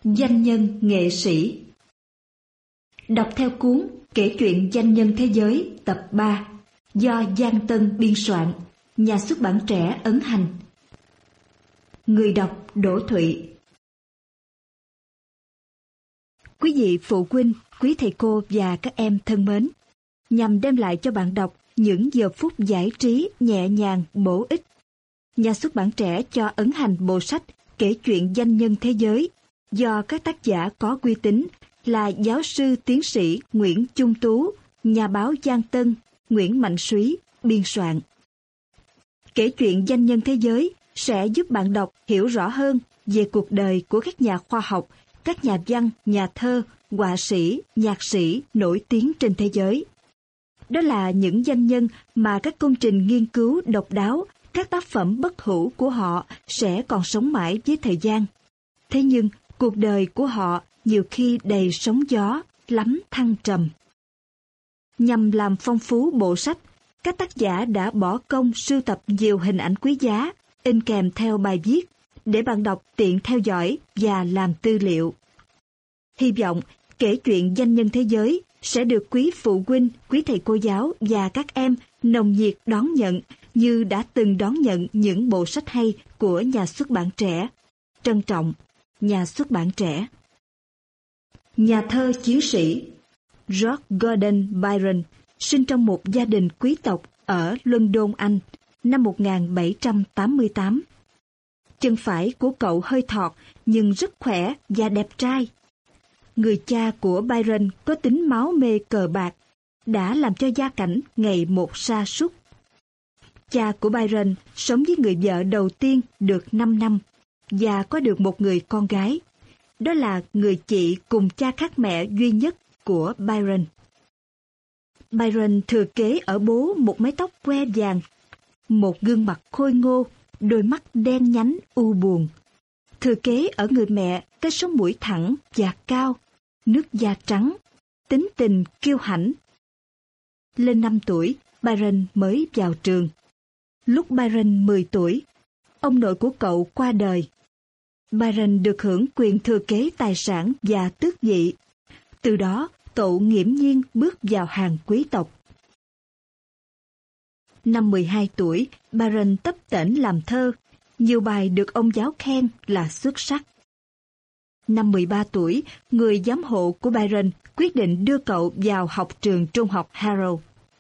Danh nhân nghệ sĩ. Đọc theo cuốn Kể chuyện danh nhân thế giới tập 3 do Giang Tân biên soạn, nhà xuất bản Trẻ ấn hành. Người đọc Đỗ Thụy. Quý vị phụ huynh, quý thầy cô và các em thân mến, nhằm đem lại cho bạn đọc những giờ phút giải trí nhẹ nhàng, bổ ích, nhà xuất bản Trẻ cho ấn hành bộ sách Kể chuyện danh nhân thế giới do các tác giả có uy tín là giáo sư tiến sĩ Nguyễn Chung Tú, nhà báo Giang Tân, Nguyễn Mạnh Súy biên soạn. Kể chuyện danh nhân thế giới sẽ giúp bạn đọc hiểu rõ hơn về cuộc đời của các nhà khoa học, các nhà văn, nhà thơ, họa sĩ, nhạc sĩ nổi tiếng trên thế giới. Đó là những danh nhân mà các công trình nghiên cứu độc đáo, các tác phẩm bất hủ của họ sẽ còn sống mãi với thời gian. Thế nhưng, cuộc đời của họ nhiều khi đầy sóng gió, lắm thăng trầm. Nhằm làm phong phú bộ sách, các tác giả đã bỏ công sưu tập nhiều hình ảnh quý giá, in kèm theo bài viết, để bạn đọc tiện theo dõi và làm tư liệu. Hy vọng Kể chuyện danh nhân thế giới sẽ được quý phụ huynh, quý thầy cô giáo và các em nồng nhiệt đón nhận như đã từng đón nhận những bộ sách hay của nhà xuất bản Trẻ. Trân trọng, nhà xuất bản Trẻ. Nhà thơ chiến sĩ George Gordon Byron sinh trong một gia đình quý tộc ở London, Anh, năm 1788. Chân phải của cậu hơi thọt nhưng rất khỏe và đẹp trai. Người cha của Byron có tính máu mê cờ bạc, đã làm cho gia cảnh ngày một sa sút. Cha của Byron sống với người vợ đầu tiên được 5 năm và có được một người con gái. Đó là người chị cùng cha khác mẹ duy nhất của Byron. Byron thừa kế ở bố một mái tóc que vàng, một gương mặt khôi ngô, đôi mắt đen nhánh u buồn. Thừa kế ở người mẹ cái sống mũi thẳng và cao, nước da trắng, tính tình kiêu hãnh. Lên 5 tuổi, Byron mới vào trường. Lúc Byron 10 tuổi, ông nội của cậu qua đời. Byron được hưởng quyền thừa kế tài sản và tước vị. Từ đó, cậu nghiễm nhiên bước vào hàng quý tộc. Năm 12 tuổi, Byron tấp tễnh làm thơ. Nhiều bài được ông giáo khen là xuất sắc. Năm 13 tuổi, người giám hộ của Byron quyết định đưa cậu vào học trường trung học Harrow.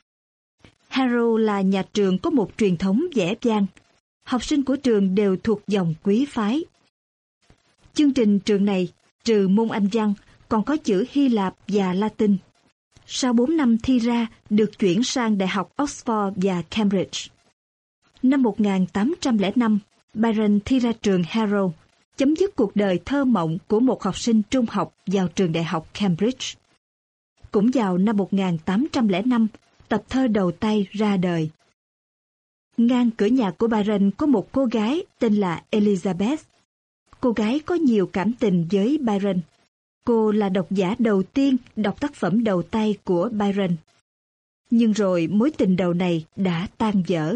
Harrow là nhà trường có một truyền thống vẻ vang. Học sinh của trường đều thuộc dòng quý phái. Chương trình trường này, trừ môn Anh văn, còn có chữ Hy Lạp và Latin. Sau 4 năm thi ra, được chuyển sang Đại học Oxford và Cambridge. Năm 1805, Byron thi ra trường Harrow, chấm dứt cuộc đời thơ mộng của một học sinh trung học vào trường Đại học Cambridge. Cũng vào năm 1805, tập thơ đầu tay ra đời. Ngang cửa nhà của Byron có một cô gái tên là Elizabeth. Cô gái có nhiều cảm tình với Byron. Cô là độc giả đầu tiên đọc tác phẩm đầu tay của Byron. Nhưng rồi mối tình đầu này đã tan vỡ.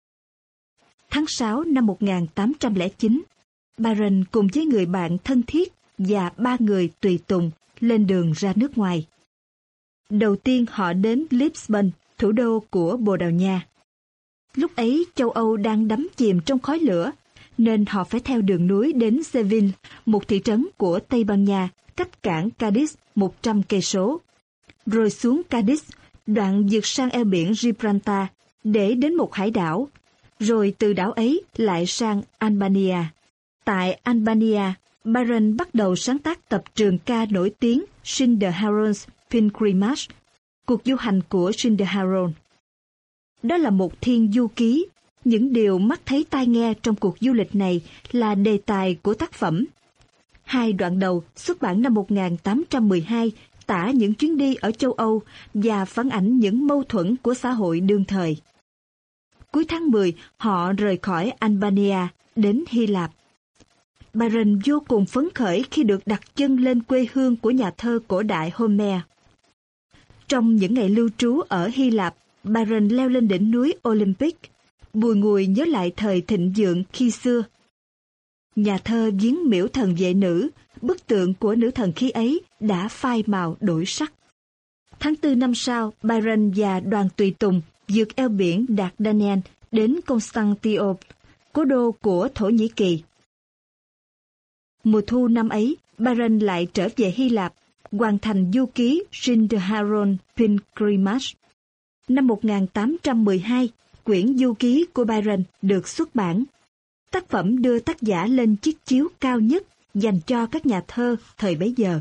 Tháng 6 năm 1809, Byron cùng với người bạn thân thiết và 3 người tùy tùng lên đường ra nước ngoài. Đầu tiên họ đến Lisbon, thủ đô của Bồ Đào Nha. Lúc ấy châu Âu đang đắm chìm trong khói lửa, nên họ phải theo đường núi đến Seville, một thị trấn của Tây Ban Nha, cách cảng Cadiz 100 cây số. Rồi xuống Cadiz, đoạn vượt sang eo biển Gibraltar để đến một hải đảo, rồi từ đảo ấy lại sang Albania. Tại Albania, Byron bắt đầu sáng tác tập trường ca nổi tiếng Cinderharon's Pilgrimage, cuộc du hành của Cinderharon. Đó là một thiên du ký. Những điều mắt thấy tai nghe trong cuộc du lịch này là đề tài của tác phẩm. 2 đoạn đầu xuất bản năm 1812 tả những chuyến đi ở châu Âu và phản ảnh những mâu thuẫn của xã hội đương thời. Cuối tháng 10, họ rời khỏi Albania đến Hy Lạp. Byron vô cùng phấn khởi khi được đặt chân lên quê hương của nhà thơ cổ đại Homer. Trong những ngày lưu trú ở Hy Lạp, Byron leo lên đỉnh núi Olympic, bùi ngùi nhớ lại thời thịnh vượng khi xưa. Nhà thơ viếng miễu thần vệ nữ, bức tượng của nữ thần khi ấy đã phai màu đổi sắc. Tháng 4 năm sau, Byron và đoàn tùy tùng vượt eo biển Dardanelles đến Constantinople, cố đô của Thổ Nhĩ Kỳ. Mùa thu năm ấy, Byron lại trở về Hy Lạp, hoàn thành du ký Sindaharon Pilgrimage. Năm 1812, quyển du ký của Byron được xuất bản. Tác phẩm đưa tác giả lên chiếc chiếu cao nhất dành cho các nhà thơ thời bấy giờ.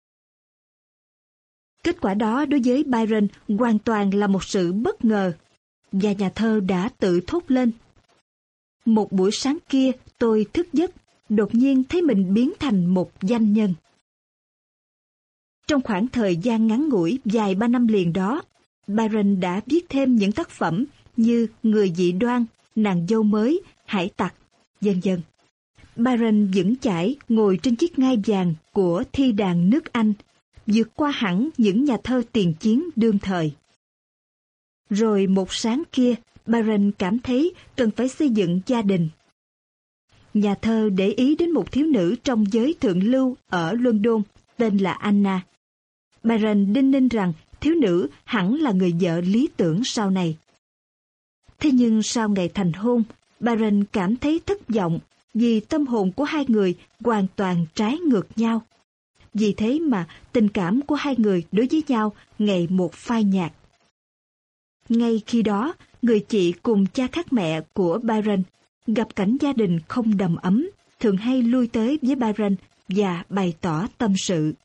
Kết quả đó đối với Byron hoàn toàn là một sự bất ngờ, và nhà thơ đã tự thốt lên: "Một buổi sáng kia tôi thức giấc, đột nhiên thấy mình biến thành một danh nhân." Trong khoảng thời gian ngắn ngủi vài ba năm liền đó, Byron đã viết thêm những tác phẩm như Người dị đoan, Nàng dâu mới, Hải tặc, vân vân. Byron vững chãi ngồi trên chiếc ngai vàng của thi đàn nước Anh, vượt qua hẳn những nhà thơ tiền chiến đương thời. Rồi một sáng kia, Byron cảm thấy cần phải xây dựng gia đình. Nhà thơ để ý đến một thiếu nữ trong giới thượng lưu ở London tên là Anna. Byron đinh ninh rằng thiếu nữ hẳn là người vợ lý tưởng sau này. Thế nhưng sau ngày thành hôn, Byron cảm thấy thất vọng vì tâm hồn của hai người hoàn toàn trái ngược nhau. Vì thế mà tình cảm của hai người đối với nhau ngày một phai nhạt. Ngay khi đó, người chị cùng cha khác mẹ của Byron gặp cảnh gia đình không đầm ấm, thường hay lui tới với Byron và bày tỏ tâm sự.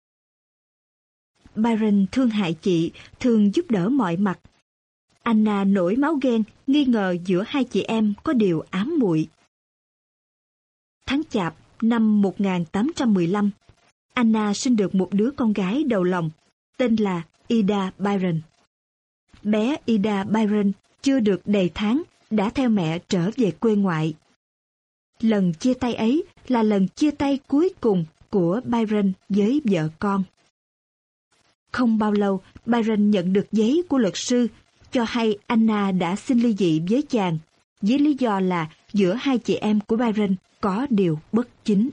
Byron thương hại chị, thường giúp đỡ mọi mặt. Anna nổi máu ghen, nghi ngờ giữa hai chị em có điều ám muội. Tháng Chạp năm 1815, Anna sinh được một đứa con gái đầu lòng, tên là Ida Byron. Bé Ida Byron chưa được đầy tháng đã theo mẹ trở về quê ngoại. Lần chia tay ấy là lần chia tay cuối cùng của Byron với vợ con. Không bao lâu, Byron nhận được giấy của luật sư cho hay Anna đã xin ly dị với chàng, với lý do là giữa hai chị em của Byron có điều bất chính.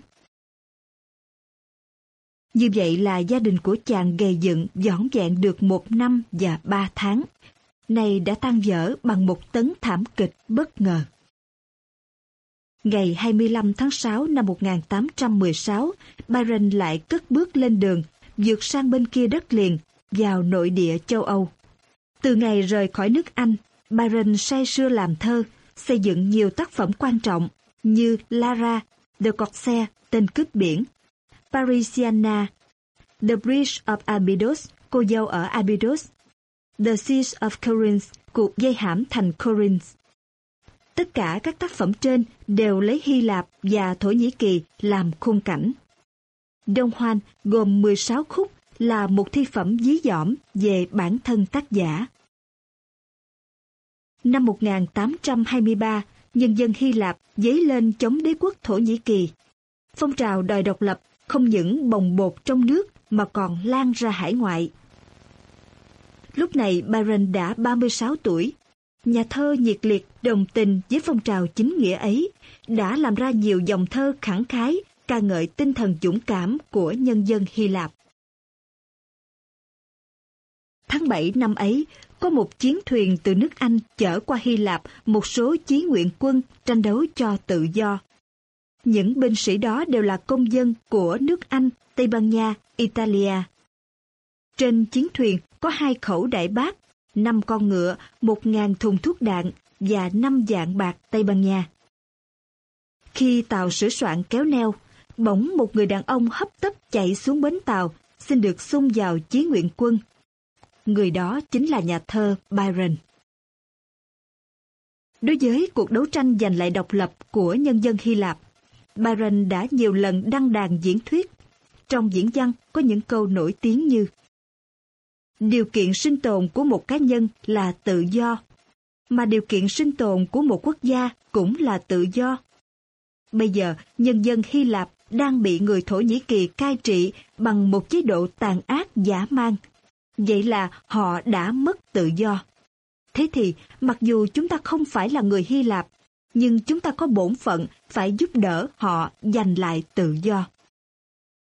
Như vậy là gia đình của chàng gầy dựng vỏn vẹn được 1 năm và 3 tháng. Này đã tan vỡ bằng một tấn thảm kịch bất ngờ. Ngày 25 tháng 6 năm 1816, Byron lại cất bước lên đường, vượt sang bên kia đất liền, vào nội địa châu Âu. Từ ngày rời khỏi nước Anh, Byron say sưa làm thơ, xây dựng nhiều tác phẩm quan trọng như Lara, The Corsair, tên cướp biển, Parisiana, The Bridge of Abydos, cô dâu ở Abydos, The Siege of Corinth, cuộc dây hãm thành Corinth. Tất cả các tác phẩm trên đều lấy Hy Lạp và Thổ Nhĩ Kỳ làm khung cảnh. Đông Hoan gồm 16 khúc là một thi phẩm dí dỏm về bản thân tác giả. Năm 1823, nhân dân Hy Lạp dấy lên chống đế quốc Thổ Nhĩ Kỳ. Phong trào đòi độc lập không những bồng bột trong nước mà còn lan ra hải ngoại. Lúc này Byron đã 36 tuổi. Nhà thơ nhiệt liệt đồng tình với phong trào chính nghĩa ấy, đã làm ra nhiều dòng thơ khẳng khái ca ngợi tinh thần dũng cảm của nhân dân Hy Lạp. Tháng 7 năm ấy, có một chiến thuyền từ nước Anh chở qua Hy Lạp một số chí nguyện quân tranh đấu cho tự do. Những binh sĩ đó đều là công dân của nước Anh, Tây Ban Nha, Italia. Trên chiến thuyền có 2 khẩu đại bác, 5 con ngựa, 1.000 thùng thuốc đạn và 5 vạn bạc Tây Ban Nha. Khi tàu sửa soạn kéo neo, bỗng một người đàn ông hấp tấp chạy xuống bến tàu, xin được xung vào chí nguyện quân. Người đó chính là nhà thơ Byron. Đối với cuộc đấu tranh giành lại độc lập của nhân dân Hy Lạp, Byron đã nhiều lần đăng đàn diễn thuyết. Trong diễn văn có những câu nổi tiếng như: điều kiện sinh tồn của một cá nhân là tự do, mà điều kiện sinh tồn của một quốc gia cũng là tự do. Bây giờ, nhân dân Hy Lạp đang bị người Thổ Nhĩ Kỳ cai trị bằng một chế độ tàn ác dã man. Vậy là họ đã mất tự do. Thế thì, mặc dù chúng ta không phải là người Hy Lạp, nhưng chúng ta có bổn phận phải giúp đỡ họ giành lại tự do.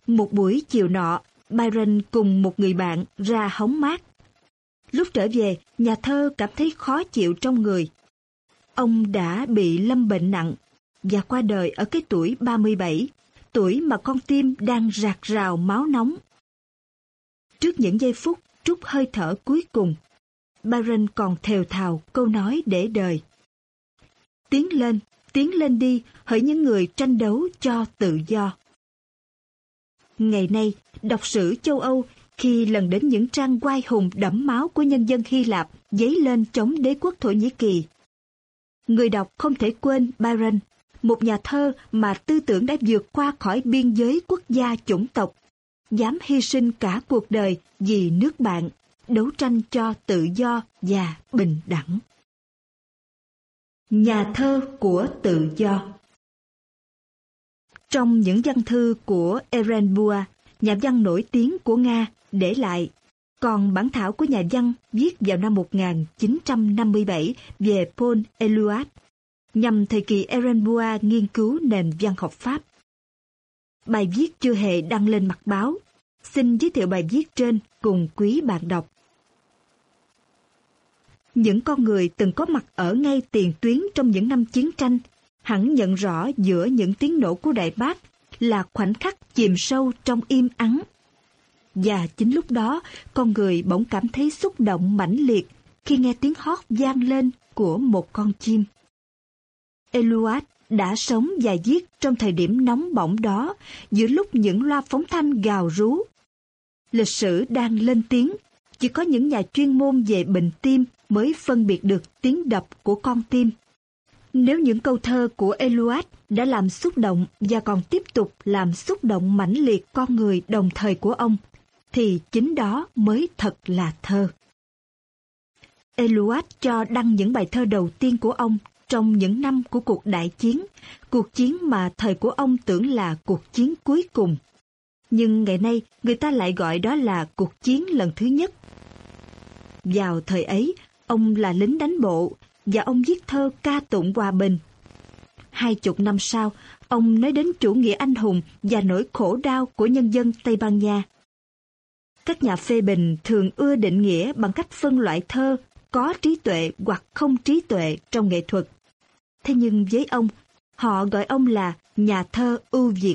Một buổi chiều nọ, Byron cùng một người bạn ra hóng mát. Lúc trở về, nhà thơ cảm thấy khó chịu trong người. Ông đã bị lâm bệnh nặng và qua đời ở cái tuổi 37, tuổi mà con tim đang rạc rào máu nóng. Trước những giây phút trút hơi thở cuối cùng, Byron còn thều thào câu nói để đời. Tiến lên đi, hỡi những người tranh đấu cho tự do. Ngày nay, đọc sử châu Âu khi lần đến những trang oai hùng đẫm máu của nhân dân Hy Lạp dấy lên chống đế quốc Thổ Nhĩ Kỳ. Người đọc không thể quên Byron, một nhà thơ mà tư tưởng đã vượt qua khỏi biên giới quốc gia chủng tộc, dám hy sinh cả cuộc đời vì nước bạn, đấu tranh cho tự do và bình đẳng. Nhà thơ của tự do. Trong những văn thư của Ehrenburg, nhà văn nổi tiếng của Nga, để lại, còn bản thảo của nhà văn viết vào năm 1957 về Paul Eluard, nhằm thời kỳ Ehrenburg nghiên cứu nền văn học Pháp. Bài viết chưa hề đăng lên mặt báo. Xin giới thiệu bài viết trên cùng quý bạn đọc. Những con người từng có mặt ở ngay tiền tuyến trong những năm chiến tranh hẳn nhận rõ giữa những tiếng nổ của Đại Bác là khoảnh khắc chìm sâu trong im ắng. Và chính lúc đó, con người bỗng cảm thấy xúc động mãnh liệt khi nghe tiếng hót vang lên của một con chim. Eluard đã sống và viết trong thời điểm nóng bỏng đó, giữa lúc những loa phóng thanh gào rú. Lịch sử đang lên tiếng, chỉ có những nhà chuyên môn về bệnh tim mới phân biệt được tiếng đập của con tim. Nếu những câu thơ của Eluard đã làm xúc động và còn tiếp tục làm xúc động mãnh liệt con người đồng thời của ông, thì chính đó mới thật là thơ. Eluard cho đăng những bài thơ đầu tiên của ông trong những năm của cuộc đại chiến, cuộc chiến mà thời của ông tưởng là cuộc chiến cuối cùng. Nhưng ngày nay, người ta lại gọi đó là cuộc chiến lần thứ nhất. Vào thời ấy, ông là lính đánh bộ, và ông viết thơ ca tụng hòa bình. 20 năm sau, ông nói đến chủ nghĩa anh hùng và nỗi khổ đau của nhân dân Tây Ban Nha. Các nhà phê bình thường ưa định nghĩa bằng cách phân loại thơ có trí tuệ hoặc không trí tuệ trong nghệ thuật. Thế nhưng với ông, họ gọi ông là nhà thơ ưu việt.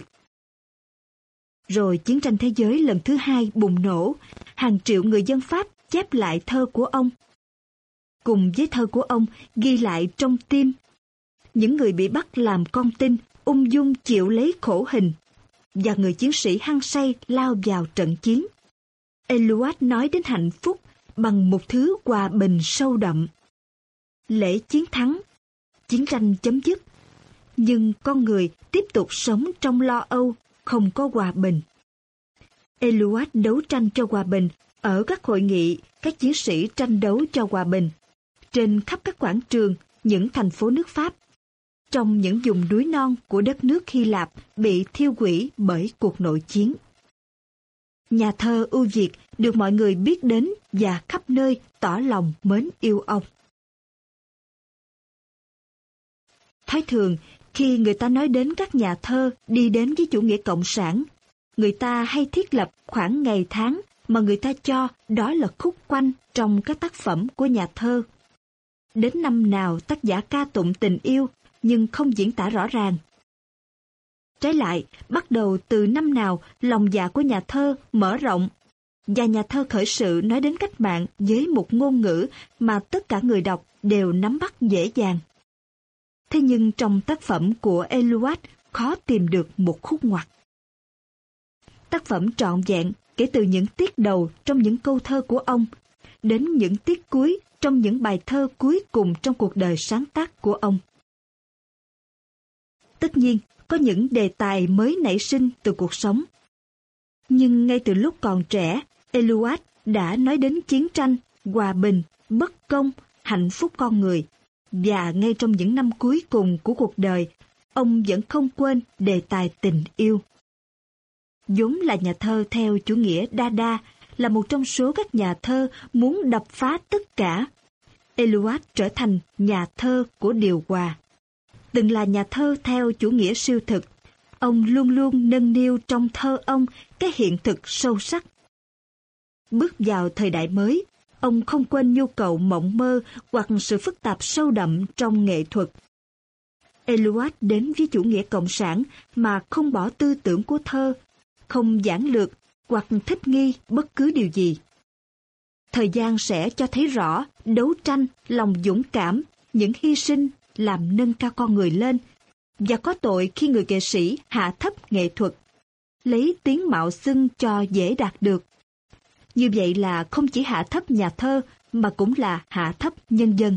Rồi chiến tranh thế giới lần thứ hai bùng nổ, hàng triệu người dân Pháp chép lại thơ của ông. Cùng với thơ của ông ghi lại trong tim. Những người bị bắt làm con tin ung dung chịu lấy khổ hình, và người chiến sĩ hăng say lao vào trận chiến. Eluard nói đến hạnh phúc bằng một thứ hòa bình sâu đậm. Lễ chiến thắng, chiến tranh chấm dứt, nhưng con người tiếp tục sống trong lo âu, không có hòa bình. Eluard đấu tranh cho hòa bình ở các hội nghị, các chiến sĩ tranh đấu cho hòa bình, trên khắp các quảng trường, những thành phố nước Pháp, trong những vùng núi non của đất nước Hy Lạp bị thiêu hủy bởi cuộc nội chiến. Nhà thơ ưu việt được mọi người biết đến và khắp nơi tỏ lòng mến yêu ông. Thái thường, khi người ta nói đến các nhà thơ đi đến với chủ nghĩa cộng sản, người ta hay thiết lập khoảng ngày tháng mà người ta cho đó là khúc quanh trong các tác phẩm của nhà thơ. Đến năm nào tác giả ca tụng tình yêu nhưng không diễn tả rõ ràng. Trái lại, bắt đầu từ năm nào lòng dạ của nhà thơ mở rộng, và nhà thơ khởi sự nói đến cách mạng với một ngôn ngữ mà tất cả người đọc đều nắm bắt dễ dàng. Thế nhưng trong tác phẩm của Eluard khó tìm được một khúc ngoặt. Tác phẩm trọn vẹn kể từ những tiết đầu trong những câu thơ của ông, đến những tiết cuối trong những bài thơ cuối cùng trong cuộc đời sáng tác của ông. Tất nhiên, có những đề tài mới nảy sinh từ cuộc sống. Nhưng ngay từ lúc còn trẻ, Eluard đã nói đến chiến tranh, hòa bình, bất công, hạnh phúc con người. Và ngay trong những năm cuối cùng của cuộc đời, ông vẫn không quên đề tài tình yêu. vốn là nhà thơ theo chủ nghĩa Dada, là một trong số các nhà thơ muốn đập phá tất cả. Eluard trở thành nhà thơ của điều hòa. Từng là nhà thơ theo chủ nghĩa siêu thực, Ông luôn luôn nâng niu trong thơ ông cái hiện thực sâu sắc. Bước vào thời đại mới, ông không quên nhu cầu mộng mơ hoặc sự phức tạp sâu đậm trong nghệ thuật. Eliot đến với chủ nghĩa cộng sản mà không bỏ tư tưởng của thơ, không giản lược hoặc thích nghi bất cứ điều gì. Thời gian sẽ cho thấy rõ đấu tranh, lòng dũng cảm, những hy sinh làm nâng cao con người lên, và có tội khi người nghệ sĩ hạ thấp nghệ thuật, lấy tiếng mạo xưng cho dễ đạt được. Như vậy là không chỉ hạ thấp nhà thơ mà cũng là hạ thấp nhân dân.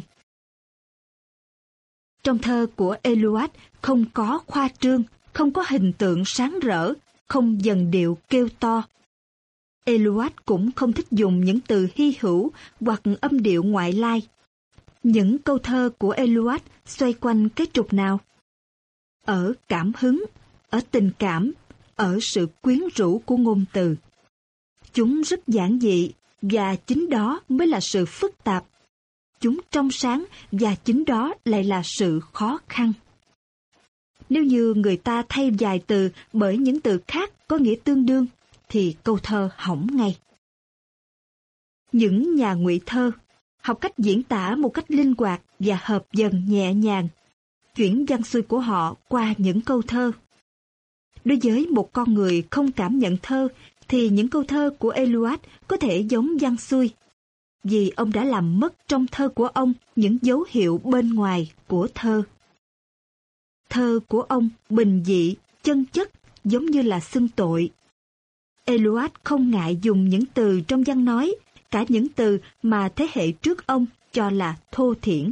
Trong thơ của Eliot không có khoa trương, không có hình tượng sáng rỡ, không dần điệu kêu to. Eliot cũng không thích dùng những từ hy hữu hoặc âm điệu ngoại lai. Những câu thơ của Eliot xoay quanh cái trục nào? Ở cảm hứng, ở tình cảm, ở sự quyến rũ của ngôn từ. Chúng rất giản dị, và chính đó mới là sự phức tạp. Chúng trong sáng, và chính đó lại là sự khó khăn. Nếu như người ta thay vài từ bởi những từ khác có nghĩa tương đương, thì câu thơ hỏng ngay. Những nhà ngụy thơ học cách diễn tả một cách linh hoạt và hợp dần nhẹ nhàng, chuyển văn xuôi của họ qua những câu thơ. Đối với một con người không cảm nhận thơ, thì những câu thơ của Eliot có thể giống văn xuôi, vì ông đã làm mất trong thơ của ông những dấu hiệu bên ngoài của thơ. Thơ của ông bình dị, chân chất, giống như là xưng tội. Eliot không ngại dùng những từ trong văn nói, cả những từ mà thế hệ trước ông cho là thô thiển.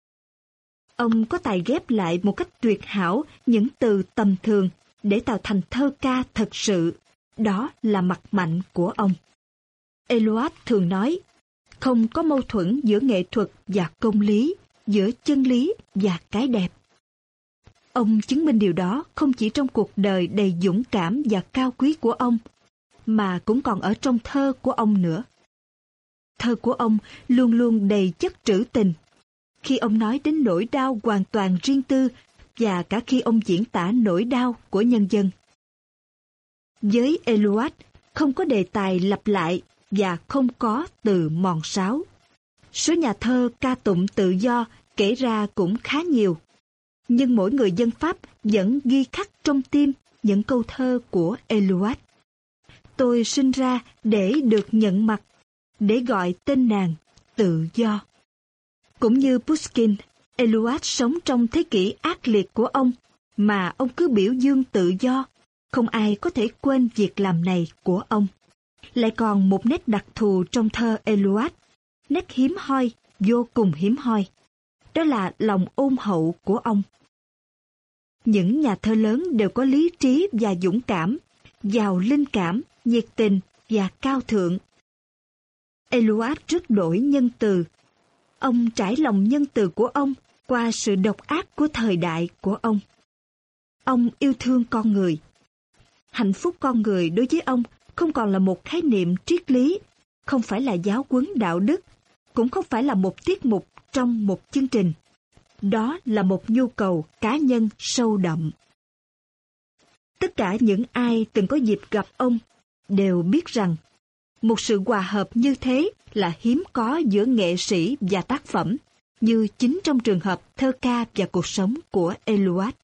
Ông có tài ghép lại một cách tuyệt hảo những từ tầm thường để tạo thành thơ ca thật sự. Đó là mặt mạnh của ông. Eliot thường nói, không có mâu thuẫn giữa nghệ thuật và công lý, giữa chân lý và cái đẹp. Ông chứng minh điều đó không chỉ trong cuộc đời đầy dũng cảm và cao quý của ông, mà cũng còn ở trong thơ của ông nữa. Thơ của ông luôn luôn đầy chất trữ tình. Khi ông nói đến nỗi đau hoàn toàn riêng tư, và cả khi ông diễn tả nỗi đau của nhân dân. Với Eliot, không có đề tài lặp lại và không có từ mòn sáo. Số nhà thơ ca tụng tự do kể ra cũng khá nhiều, nhưng mỗi người dân Pháp vẫn ghi khắc trong tim những câu thơ của Eliot. Tôi sinh ra để được nhận mặt, để gọi tên nàng tự do. Cũng như Pushkin, Eliot sống trong thế kỷ ác liệt của ông, mà ông cứ biểu dương tự do. Không ai có thể quên việc làm này của ông. Lại còn một nét đặc thù trong thơ Eliot, nét hiếm hoi, vô cùng hiếm hoi. Đó là lòng ôn hậu của ông. Những nhà thơ lớn đều có lý trí và dũng cảm, giàu linh cảm, nhiệt tình và cao thượng. Eliot rất đổi nhân từ. Ông trải lòng nhân từ của ông qua sự độc ác của thời đại của ông. Ông yêu thương con người. Hạnh phúc con người đối với ông không còn là một khái niệm triết lý, không phải là giáo huấn đạo đức, cũng không phải là một tiết mục trong một chương trình. Đó là một nhu cầu cá nhân sâu đậm. Tất cả những ai từng có dịp gặp ông đều biết rằng một sự hòa hợp như thế là hiếm có giữa nghệ sĩ và tác phẩm, như chính trong trường hợp thơ ca và cuộc sống của Eliot.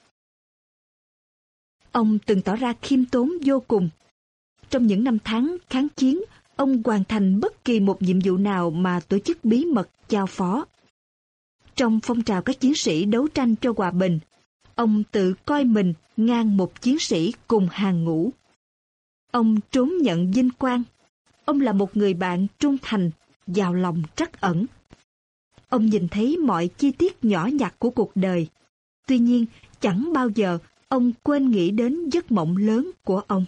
Ông từng tỏ ra khiêm tốn vô cùng. Trong những năm tháng kháng chiến, ông hoàn thành bất kỳ một nhiệm vụ nào mà tổ chức bí mật giao phó. Trong phong trào các chiến sĩ đấu tranh cho hòa bình, ông tự coi mình ngang một chiến sĩ cùng hàng ngũ. Ông trốn nhận vinh quang. Ông là một người bạn trung thành, giàu lòng trắc ẩn. Ông nhìn thấy mọi chi tiết nhỏ nhặt của cuộc đời. Tuy nhiên, chẳng bao giờ ông quên nghĩ đến giấc mộng lớn của ông.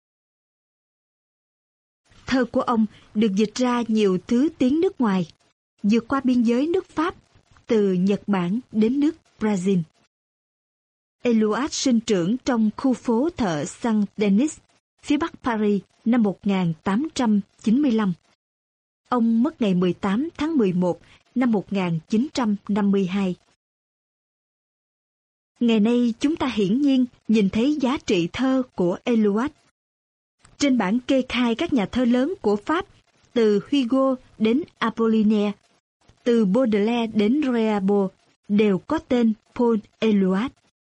Thơ của ông được dịch ra nhiều thứ tiếng nước ngoài, vượt qua biên giới nước Pháp, từ Nhật Bản đến nước Brazil. Eliot sinh trưởng trong khu phố thợ Saint-Denis, phía bắc Paris năm 1895. Ông mất ngày 18 tháng 11 năm 1952. Ngày nay chúng ta hiển nhiên nhìn thấy giá trị thơ của Éluard. Trên bản kê khai các nhà thơ lớn của Pháp, từ Hugo đến Apollinaire, từ Baudelaire đến Rimbaud, đều có tên Paul Éluard.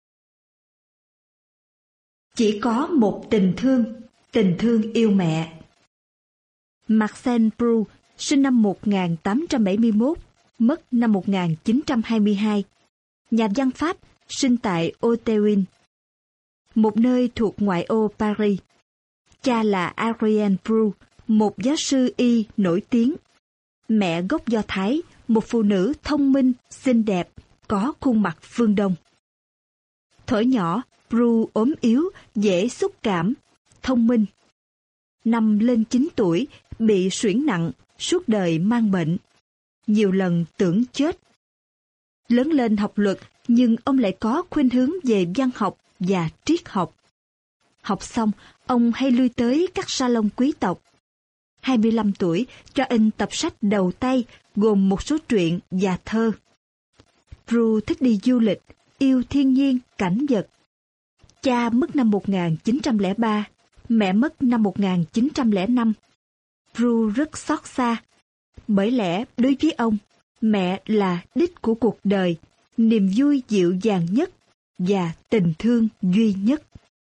Chỉ có một tình thương yêu mẹ. Marcel Proust, sinh năm 1871, mất năm 1922, nhà văn Pháp, sinh tại Auteuil, một nơi thuộc ngoại ô Paris. Cha là Adrien Proust, một giáo sư y nổi tiếng. Mẹ gốc Do Thái, một phụ nữ thông minh, xinh đẹp, có khuôn mặt phương Đông. Thuở nhỏ, Proust ốm yếu, dễ xúc cảm, thông minh. Năm lên 9 tuổi, bị suyễn nặng, suốt đời mang bệnh. Nhiều lần tưởng chết. Lớn lên học luật, nhưng ông lại có khuynh hướng về văn học và triết học. Học xong, ông hay lui tới các salon quý tộc. 25 tuổi, cho in tập sách đầu tay, gồm một số truyện và thơ. Proust thích đi du lịch, yêu thiên nhiên, cảnh vật. Cha mất năm 1903, mẹ mất năm 1905. Proust rất xót xa. Bởi lẽ, đối với ông, mẹ là đích của cuộc đời, niềm vui dịu dàng nhất và tình thương duy nhất.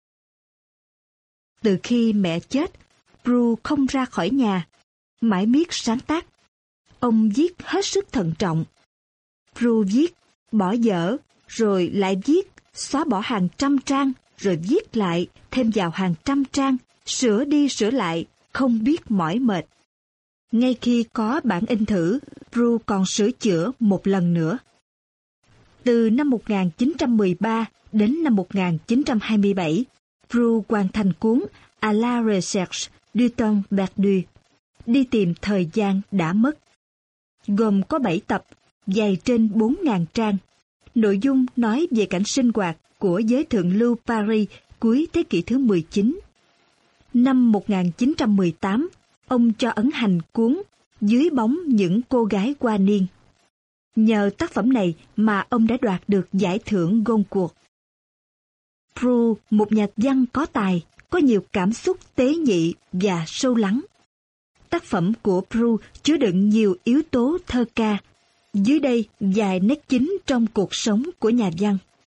Từ khi mẹ chết, Proust không ra khỏi nhà, mãi miết sáng tác. Ông viết hết sức thận trọng. Proust viết, bỏ dở, rồi lại viết, xóa bỏ hàng trăm trang, rồi viết lại, thêm vào hàng trăm trang, sửa đi sửa lại, không biết mỏi mệt. Ngay khi có bản in thử, Proust còn sửa chữa một lần nữa. Từ năm 1913 đến năm 1927, Proust hoàn thành cuốn À la recherche du temps perdu, đi tìm thời gian đã mất. Gồm có 7 tập, dày trên 4.000 trang. Nội dung nói về cảnh sinh hoạt của giới thượng lưu Paris cuối thế kỷ thứ 19. Năm 1918, ông cho ấn hành cuốn Dưới bóng những cô gái qua niên. Nhờ tác phẩm này mà ông đã đoạt được giải thưởng Goncourt. Proust, một nhà văn có tài, có nhiều cảm xúc tế nhị và sâu lắng. Tác phẩm của Proust chứa đựng nhiều yếu tố thơ ca. Dưới đây vài nét chính trong cuộc sống của nhà văn.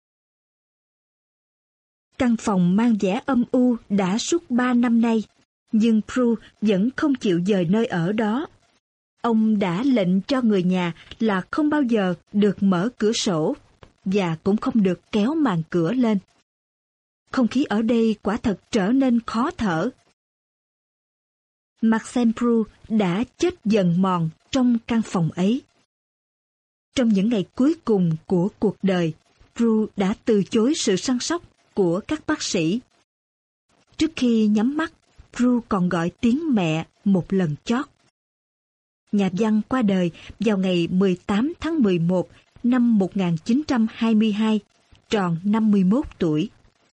Căn phòng mang vẻ âm u đã suốt 3 năm nay, nhưng Proust vẫn không chịu dời nơi ở đó. Ông đã lệnh cho người nhà là không bao giờ được mở cửa sổ và cũng không được kéo màn cửa lên. Không khí ở đây quả thật trở nên khó thở. Marcel Proust đã chết dần mòn trong căn phòng ấy. Trong những ngày cuối cùng của cuộc đời, Proust đã từ chối sự săn sóc của các bác sĩ. Trước khi nhắm mắt, Proust còn gọi tiếng mẹ một lần chót. Nhà văn qua đời vào ngày 18 tháng 11 năm 1922, tròn 51 tuổi.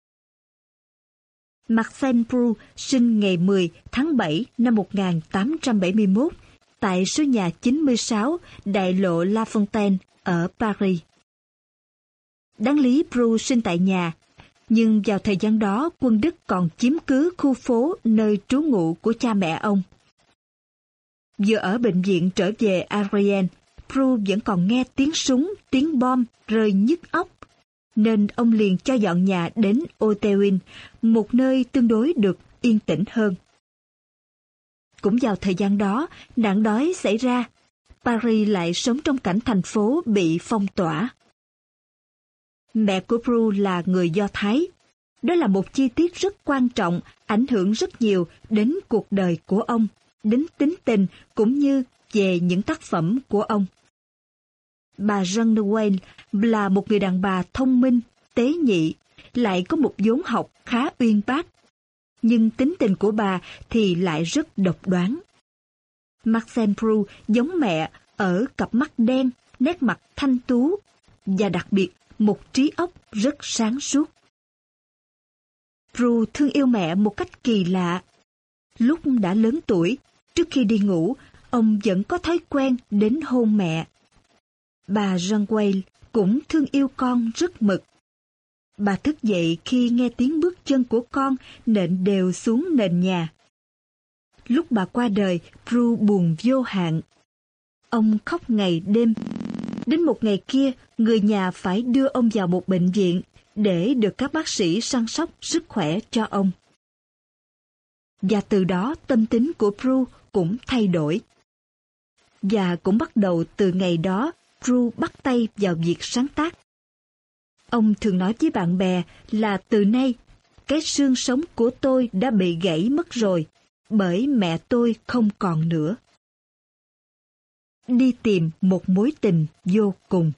Marcel Proust sinh ngày 10 tháng 7 năm 1871 tại số nhà 96 đại lộ La Fontaine ở Paris. Đáng lý Proust sinh tại nhà, nhưng vào thời gian đó quân Đức còn chiếm cứ khu phố nơi trú ngụ của cha mẹ ông. Vừa ở bệnh viện trở về Adrien, Proust vẫn còn nghe tiếng súng, tiếng bom rơi nhức óc, nên ông liền cho dọn nhà đến Auteuil, một nơi tương đối được yên tĩnh hơn. Cũng vào thời gian đó, nạn đói xảy ra, Paris lại sống trong cảnh thành phố bị phong tỏa. Mẹ của Proust là người Do Thái. Đó là một chi tiết rất quan trọng, ảnh hưởng rất nhiều đến cuộc đời của ông, đến tính tình cũng như về những tác phẩm của ông. Bà Jeanne de Wael là một người đàn bà thông minh, tế nhị, lại có một vốn học khá uyên bác. Nhưng tính tình của bà thì lại rất độc đoán. Marcel Proust giống mẹ ở cặp mắt đen, nét mặt thanh tú, và đặc biệt một trí óc rất sáng suốt. Proust thương yêu mẹ một cách kỳ lạ. Lúc đã lớn tuổi, trước khi đi ngủ, ông vẫn có thói quen đến hôn mẹ. Bà Jeanne Wael cũng thương yêu con rất mực. Bà thức dậy khi nghe tiếng bước chân của con nện đều xuống nền nhà. Lúc bà qua đời, Prue buồn vô hạn. Ông khóc ngày đêm. Đến một ngày kia, người nhà phải đưa ông vào một bệnh viện để được các bác sĩ săn sóc sức khỏe cho ông. Và từ đó tâm tính của Prue cũng thay đổi. Và cũng bắt đầu từ ngày đó, Prue bắt tay vào việc sáng tác. Ông thường nói với bạn bè là từ nay, cái xương sống của tôi đã bị gãy mất rồi, bởi mẹ tôi không còn nữa. Đi tìm một mối tình vô cùng.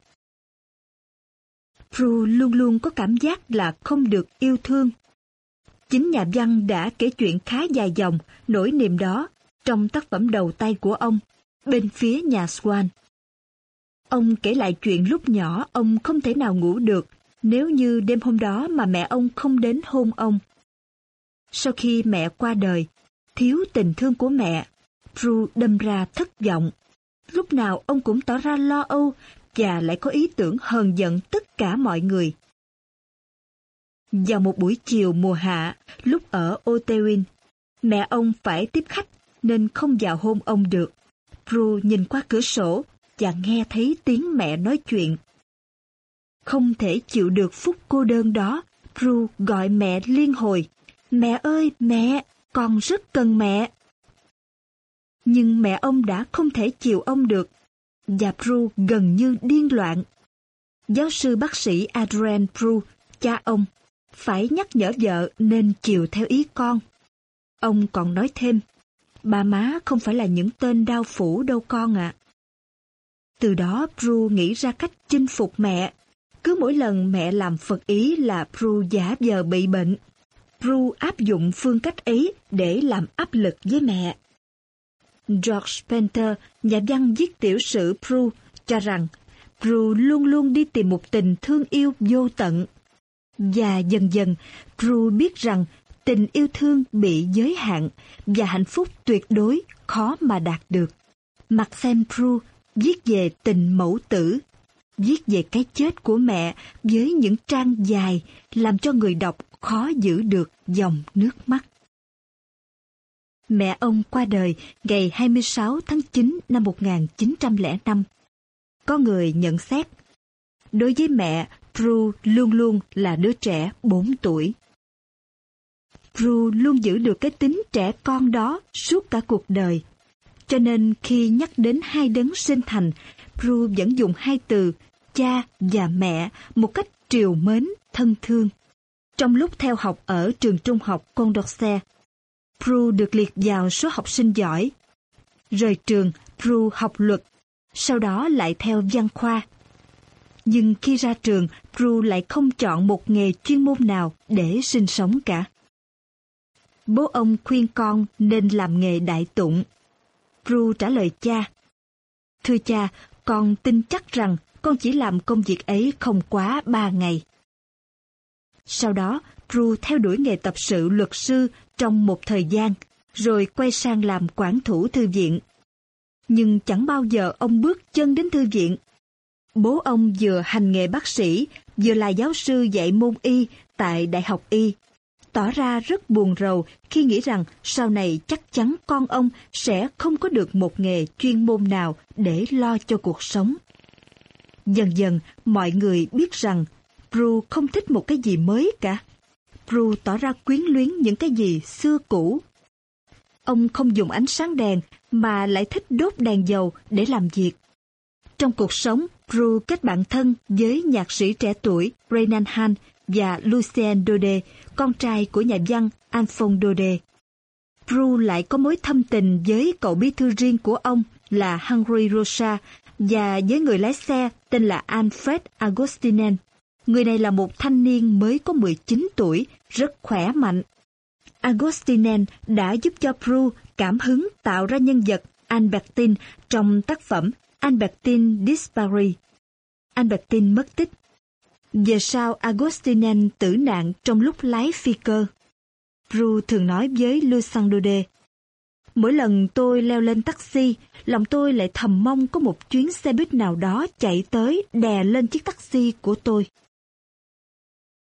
Prue luôn luôn có cảm giác là không được yêu thương. Chính nhà văn đã kể chuyện khá dài dòng nỗi niềm đó trong tác phẩm đầu tay của ông, Bên phía nhà Swan. Ông kể lại chuyện lúc nhỏ ông không thể nào ngủ được nếu như đêm hôm đó mà mẹ ông không đến hôn ông. Sau khi mẹ qua đời, thiếu tình thương của mẹ, Prue đâm ra thất vọng. Lúc nào ông cũng tỏ ra lo âu và lại có ý tưởng hờn giận tất cả mọi người. Vào một buổi chiều mùa hạ, lúc ở Otewin, mẹ ông phải tiếp khách nên không vào hôn ông được. Prue nhìn qua cửa sổ và nghe thấy tiếng mẹ nói chuyện. Không thể chịu được phút cô đơn đó, Prue gọi mẹ liên hồi. Mẹ ơi, mẹ, con rất cần mẹ. Nhưng mẹ ông đã không thể chiều ông được, và Prue gần như điên loạn. Giáo sư bác sĩ Adrian Prue, cha ông, phải nhắc nhở vợ nên chiều theo ý con. Ông còn nói thêm, ba má không phải là những tên đao phủ đâu con ạ. Từ đó Prue nghĩ ra cách chinh phục mẹ. Cứ mỗi lần mẹ làm phật ý là Prue giả vờ bị bệnh. Prue áp dụng phương cách ấy để làm áp lực với mẹ. George Spencer, nhà văn viết tiểu sử Prue, cho rằng Prue luôn luôn đi tìm một tình thương yêu vô tận. Và dần dần, Prue biết rằng tình yêu thương bị giới hạn và hạnh phúc tuyệt đối khó mà đạt được. Marcel Proust viết về tình mẫu tử, viết về cái chết của mẹ với những trang dài làm cho người đọc khó giữ được dòng nước mắt. Mẹ ông qua đời ngày 26 tháng 9 năm 1905. Có người nhận xét, đối với mẹ, Prue luôn luôn là đứa trẻ 4 tuổi. Prue luôn giữ được cái tính trẻ con đó suốt cả cuộc đời. Cho nên khi nhắc đến hai đấng sinh thành, Prue vẫn dùng hai từ cha và mẹ một cách trìu mến, thân thương. Trong lúc theo học ở trường trung học Condorcet, Prue được liệt vào số học sinh giỏi. Rời trường, Prue học luật, sau đó lại theo văn khoa. Nhưng khi ra trường, Prue lại không chọn một nghề chuyên môn nào để sinh sống cả. Bố ông khuyên con nên làm nghề đại tụng. Prue trả lời cha, thưa cha, con tin chắc rằng con chỉ làm công việc ấy không quá 3 ngày. Sau đó, Prue theo đuổi nghề tập sự luật sư trong một thời gian, rồi quay sang làm quản thủ thư viện. Nhưng chẳng bao giờ ông bước chân đến thư viện. Bố ông vừa hành nghề bác sĩ, vừa là giáo sư dạy môn y tại Đại học Y, tỏ ra rất buồn rầu khi nghĩ rằng sau này chắc chắn con ông sẽ không có được một nghề chuyên môn nào để lo cho cuộc sống. Dần dần, mọi người biết rằng Prue không thích một cái gì mới cả. Prue tỏ ra quyến luyến những cái gì xưa cũ. Ông không dùng ánh sáng đèn mà lại thích đốt đèn dầu để làm việc. Trong cuộc sống, Prue kết bạn thân với nhạc sĩ trẻ tuổi Renan Han và Lucien Daudet, con trai của nhà văn Alphonse Daudet. Prue lại có mối thâm tình với cậu bí thư riêng của ông là Henri Rosa và với người lái xe tên là Alfred Agostinen. Người này là một thanh niên mới có 19 tuổi, rất khỏe mạnh. Agostinen đã giúp cho Prue cảm hứng tạo ra nhân vật Albertine trong tác phẩm Albertine Disparu. Albertine mất tích. Về sau Agostinen tử nạn trong lúc lái phi cơ. Prue thường nói với Lucien Daudet, mỗi lần tôi leo lên taxi, lòng tôi lại thầm mong có một chuyến xe buýt nào đó chạy tới đè lên chiếc taxi của tôi.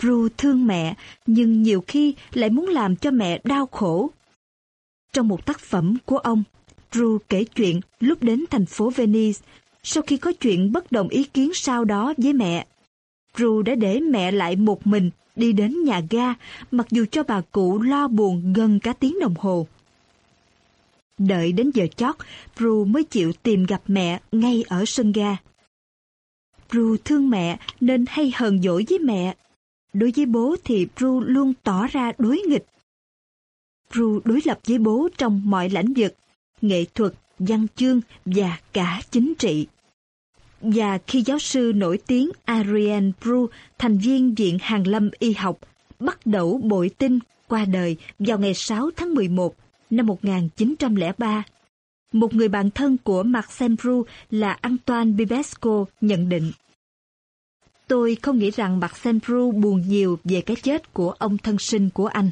Prue thương mẹ, nhưng nhiều khi lại muốn làm cho mẹ đau khổ. Trong một tác phẩm của ông, Prue kể chuyện lúc đến thành phố Venice, sau khi có chuyện bất đồng ý kiến sau đó với mẹ. Prue đã để mẹ lại một mình đi đến nhà ga, mặc dù cho bà cụ lo buồn gần cả tiếng đồng hồ. Đợi đến giờ chót, Prue mới chịu tìm gặp mẹ ngay ở sân ga. Prue thương mẹ nên hay hờn dỗi với mẹ. Đối với bố thì Prue luôn tỏ ra đối nghịch. Prue đối lập với bố trong mọi lĩnh vực, nghệ thuật, văn chương và cả chính trị. Và khi giáo sư nổi tiếng Adrien Prue, thành viên Viện Hàn lâm Y học, bắt đầu bội tinh qua đời vào ngày 6 tháng 11 năm 1903, một người bạn thân của Marcel Prue là Antoine Bibesco nhận định: "Tôi không nghĩ rằng Marcel Prue buồn nhiều về cái chết của ông thân sinh của anh."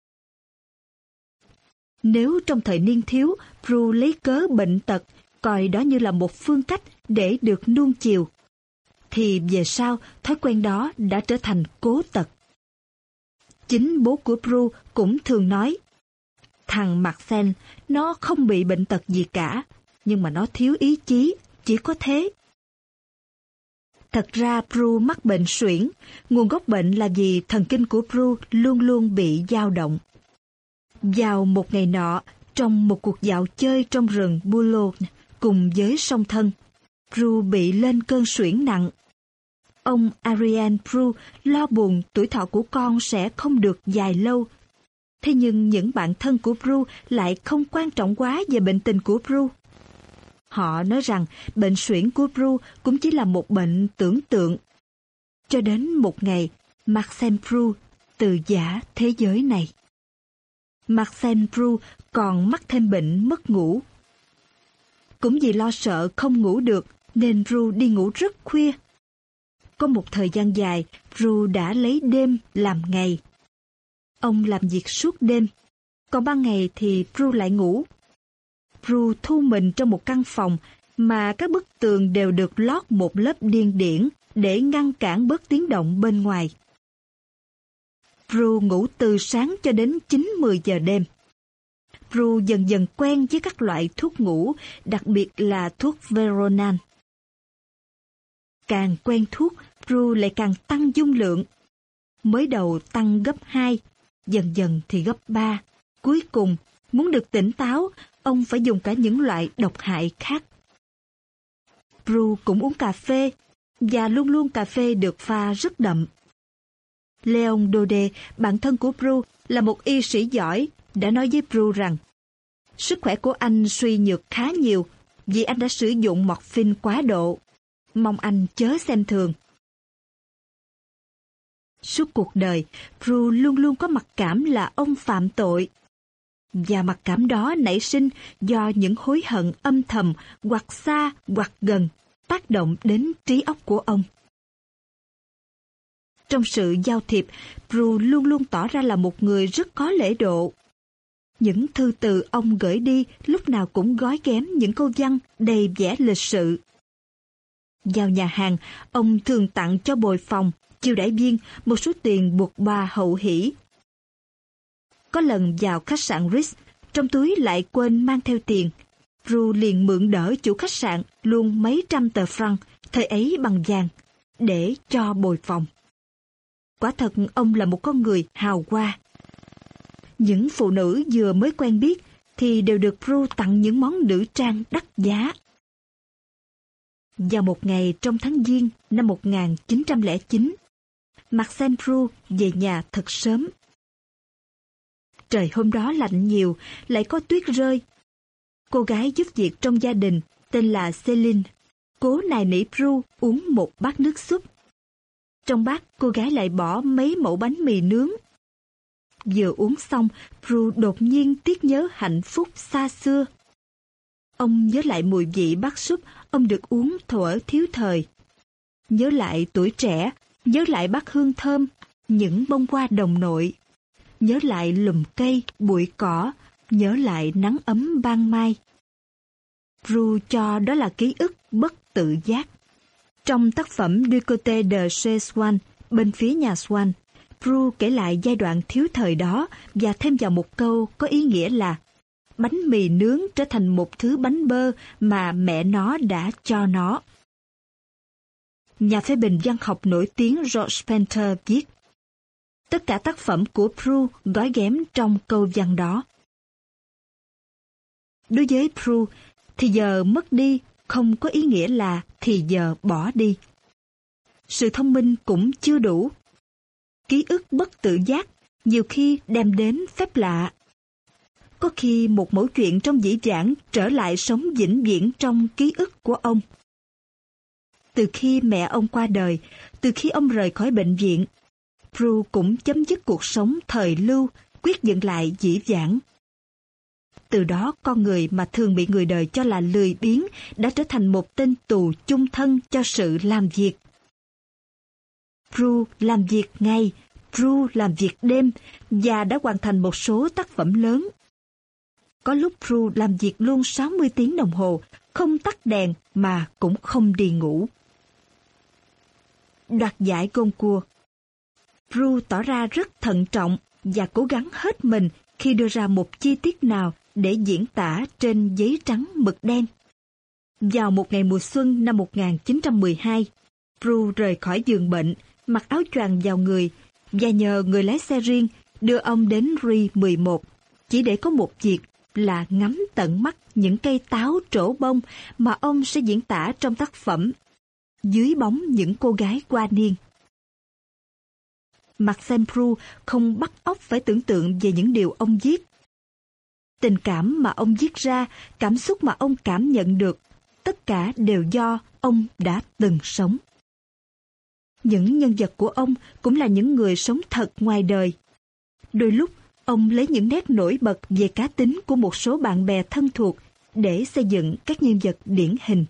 Nếu trong thời niên thiếu, Prue lấy cớ bệnh tật, coi đó như là một phương cách để được nuông chiều, thì về sau thói quen đó đã trở thành cố tật. Chính bố của Prue cũng thường nói: "Thằng Marcel, nó không bị bệnh tật gì cả, nhưng mà nó thiếu ý chí, chỉ có thế." Thật ra Prue mắc bệnh suyễn, nguồn gốc bệnh là vì thần kinh của Prue luôn luôn bị dao động. Vào một ngày nọ, trong một cuộc dạo chơi trong rừng Boulogne cùng với song thân, Prue bị lên cơn suyễn nặng. Ông Adrien Prue lo buồn tuổi thọ của con sẽ không được dài lâu. Thế nhưng những bạn thân của Prue lại không quan trọng quá về bệnh tình của Prue. Họ nói rằng bệnh suyễn của Prue cũng chỉ là một bệnh tưởng tượng. Cho đến một ngày, Marcel Prue từ giã thế giới này. Marcel Prue còn mắc thêm bệnh mất ngủ. Cũng vì lo sợ không ngủ được nên Prue đi ngủ rất khuya. Có một thời gian dài, Prue đã lấy đêm làm ngày. Ông làm việc suốt đêm, còn ban ngày thì Prue lại ngủ. Prue thu mình trong một căn phòng mà các bức tường đều được lót một lớp điên điển để ngăn cản bớt tiếng động bên ngoài. Prue ngủ từ sáng cho đến 9-10 giờ đêm. Prue dần dần quen với các loại thuốc ngủ, đặc biệt là thuốc Veronal. Càng quen thuốc, Prue lại càng tăng dung lượng. Mới đầu tăng gấp 2, dần dần thì gấp 3. Cuối cùng, muốn được tỉnh táo, ông phải dùng cả những loại độc hại khác. Prue cũng uống cà phê, và luôn luôn cà phê được pha rất đậm. Léon Daudet, bạn thân của Prue, là một y sĩ giỏi, đã nói với Prue rằng sức khỏe của anh suy nhược khá nhiều vì anh đã sử dụng morphine quá độ. Mong anh chớ xem thường. Suốt cuộc đời, Prue luôn luôn có mặc cảm là ông phạm tội. Và mặc cảm đó nảy sinh do những hối hận âm thầm hoặc xa hoặc gần tác động đến trí óc của ông. Trong sự giao thiệp, Prue luôn luôn tỏ ra là một người rất có lễ độ. Những thư từ ông gửi đi lúc nào cũng gói ghém những câu văn đầy vẻ lịch sự. Vào nhà hàng, ông thường tặng cho bồi phòng, chiêu đãi viên một số tiền buộc bà hậu hỷ. Có lần vào khách sạn Ritz, trong túi lại quên mang theo tiền. Prue liền mượn đỡ chủ khách sạn luôn mấy trăm tờ franc, thời ấy bằng vàng, để cho bồi phòng. Quả thật ông là một con người hào hoa. Những phụ nữ vừa mới quen biết thì đều được Prue tặng những món nữ trang đắt giá. Vào một ngày trong tháng Giêng năm 1909, Marcel Prue về nhà thật sớm. Trời hôm đó lạnh nhiều, lại có tuyết rơi. Cô gái giúp việc trong gia đình, tên là Céline, cố nài nỉ Prue uống một bát nước súp. Trong bát, cô gái lại bỏ mấy mẩu bánh mì nướng. Vừa uống xong, Prue đột nhiên tiếc nhớ hạnh phúc xa xưa. Ông nhớ lại mùi vị bát súp ông được uống thuở thiếu thời. Nhớ lại tuổi trẻ, nhớ lại bát hương thơm, những bông hoa đồng nội. Nhớ lại lùm cây, bụi cỏ, nhớ lại nắng ấm ban mai. Prue cho đó là ký ức bất tự giác. Trong tác phẩm Du côté de chez Swann, bên phía nhà Swann, Proust kể lại giai đoạn thiếu thời đó và thêm vào một câu có ý nghĩa là bánh mì nướng trở thành một thứ bánh bơ mà mẹ nó đã cho nó. Nhà phê bình văn học nổi tiếng George Spencer viết, tất cả tác phẩm của Proust gói ghém trong câu văn đó. Đối với Proust, thì giờ mất đi không có ý nghĩa là thì giờ bỏ đi. Sự thông minh cũng chưa đủ. Ký ức bất tự giác nhiều khi đem đến phép lạ. Có khi một mẩu chuyện trong dĩ vãng trở lại sống vĩnh viễn trong ký ức của ông. Từ khi mẹ ông qua đời, từ khi ông rời khỏi bệnh viện, Proust cũng chấm dứt cuộc sống thời lưu, quyết dựng lại dĩ vãng. Từ đó con người mà thường bị người đời cho là lười biếng đã trở thành một tên tù chung thân cho sự làm việc. Proust làm việc ngày, Proust làm việc đêm và đã hoàn thành một số tác phẩm lớn. Có lúc Proust làm việc luôn 60 tiếng đồng hồ, không tắt đèn mà cũng không đi ngủ. Đoạt giải Goncourt, Proust tỏ ra rất thận trọng và cố gắng hết mình khi đưa ra một chi tiết nào để diễn tả trên giấy trắng mực đen. Vào một ngày mùa xuân năm 1912, Proust rời khỏi giường bệnh, mặc áo choàng vào người và nhờ người lái xe riêng đưa ông đến Rue 11, chỉ để có một việc là ngắm tận mắt những cây táo trổ bông mà ông sẽ diễn tả trong tác phẩm Dưới bóng những cô gái qua niên. Marcel Proust không bắt óc phải tưởng tượng về những điều ông viết. Tình cảm mà ông viết ra, cảm xúc mà ông cảm nhận được, tất cả đều do ông đã từng sống. Những nhân vật của ông cũng là những người sống thật ngoài đời. Đôi lúc, ông lấy những nét nổi bật về cá tính của một số bạn bè thân thuộc để xây dựng các nhân vật điển hình.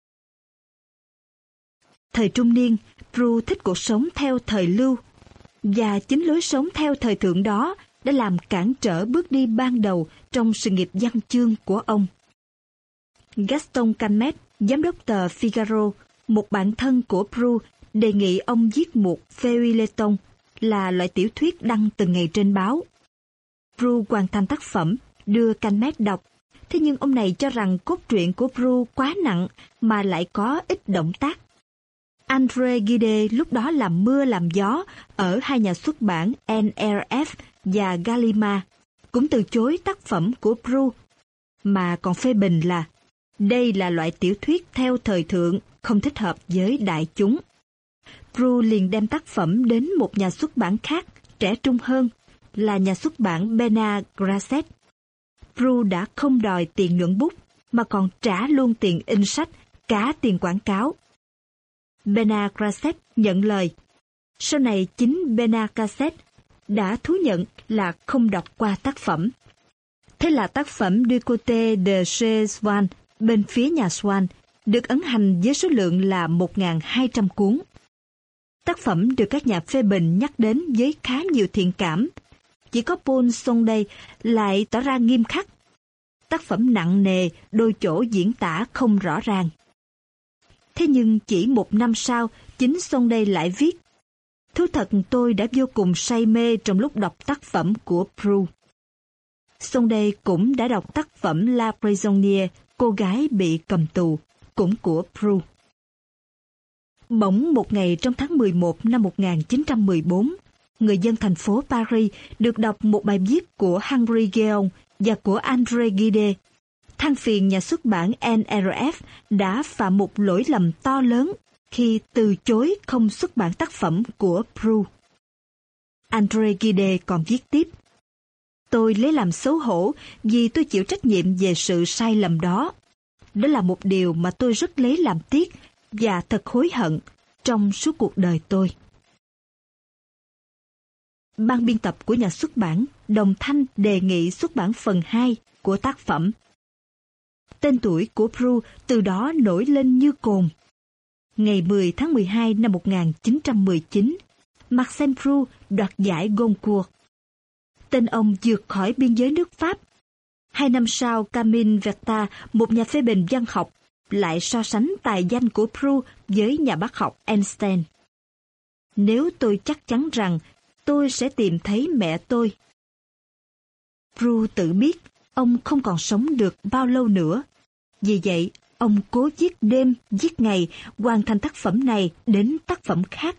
Thời trung niên, Proust thích cuộc sống theo thời lưu, và chính lối sống theo thời thượng đó đã làm cản trở bước đi ban đầu trong sự nghiệp văn chương của ông. Gaston Calmet, giám đốc tờ Figaro, một bạn thân của Proust, đề nghị ông viết một feuilleton là loại tiểu thuyết đăng từng ngày trên báo. Proust hoàn thành tác phẩm, đưa Calmet đọc. Thế nhưng ông này cho rằng cốt truyện của Proust quá nặng mà lại có ít động tác. André Gide lúc đó làm mưa làm gió ở hai nhà xuất bản NRF và Gallimard, cũng từ chối tác phẩm của Proust, mà còn phê bình là đây là loại tiểu thuyết theo thời thượng, không thích hợp với đại chúng. Proust liền đem tác phẩm đến một nhà xuất bản khác, trẻ trung hơn, là nhà xuất bản Bernard Grasset. Proust đã không đòi tiền nhuận bút, mà còn trả luôn tiền in sách, cả tiền quảng cáo. Bernard Grasset nhận lời. Sau này chính Bernard Grasset đã thú nhận là không đọc qua tác phẩm. Thế là tác phẩm Du côté de chez Swann, bên phía nhà Swann, được ấn hành với số lượng là 1.200 cuốn. Tác phẩm được các nhà phê bình nhắc đến với khá nhiều thiện cảm. Chỉ có Paul Sondé lại tỏ ra nghiêm khắc. Tác phẩm nặng nề, đôi chỗ diễn tả không rõ ràng. Thế nhưng chỉ một năm sau, chính Sondé lại viết: thú thật tôi đã vô cùng say mê trong lúc đọc tác phẩm của Proust. Sondé cũng đã đọc tác phẩm La Prisonnière, cô gái bị cầm tù, cũng của Proust. Bỗng một ngày trong tháng 11 năm 1914, người dân thành phố Paris được đọc một bài viết của Henri Guéon và của André Gide, than phiền nhà xuất bản NRF đã phạm một lỗi lầm to lớn khi từ chối không xuất bản tác phẩm của Proust. André Gide còn viết tiếp: tôi lấy làm xấu hổ vì tôi chịu trách nhiệm về sự sai lầm đó. Đó là một điều mà tôi rất lấy làm tiếc và thật hối hận trong suốt cuộc đời tôi. Ban biên tập của nhà xuất bản đồng thanh đề nghị xuất bản phần 2 của tác phẩm. Tên tuổi của Proust từ đó nổi lên như cồn. Ngày 10 tháng 12 năm 1919, Marcel Proust đoạt giải Goncourt. Tên ông vượt khỏi biên giới nước Pháp. 2 năm sau, Camille Verta, một nhà phê bình văn học, lại so sánh tài danh của Proust với nhà bác học Einstein. Nếu tôi chắc chắn rằng tôi sẽ tìm thấy mẹ tôi. Prue tự biết ông không còn sống được bao lâu nữa. Vì vậy, ông cố viết đêm, viết ngày, hoàn thành tác phẩm này đến tác phẩm khác.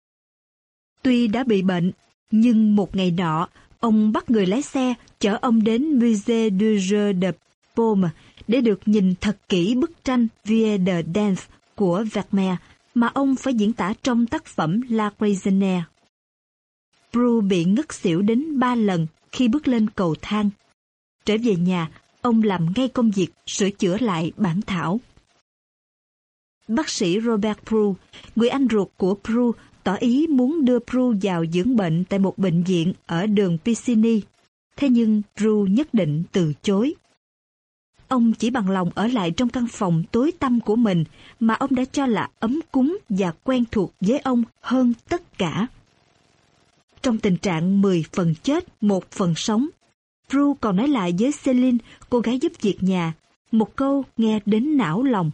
Tuy đã bị bệnh, nhưng một ngày nọ, ông bắt người lái xe chở ông đến Musée du Jeu de Paume để được nhìn thật kỹ bức tranh Vie de Danse của Vermeer mà ông phải diễn tả trong tác phẩm La Prisonnière. Prue bị ngất xỉu đến 3 lần khi bước lên cầu thang. Trở về nhà, ông làm ngay công việc sửa chữa lại bản thảo. Bác sĩ Robert Prue, người anh ruột của Prue, tỏ ý muốn đưa Prue vào dưỡng bệnh tại một bệnh viện ở đường Piscini. Thế nhưng Prue nhất định từ chối. Ông chỉ bằng lòng ở lại trong căn phòng tối tăm của mình mà ông đã cho là ấm cúng và quen thuộc với ông hơn tất cả. Trong tình trạng 10 phần chết, 1 phần sống, Prue còn nói lại với Céline, cô gái giúp việc nhà, một câu nghe đến não lòng.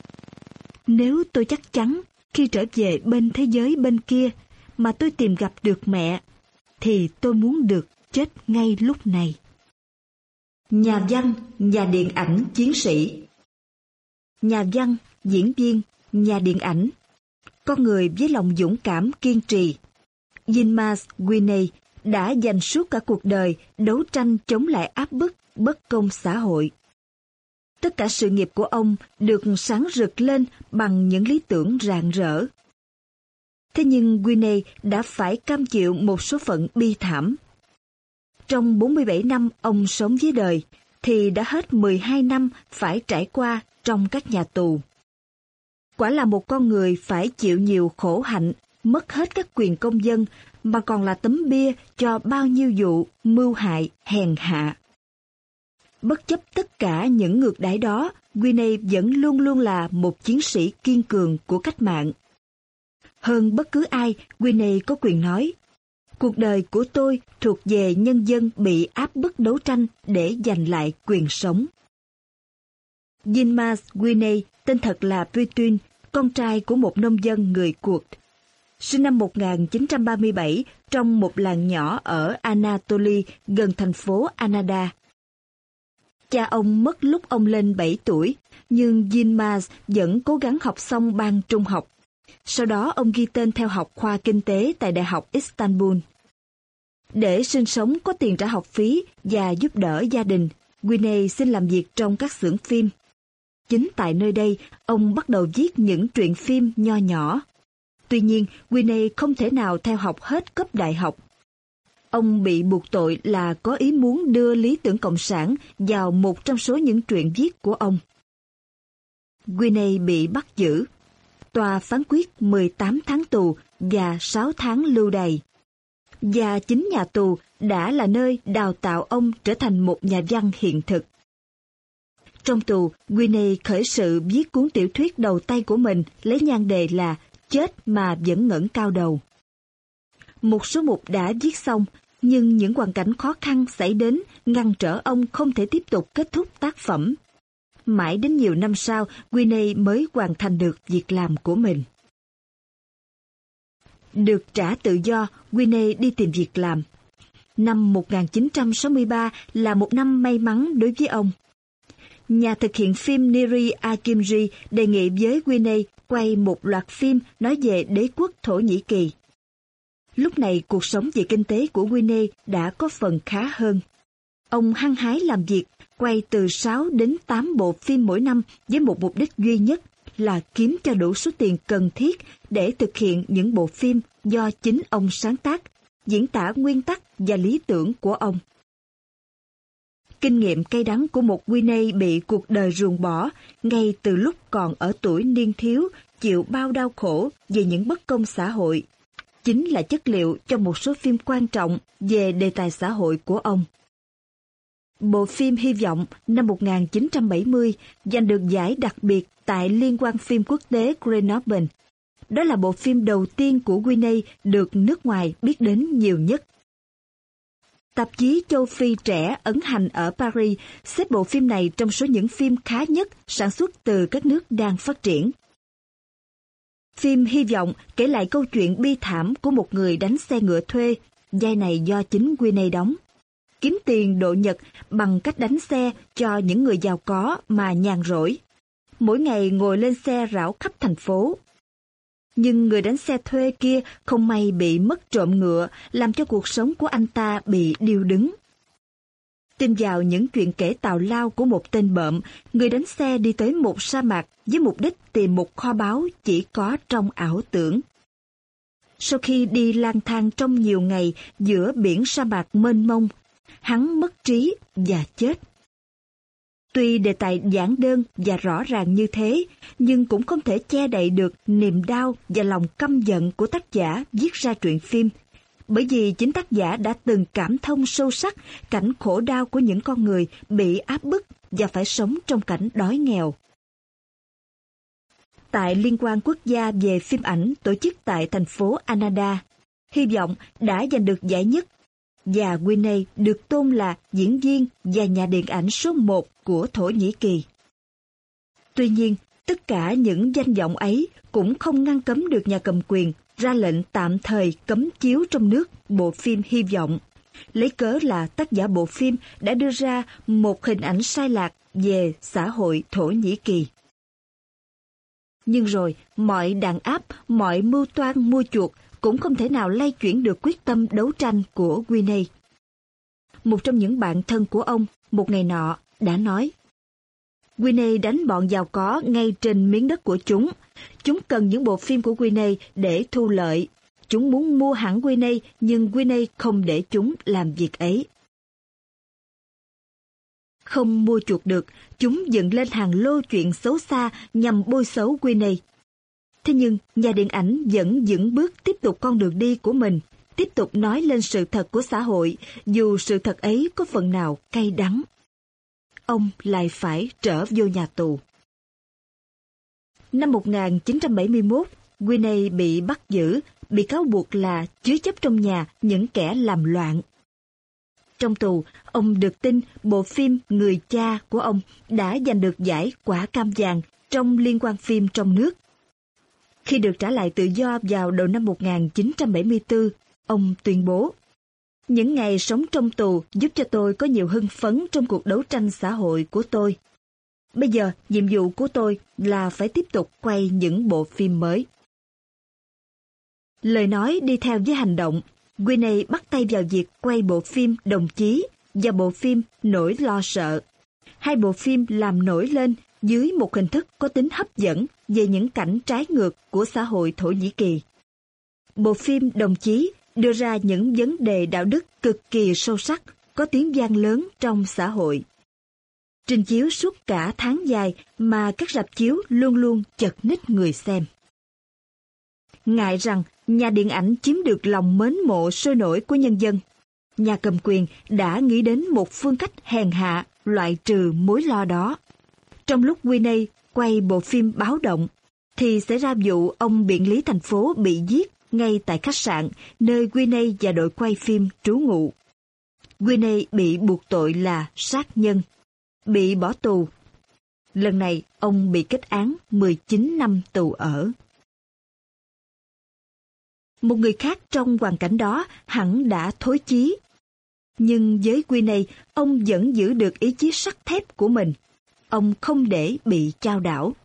Nếu tôi chắc chắn khi trở về bên thế giới bên kia mà tôi tìm gặp được mẹ, thì tôi muốn được chết ngay lúc này. Nhà văn, nhà điện ảnh chiến sĩ. Nhà văn, diễn viên, nhà điện ảnh. Con người với lòng dũng cảm kiên trì. Yilmaz Guiney đã dành suốt cả cuộc đời đấu tranh chống lại áp bức, bất công xã hội. Tất cả sự nghiệp của ông được sáng rực lên bằng những lý tưởng rạng rỡ. Thế nhưng Guiney đã phải cam chịu một số phận bi thảm. Trong 47 năm ông sống dưới đời, thì đã hết 12 năm phải trải qua trong các nhà tù. Quả là một con người phải chịu nhiều khổ hạnh, mất hết các quyền công dân, mà còn là tấm bia cho bao nhiêu vụ mưu hại, hèn hạ. Bất chấp tất cả những ngược đãi đó, Guiney vẫn luôn luôn là một chiến sĩ kiên cường của cách mạng. Hơn bất cứ ai, Guiney có quyền nói, cuộc đời của tôi thuộc về nhân dân bị áp bức đấu tranh để giành lại quyền sống. Yilmaz Guiney, tên thật là Pétuin, con trai của một nông dân người Kurd. Sinh năm 1937 trong một làng nhỏ ở Anatolia gần thành phố Anada. Cha ông mất lúc ông lên 7 tuổi, nhưng Yilmaz vẫn cố gắng học xong ban trung học. Sau đó ông ghi tên theo học khoa kinh tế tại Đại học Istanbul. Để sinh sống có tiền trả học phí và giúp đỡ gia đình, Guiney xin làm việc trong các xưởng phim. Chính tại nơi đây, ông bắt đầu viết những truyện phim nho nhỏ. Tuy nhiên, Guiney không thể nào theo học hết cấp đại học. Ông bị buộc tội là có ý muốn đưa lý tưởng cộng sản vào một trong số những truyện viết của ông. Guiney bị bắt giữ. Tòa phán quyết 18 tháng tù và 6 tháng lưu đày. Và chính nhà tù đã là nơi đào tạo ông trở thành một nhà văn hiện thực. Trong tù, Guiney khởi sự viết cuốn tiểu thuyết đầu tay của mình lấy nhan đề là Chết mà vẫn ngẩng cao đầu. Một số mục đã viết xong, nhưng những hoàn cảnh khó khăn xảy đến ngăn trở ông không thể tiếp tục kết thúc tác phẩm. Mãi đến nhiều năm sau, Guiney mới hoàn thành được việc làm của mình. Được trả tự do, Guiney đi tìm việc làm. Năm 1963 là một năm may mắn đối với ông. Nhà thực hiện phim Nuri Akimji đề nghị với Guiney quay một loạt phim nói về đế quốc Thổ Nhĩ Kỳ. Lúc này cuộc sống về kinh tế của Guiney đã có phần khá hơn. Ông hăng hái làm việc, quay từ 6 đến 8 bộ phim mỗi năm với một mục đích duy nhất là kiếm cho đủ số tiền cần thiết để thực hiện những bộ phim do chính ông sáng tác, diễn tả nguyên tắc và lý tưởng của ông. Kinh nghiệm cay đắng của một Guiney bị cuộc đời ruồng bỏ ngay từ lúc còn ở tuổi niên thiếu, chịu bao đau khổ về những bất công xã hội, chính là chất liệu cho một số phim quan trọng về đề tài xã hội của ông. Bộ phim Hy vọng năm 1970 giành được giải đặc biệt tại Liên hoan phim quốc tế Grenoble. Đó là bộ phim đầu tiên của Guiney được nước ngoài biết đến nhiều nhất. Tạp chí Châu Phi trẻ ấn hành ở Paris xếp bộ phim này trong số những phim khá nhất sản xuất từ các nước đang phát triển. Phim Hy vọng kể lại câu chuyện bi thảm của một người đánh xe ngựa thuê, vai này do chính Winnie đóng. Kiếm tiền độ nhật bằng cách đánh xe cho những người giàu có mà nhàn rỗi. Mỗi ngày ngồi lên xe rảo khắp thành phố. Nhưng người đánh xe thuê kia không may bị mất trộm ngựa, làm cho cuộc sống của anh ta bị điêu đứng. Tin vào những chuyện kể tào lao của một tên bợm, người đánh xe đi tới một sa mạc với mục đích tìm một kho báu chỉ có trong ảo tưởng. Sau khi đi lang thang trong nhiều ngày giữa biển sa mạc mênh mông, hắn mất trí và chết. Tuy đề tài giản đơn và rõ ràng như thế, nhưng cũng không thể che đậy được niềm đau và lòng căm giận của tác giả viết ra truyện phim, bởi vì chính tác giả đã từng cảm thông sâu sắc cảnh khổ đau của những con người bị áp bức và phải sống trong cảnh đói nghèo. Tại Liên hoan quốc gia về phim ảnh tổ chức tại thành phố Annada, Hy vọng đã giành được giải nhất, và Winnie được tôn là diễn viên và nhà điện ảnh số 1 của Thổ Nhĩ Kỳ. Tuy nhiên, tất cả những danh vọng ấy cũng không ngăn cấm được nhà cầm quyền ra lệnh tạm thời cấm chiếu trong nước bộ phim Hy vọng, lấy cớ là tác giả bộ phim đã đưa ra một hình ảnh sai lạc về xã hội Thổ Nhĩ Kỳ. Nhưng rồi, mọi đàn áp, mọi mưu toan mua chuộc cũng không thể nào lay chuyển được quyết tâm đấu tranh của Winnie. Một trong những bạn thân của ông, một ngày nọ, đã nói: Winnie đánh bọn giàu có ngay trên miếng đất của chúng. Chúng cần những bộ phim của Winnie để thu lợi. Chúng muốn mua hẳn Winnie, nhưng Winnie không để chúng làm việc ấy. Không mua chuộc được, chúng dựng lên hàng lô chuyện xấu xa nhằm bôi xấu Winnie. Thế nhưng, nhà điện ảnh vẫn vững bước tiếp tục con đường đi của mình, tiếp tục nói lên sự thật của xã hội, dù sự thật ấy có phần nào cay đắng. Ông lại phải trở vô nhà tù. Năm 1971, Winnie bị bắt giữ, bị cáo buộc là chứa chấp trong nhà những kẻ làm loạn. Trong tù, ông được tin bộ phim Người cha của ông đã giành được giải Quả Cam Vàng trong liên hoan phim trong nước. Khi được trả lại tự do vào đầu năm 1974, ông tuyên bố: Những ngày sống trong tù giúp cho tôi có nhiều hưng phấn trong cuộc đấu tranh xã hội của tôi. Bây giờ, nhiệm vụ của tôi là phải tiếp tục quay những bộ phim mới. Lời nói đi theo với hành động, Winnie bắt tay vào việc quay bộ phim Đồng Chí và bộ phim Nỗi Lo Sợ. Hai bộ phim làm nổi lên dưới một hình thức có tính hấp dẫn về những cảnh trái ngược của xã hội Thổ Nhĩ Kỳ. Bộ phim Đồng Chí đưa ra những vấn đề đạo đức cực kỳ sâu sắc, có tiếng vang lớn trong xã hội. Trình chiếu suốt cả tháng dài mà các rạp chiếu luôn luôn chật ních người xem. Ngại rằng nhà điện ảnh chiếm được lòng mến mộ sôi nổi của nhân dân, nhà cầm quyền đã nghĩ đến một phương cách hèn hạ loại trừ mối lo đó. Trong lúc Winnie quay bộ phim Báo Động, thì xảy ra vụ ông biện lý thành phố bị giết ngay tại khách sạn nơi Winnie và đội quay phim trú ngụ. Winnie bị buộc tội là sát nhân, bị bỏ tù. Lần này, ông bị kết án 19 năm tù ở. Một người khác trong hoàn cảnh đó hẳn đã thối chí. Nhưng với Winnie, ông vẫn giữ được ý chí sắt thép của mình. Ông không để bị chao đảo.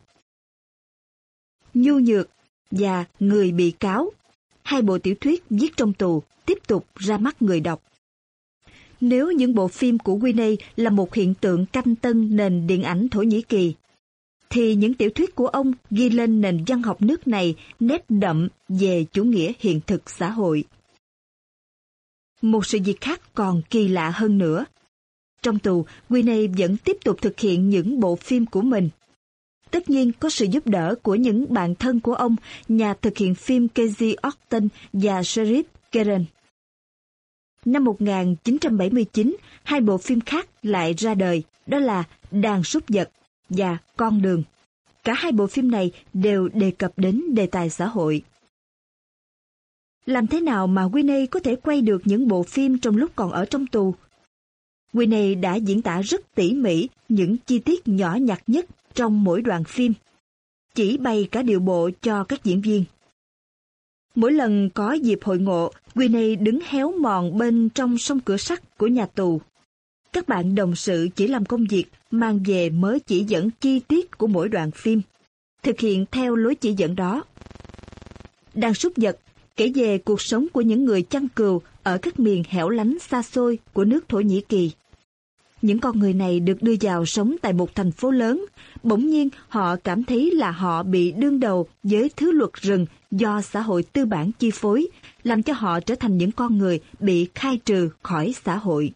Nhu Nhược và Người Bị Cáo, hai bộ tiểu thuyết viết trong tù, tiếp tục ra mắt người đọc. Nếu những bộ phim của Winnie là một hiện tượng canh tân nền điện ảnh Thổ Nhĩ Kỳ, thì những tiểu thuyết của ông ghi lên nền văn học nước này nét đậm về chủ nghĩa hiện thực xã hội. Một sự việc khác còn kỳ lạ hơn nữa. Trong tù, Winnie vẫn tiếp tục thực hiện những bộ phim của mình. Tất nhiên có sự giúp đỡ của những bạn thân của ông, nhà thực hiện phim Casey Orton và Sheriff Karen. Năm 1979, hai bộ phim khác lại ra đời, đó là Đàn Súc Vật và Con Đường. Cả hai bộ phim này đều đề cập đến đề tài xã hội. Làm thế nào mà Winnie có thể quay được những bộ phim trong lúc còn ở trong tù? Winnie đã diễn tả rất tỉ mỉ những chi tiết nhỏ nhặt nhất trong mỗi đoạn phim, chỉ bày cả điệu bộ cho các diễn viên. Mỗi lần có dịp hội ngộ, Winnie đứng héo mòn bên trong song cửa sắt của nhà tù. Các bạn đồng sự chỉ làm công việc mang về mớ chỉ dẫn chi tiết của mỗi đoạn phim, thực hiện theo lối chỉ dẫn đó. Đàn súc vật kể về cuộc sống của những người chăn cừu ở các miền hẻo lánh xa xôi của nước Thổ Nhĩ Kỳ. Những con người này được đưa vào sống tại một thành phố lớn, bỗng nhiên họ cảm thấy là họ bị đương đầu với thứ luật rừng do xã hội tư bản chi phối, làm cho họ trở thành những con người bị khai trừ khỏi xã hội.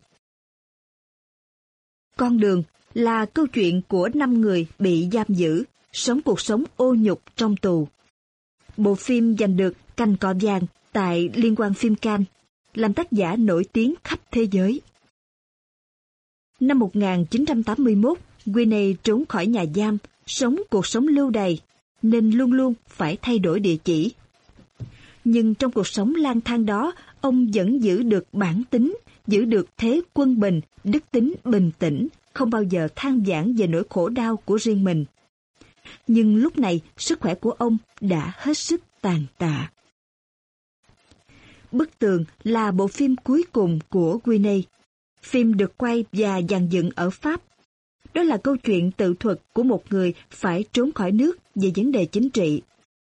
Con đường là câu chuyện của 5 người bị giam giữ, sống cuộc sống ô nhục trong tù. Bộ phim giành được cành cọ vàng tại Liên hoan phim Cannes, làm tác giả nổi tiếng khắp thế giới. Năm 1981, Winnie trốn khỏi nhà giam, sống cuộc sống lưu đày, nên luôn luôn phải thay đổi địa chỉ. Nhưng trong cuộc sống lang thang đó, ông vẫn giữ được bản tính, giữ được thế quân bình, đức tính bình tĩnh, không bao giờ than vãn về nỗi khổ đau của riêng mình. Nhưng lúc này, sức khỏe của ông đã hết sức tàn tạ. Bức tường là bộ phim cuối cùng của Winnie. Phim được quay và dàn dựng ở Pháp. Đó là câu chuyện tự thuật của một người phải trốn khỏi nước về vấn đề chính trị.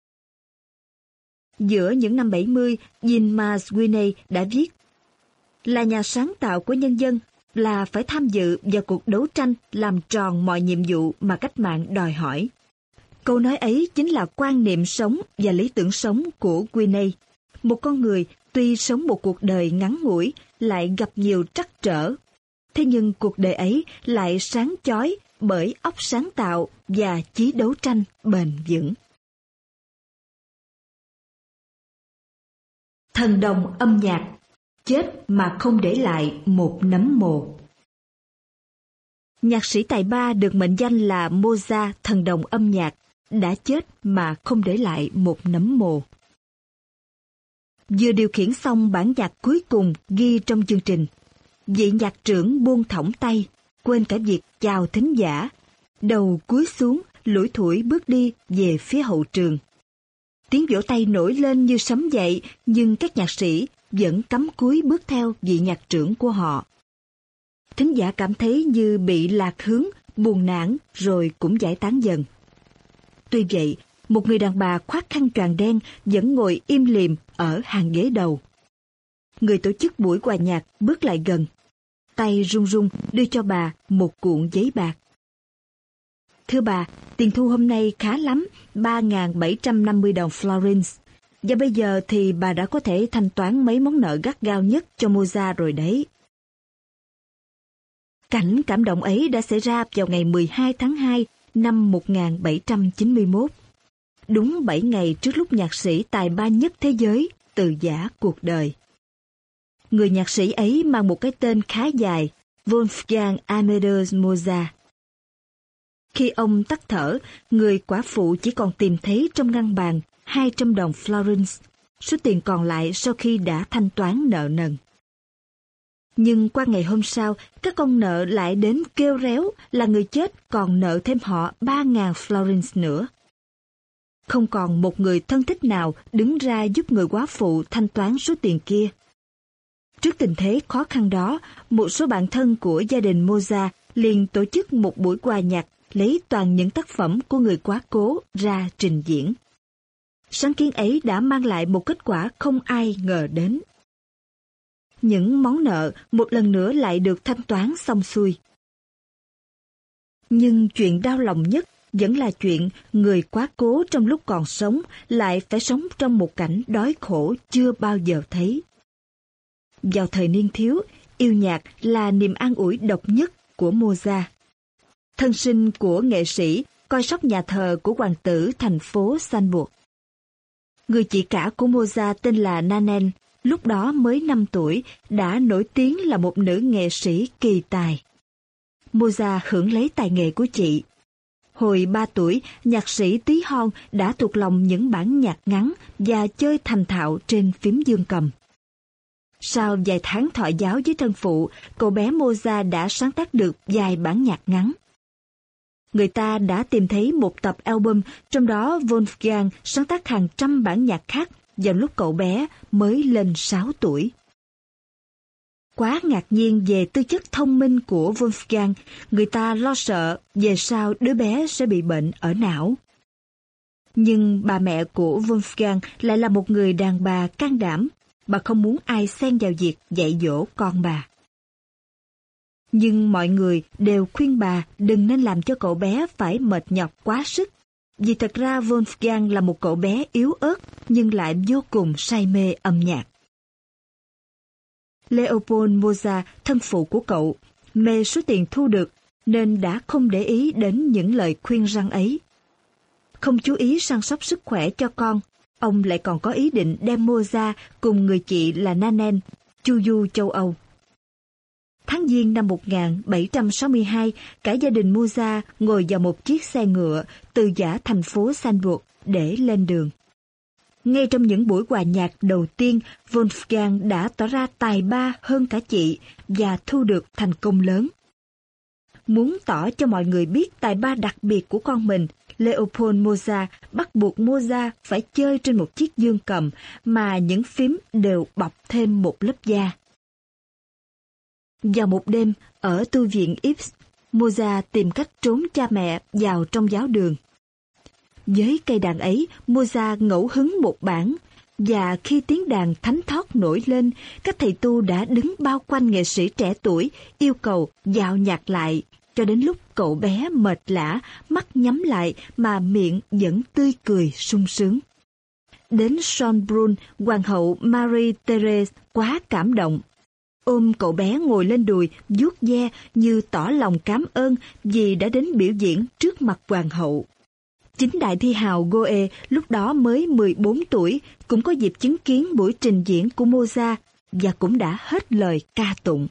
Giữa những năm 70, Yilmaz Winnie đã viết: là nhà sáng tạo của nhân dân là phải tham dự vào cuộc đấu tranh làm tròn mọi nhiệm vụ mà cách mạng đòi hỏi. Câu nói ấy chính là quan niệm sống và lý tưởng sống của Winnie, một con người tuy sống một cuộc đời ngắn ngủi lại gặp nhiều trắc trở. Thế nhưng cuộc đời ấy lại sáng chói bởi óc sáng tạo và chí đấu tranh bền vững. Thần đồng âm nhạc, chết mà không để lại một nấm mồ. Nhạc sĩ tài ba được mệnh danh là Mozart, thần đồng âm nhạc, đã chết mà không để lại một nấm mồ. Vừa điều khiển xong bản nhạc cuối cùng ghi trong chương trình, vị nhạc trưởng buông thõng tay, quên cả việc chào thính giả, đầu cúi xuống, lủi thủi bước đi về phía hậu trường. Tiếng vỗ tay nổi lên như sấm dậy, nhưng các nhạc sĩ vẫn cắm cúi bước theo vị nhạc trưởng của họ. Thính giả cảm thấy như bị lạc hướng, buồn nản rồi cũng giải tán dần. Tuy vậy, một người đàn bà khoác khăn choàng đen vẫn ngồi im lìm ở hàng ghế đầu. Người tổ chức buổi hòa nhạc bước lại gần, tay run run đưa cho bà một cuộn giấy bạc. Thưa bà, tiền thu hôm nay khá lắm, 3.750 đồng florins. Và bây giờ thì bà đã có thể thanh toán mấy món nợ gắt gao nhất cho Mozart rồi đấy. Cảnh cảm động ấy đã xảy ra vào ngày 12 tháng 2 năm 1791. Đúng 7 ngày trước lúc nhạc sĩ tài ba nhất thế giới từ giã cuộc đời. Người nhạc sĩ ấy mang một cái tên khá dài, Wolfgang Amadeus Mozart. Khi ông tắt thở, người quả phụ chỉ còn tìm thấy trong ngăn bàn 200 đồng florins, số tiền còn lại sau khi đã thanh toán nợ nần. Nhưng qua ngày hôm sau, các con nợ lại đến kêu réo là người chết còn nợ thêm họ 3.000 florins nữa. Không còn một người thân thích nào đứng ra giúp người quá phụ thanh toán số tiền kia. Trước tình thế khó khăn đó, một số bạn thân của gia đình Mozart liền tổ chức một buổi hòa nhạc lấy toàn những tác phẩm của người quá cố ra trình diễn. Sáng kiến ấy đã mang lại một kết quả không ai ngờ đến. Những món nợ một lần nữa lại được thanh toán xong xuôi. Nhưng chuyện đau lòng nhất vẫn là chuyện người quá cố trong lúc còn sống lại phải sống trong một cảnh đói khổ chưa bao giờ thấy. Vào thời niên thiếu, yêu nhạc là niềm an ủi độc nhất của Mozart. Thân sinh của nghệ sĩ coi sóc nhà thờ của hoàng tử thành phố Salzburg. Người chị cả của Mozart tên là Nanen, lúc đó mới 5 tuổi, đã nổi tiếng là một nữ nghệ sĩ kỳ tài. Mozart hưởng lấy tài nghệ của chị. Hồi 3 tuổi, nhạc sĩ tí hon đã thuộc lòng những bản nhạc ngắn và chơi thành thạo trên phím dương cầm. Sau vài tháng thọ giáo với thân phụ, cậu bé Mozart đã sáng tác được vài bản nhạc ngắn. Người ta đã tìm thấy một tập album, trong đó Wolfgang sáng tác hàng trăm bản nhạc khác vào lúc cậu bé mới lên 6 tuổi. Quá ngạc nhiên về tư chất thông minh của Wolfgang, người ta lo sợ về sau đứa bé sẽ bị bệnh ở não. Nhưng bà mẹ của Wolfgang lại là một người đàn bà can đảm, bà không muốn ai xen vào việc dạy dỗ con bà. Nhưng mọi người đều khuyên bà đừng nên làm cho cậu bé phải mệt nhọc quá sức, vì thật ra Wolfgang là một cậu bé yếu ớt nhưng lại vô cùng say mê âm nhạc. Leopold Mozart, thân phụ của cậu, mê số tiền thu được nên đã không để ý đến những lời khuyên răn ấy. Không chú ý săn sóc sức khỏe cho con, ông lại còn có ý định đem Mozart cùng người chị là Nanen chu du châu Âu. Tháng Giêng năm 1762, cả gia đình Mozart ngồi vào một chiếc xe ngựa từ giã thành phố Salzburg để lên đường. Ngay trong những buổi hòa nhạc đầu tiên, Wolfgang đã tỏ ra tài ba hơn cả chị và thu được thành công lớn. Muốn tỏ cho mọi người biết tài ba đặc biệt của con mình, Leopold Mozart bắt buộc Mozart phải chơi trên một chiếc dương cầm mà những phím đều bọc thêm một lớp da. Vào một đêm, ở tu viện Ypres, Mozart tìm cách trốn cha mẹ vào trong giáo đường. Với cây đàn ấy, Mozart ngẫu hứng một bản, và khi tiếng đàn thánh thót nổi lên, các thầy tu đã đứng bao quanh nghệ sĩ trẻ tuổi, yêu cầu dạo nhạc lại, cho đến lúc cậu bé mệt lả, mắt nhắm lại mà miệng vẫn tươi cười sung sướng. Đến Schönbrunn, hoàng hậu Marie Therese quá cảm động. Ôm cậu bé ngồi lên đùi, vuốt ve như tỏ lòng cảm ơn vì đã đến biểu diễn trước mặt hoàng hậu. Chính đại thi hào Goethe lúc đó mới 14 tuổi cũng có dịp chứng kiến buổi trình diễn của Mozart và cũng đã hết lời ca tụng.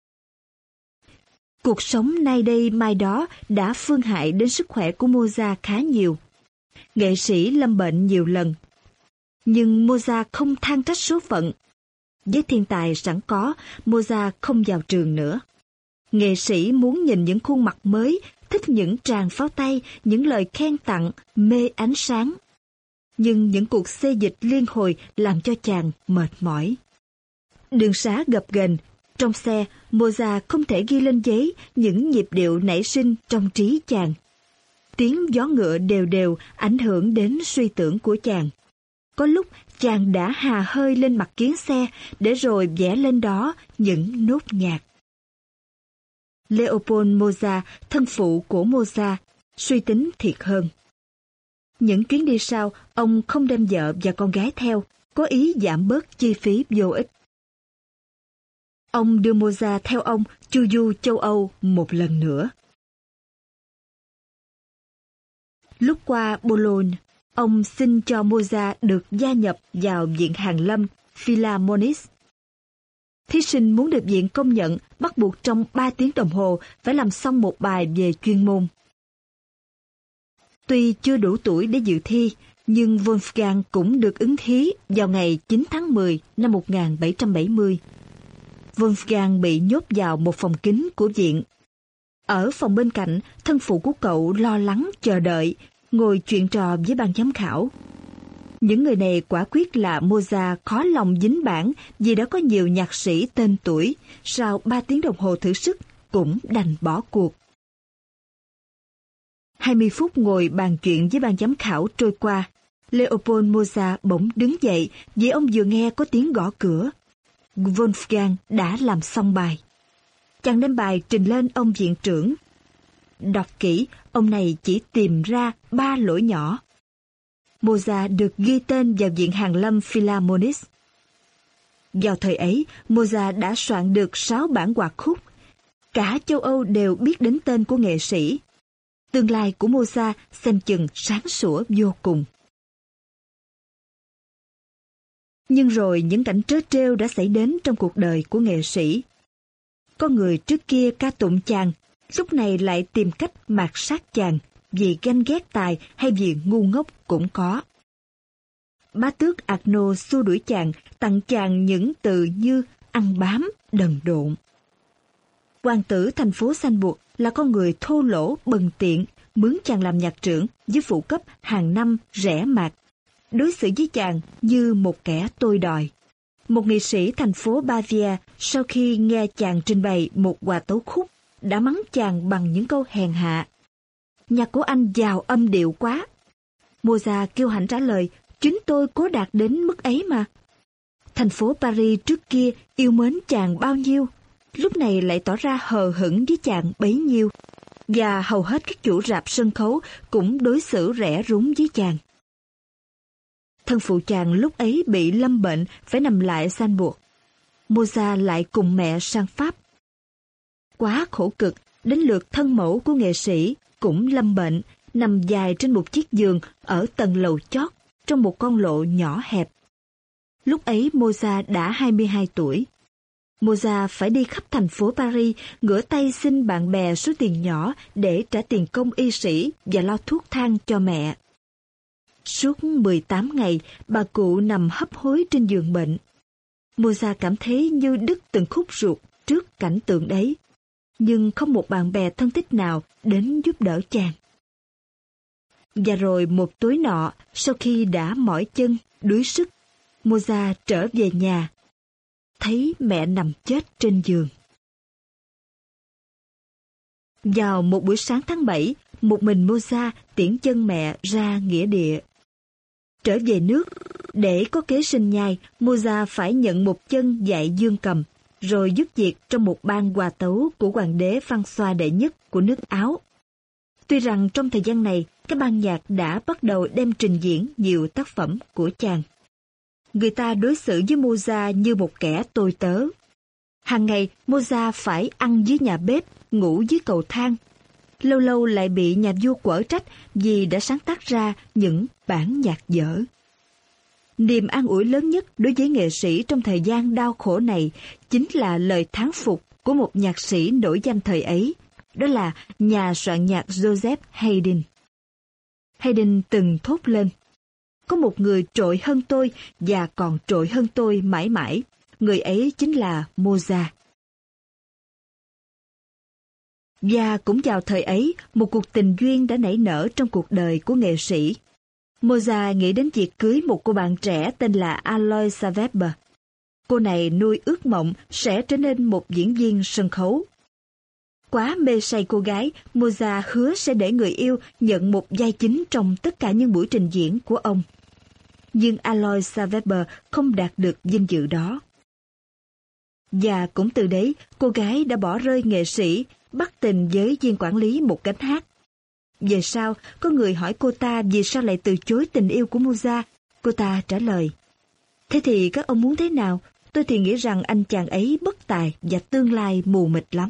Cuộc sống nay đây mai đó đã phương hại đến sức khỏe của Mozart khá nhiều. Nghệ sĩ lâm bệnh nhiều lần. Nhưng Mozart không than trách số phận. Với thiên tài sẵn có, Mozart không vào trường nữa. Nghệ sĩ muốn nhìn những khuôn mặt mới, thích những tràng pháo tay, những lời khen tặng, mê ánh sáng. Nhưng những cuộc xê dịch liên hồi làm cho chàng mệt mỏi. Đường xá gập ghềnh, trong xe, Mozart không thể ghi lên giấy những nhịp điệu nảy sinh trong trí chàng. Tiếng gió ngựa đều đều ảnh hưởng đến suy tưởng của chàng. Có lúc chàng đã hà hơi lên mặt kiến xe để rồi vẽ lên đó những nốt nhạc. Leopold Mozart, thân phụ của Mozart, suy tính thiệt hơn. Những chuyến đi sau, ông không đem vợ và con gái theo, có ý giảm bớt chi phí vô ích. Ông đưa Mozart theo ông chu du châu Âu một lần nữa. Lúc qua Boulogne, ông xin cho Mozart được gia nhập vào Viện Hàn Lâm Philharmonic. Thí sinh muốn được viện công nhận bắt buộc trong 3 tiếng đồng hồ phải làm xong một bài về chuyên môn. Tuy chưa đủ tuổi để dự thi, nhưng Wolfgang cũng được ứng thí vào ngày 9 tháng 10 năm 1770. Wolfgang bị nhốt vào một phòng kín của viện. Ở phòng bên cạnh, thân phụ của cậu lo lắng chờ đợi, ngồi chuyện trò với ban giám khảo. Những người này quả quyết là Mozart khó lòng dính bảng vì đã có nhiều nhạc sĩ tên tuổi, sau 3 tiếng đồng hồ thử sức cũng đành bỏ cuộc. 20 phút ngồi bàn chuyện với ban giám khảo trôi qua, Leopold Mozart bỗng đứng dậy vì ông vừa nghe có tiếng gõ cửa. Wolfgang đã làm xong bài. Chàng đem bài trình lên ông viện trưởng. Đọc kỹ, ông này chỉ tìm ra 3 lỗi nhỏ. Mozart được ghi tên vào Viện Hàn Lâm Philharmonic. Vào thời ấy, Mozart đã soạn được 6 bản hoạt khúc. Cả châu Âu đều biết đến tên của nghệ sĩ. Tương lai của Mozart xem chừng sáng sủa vô cùng. Nhưng rồi những cảnh trớ trêu đã xảy đến trong cuộc đời của nghệ sĩ. Có người trước kia ca tụng chàng, lúc này lại tìm cách mạt sát chàng, vì ganh ghét tài hay vì ngu ngốc cũng có. Bá tước Arnaud xua đuổi chàng, tặng chàng những từ như ăn bám, đần độn. Hoàng tử thành phố Salzburg là con người thô lỗ, bần tiện, mướn chàng làm nhạc trưởng với phụ cấp hàng năm rẻ mạt. đối xử với chàng như một kẻ tôi đòi. Một nghệ sĩ thành phố Bavia sau khi nghe chàng trình bày một hòa tấu khúc đã mắng chàng bằng những câu hèn hạ. Nhạc của anh giàu âm điệu quá. Mozart kiêu hãnh trả lời, chính tôi cố đạt đến mức ấy mà. Thành phố Paris trước kia yêu mến chàng bao nhiêu, lúc này lại tỏ ra hờ hững với chàng bấy nhiêu. Và hầu hết các chủ rạp sân khấu cũng đối xử rẻ rúng với chàng. Thân phụ chàng lúc ấy bị lâm bệnh phải nằm lại Sanbourg. Mozart lại cùng mẹ sang Pháp. Quá khổ cực, đến lượt thân mẫu của nghệ sĩ cũng lâm bệnh, nằm dài trên một chiếc giường ở tầng lầu chót trong một con lộ nhỏ hẹp. Lúc ấy Mozart đã 22 tuổi. Mozart phải đi khắp thành phố Paris, ngửa tay xin bạn bè số tiền nhỏ để trả tiền công y sĩ và lo thuốc thang cho mẹ. Suốt 18 ngày, bà cụ nằm hấp hối trên giường bệnh. Mozart cảm thấy như đứt từng khúc ruột trước cảnh tượng đấy, nhưng không một bạn bè thân thích nào đến giúp đỡ chàng. Và rồi một tối nọ, sau khi đã mỏi chân, đuối sức, Mozart trở về nhà, thấy mẹ nằm chết trên giường. Vào một buổi sáng tháng 7, một mình Mozart tiễn chân mẹ ra nghĩa địa. Trở về nước, để có kế sinh nhai, Mozart phải nhận một chân dạy dương cầm, rồi giúp việc trong một ban hòa tấu của hoàng đế François đệ nhất của nước Áo. Tuy rằng trong thời gian này, các ban nhạc đã bắt đầu đem trình diễn nhiều tác phẩm của chàng. Người ta đối xử với Mozart như một kẻ tôi tớ. Hàng ngày, Mozart phải ăn dưới nhà bếp, ngủ dưới cầu thang. Lâu lâu lại bị nhà vua quở trách vì đã sáng tác ra những bản nhạc dở. Niềm an ủi lớn nhất đối với nghệ sĩ trong thời gian đau khổ này chính là lời thán phục của một nhạc sĩ nổi danh thời ấy, đó là nhà soạn nhạc Joseph Haydn. Haydn từng thốt lên, có một người trội hơn tôi và còn trội hơn tôi mãi mãi, người ấy chính là Mozart. Và cũng vào thời ấy, một cuộc tình duyên đã nảy nở trong cuộc đời của nghệ sĩ. Mozart nghĩ đến việc cưới một cô bạn trẻ tên là Aloysia Weber. Cô này nuôi ước mộng sẽ trở nên một diễn viên sân khấu. Quá mê say cô gái, Mozart hứa sẽ để người yêu nhận một vai chính trong tất cả những buổi trình diễn của ông. Nhưng Aloysia Weber không đạt được vinh dự đó. Và cũng từ đấy, cô gái đã bỏ rơi nghệ sĩ, bắt tình với viên quản lý một gánh hát. Về sau, có người hỏi cô ta vì sao lại từ chối tình yêu của Mozart. Cô ta trả lời, thế thì các ông muốn thế nào? Tôi thì nghĩ rằng anh chàng ấy bất tài và tương lai mù mịt lắm.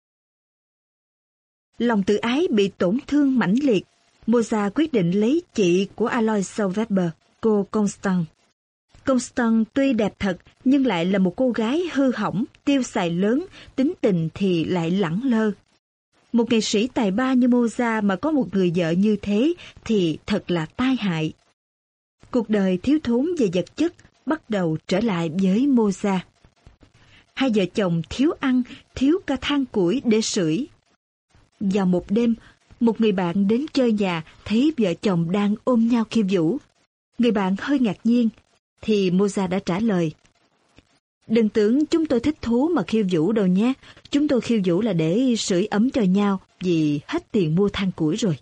Lòng tự ái bị tổn thương mãnh liệt, Mozart quyết định lấy chị của Aloysia Weber, cô Constance. Constance tuy đẹp thật nhưng lại là một cô gái hư hỏng, tiêu xài lớn, tính tình thì lại lẳng lơ. Một nghệ sĩ tài ba như Mozart mà có một người vợ như thế thì thật là tai hại. Cuộc đời thiếu thốn về vật chất bắt đầu trở lại với Mozart. Hai vợ chồng thiếu ăn, thiếu cả than củi để sưởi. Vào một đêm, một người bạn đến chơi nhà thấy vợ chồng đang ôm nhau khiêu vũ. Người bạn hơi ngạc nhiên, thì Mozart đã trả lời, đừng tưởng chúng tôi thích thú mà khiêu vũ đâu nhé, chúng tôi khiêu vũ là để sưởi ấm cho nhau vì hết tiền mua than củi rồi.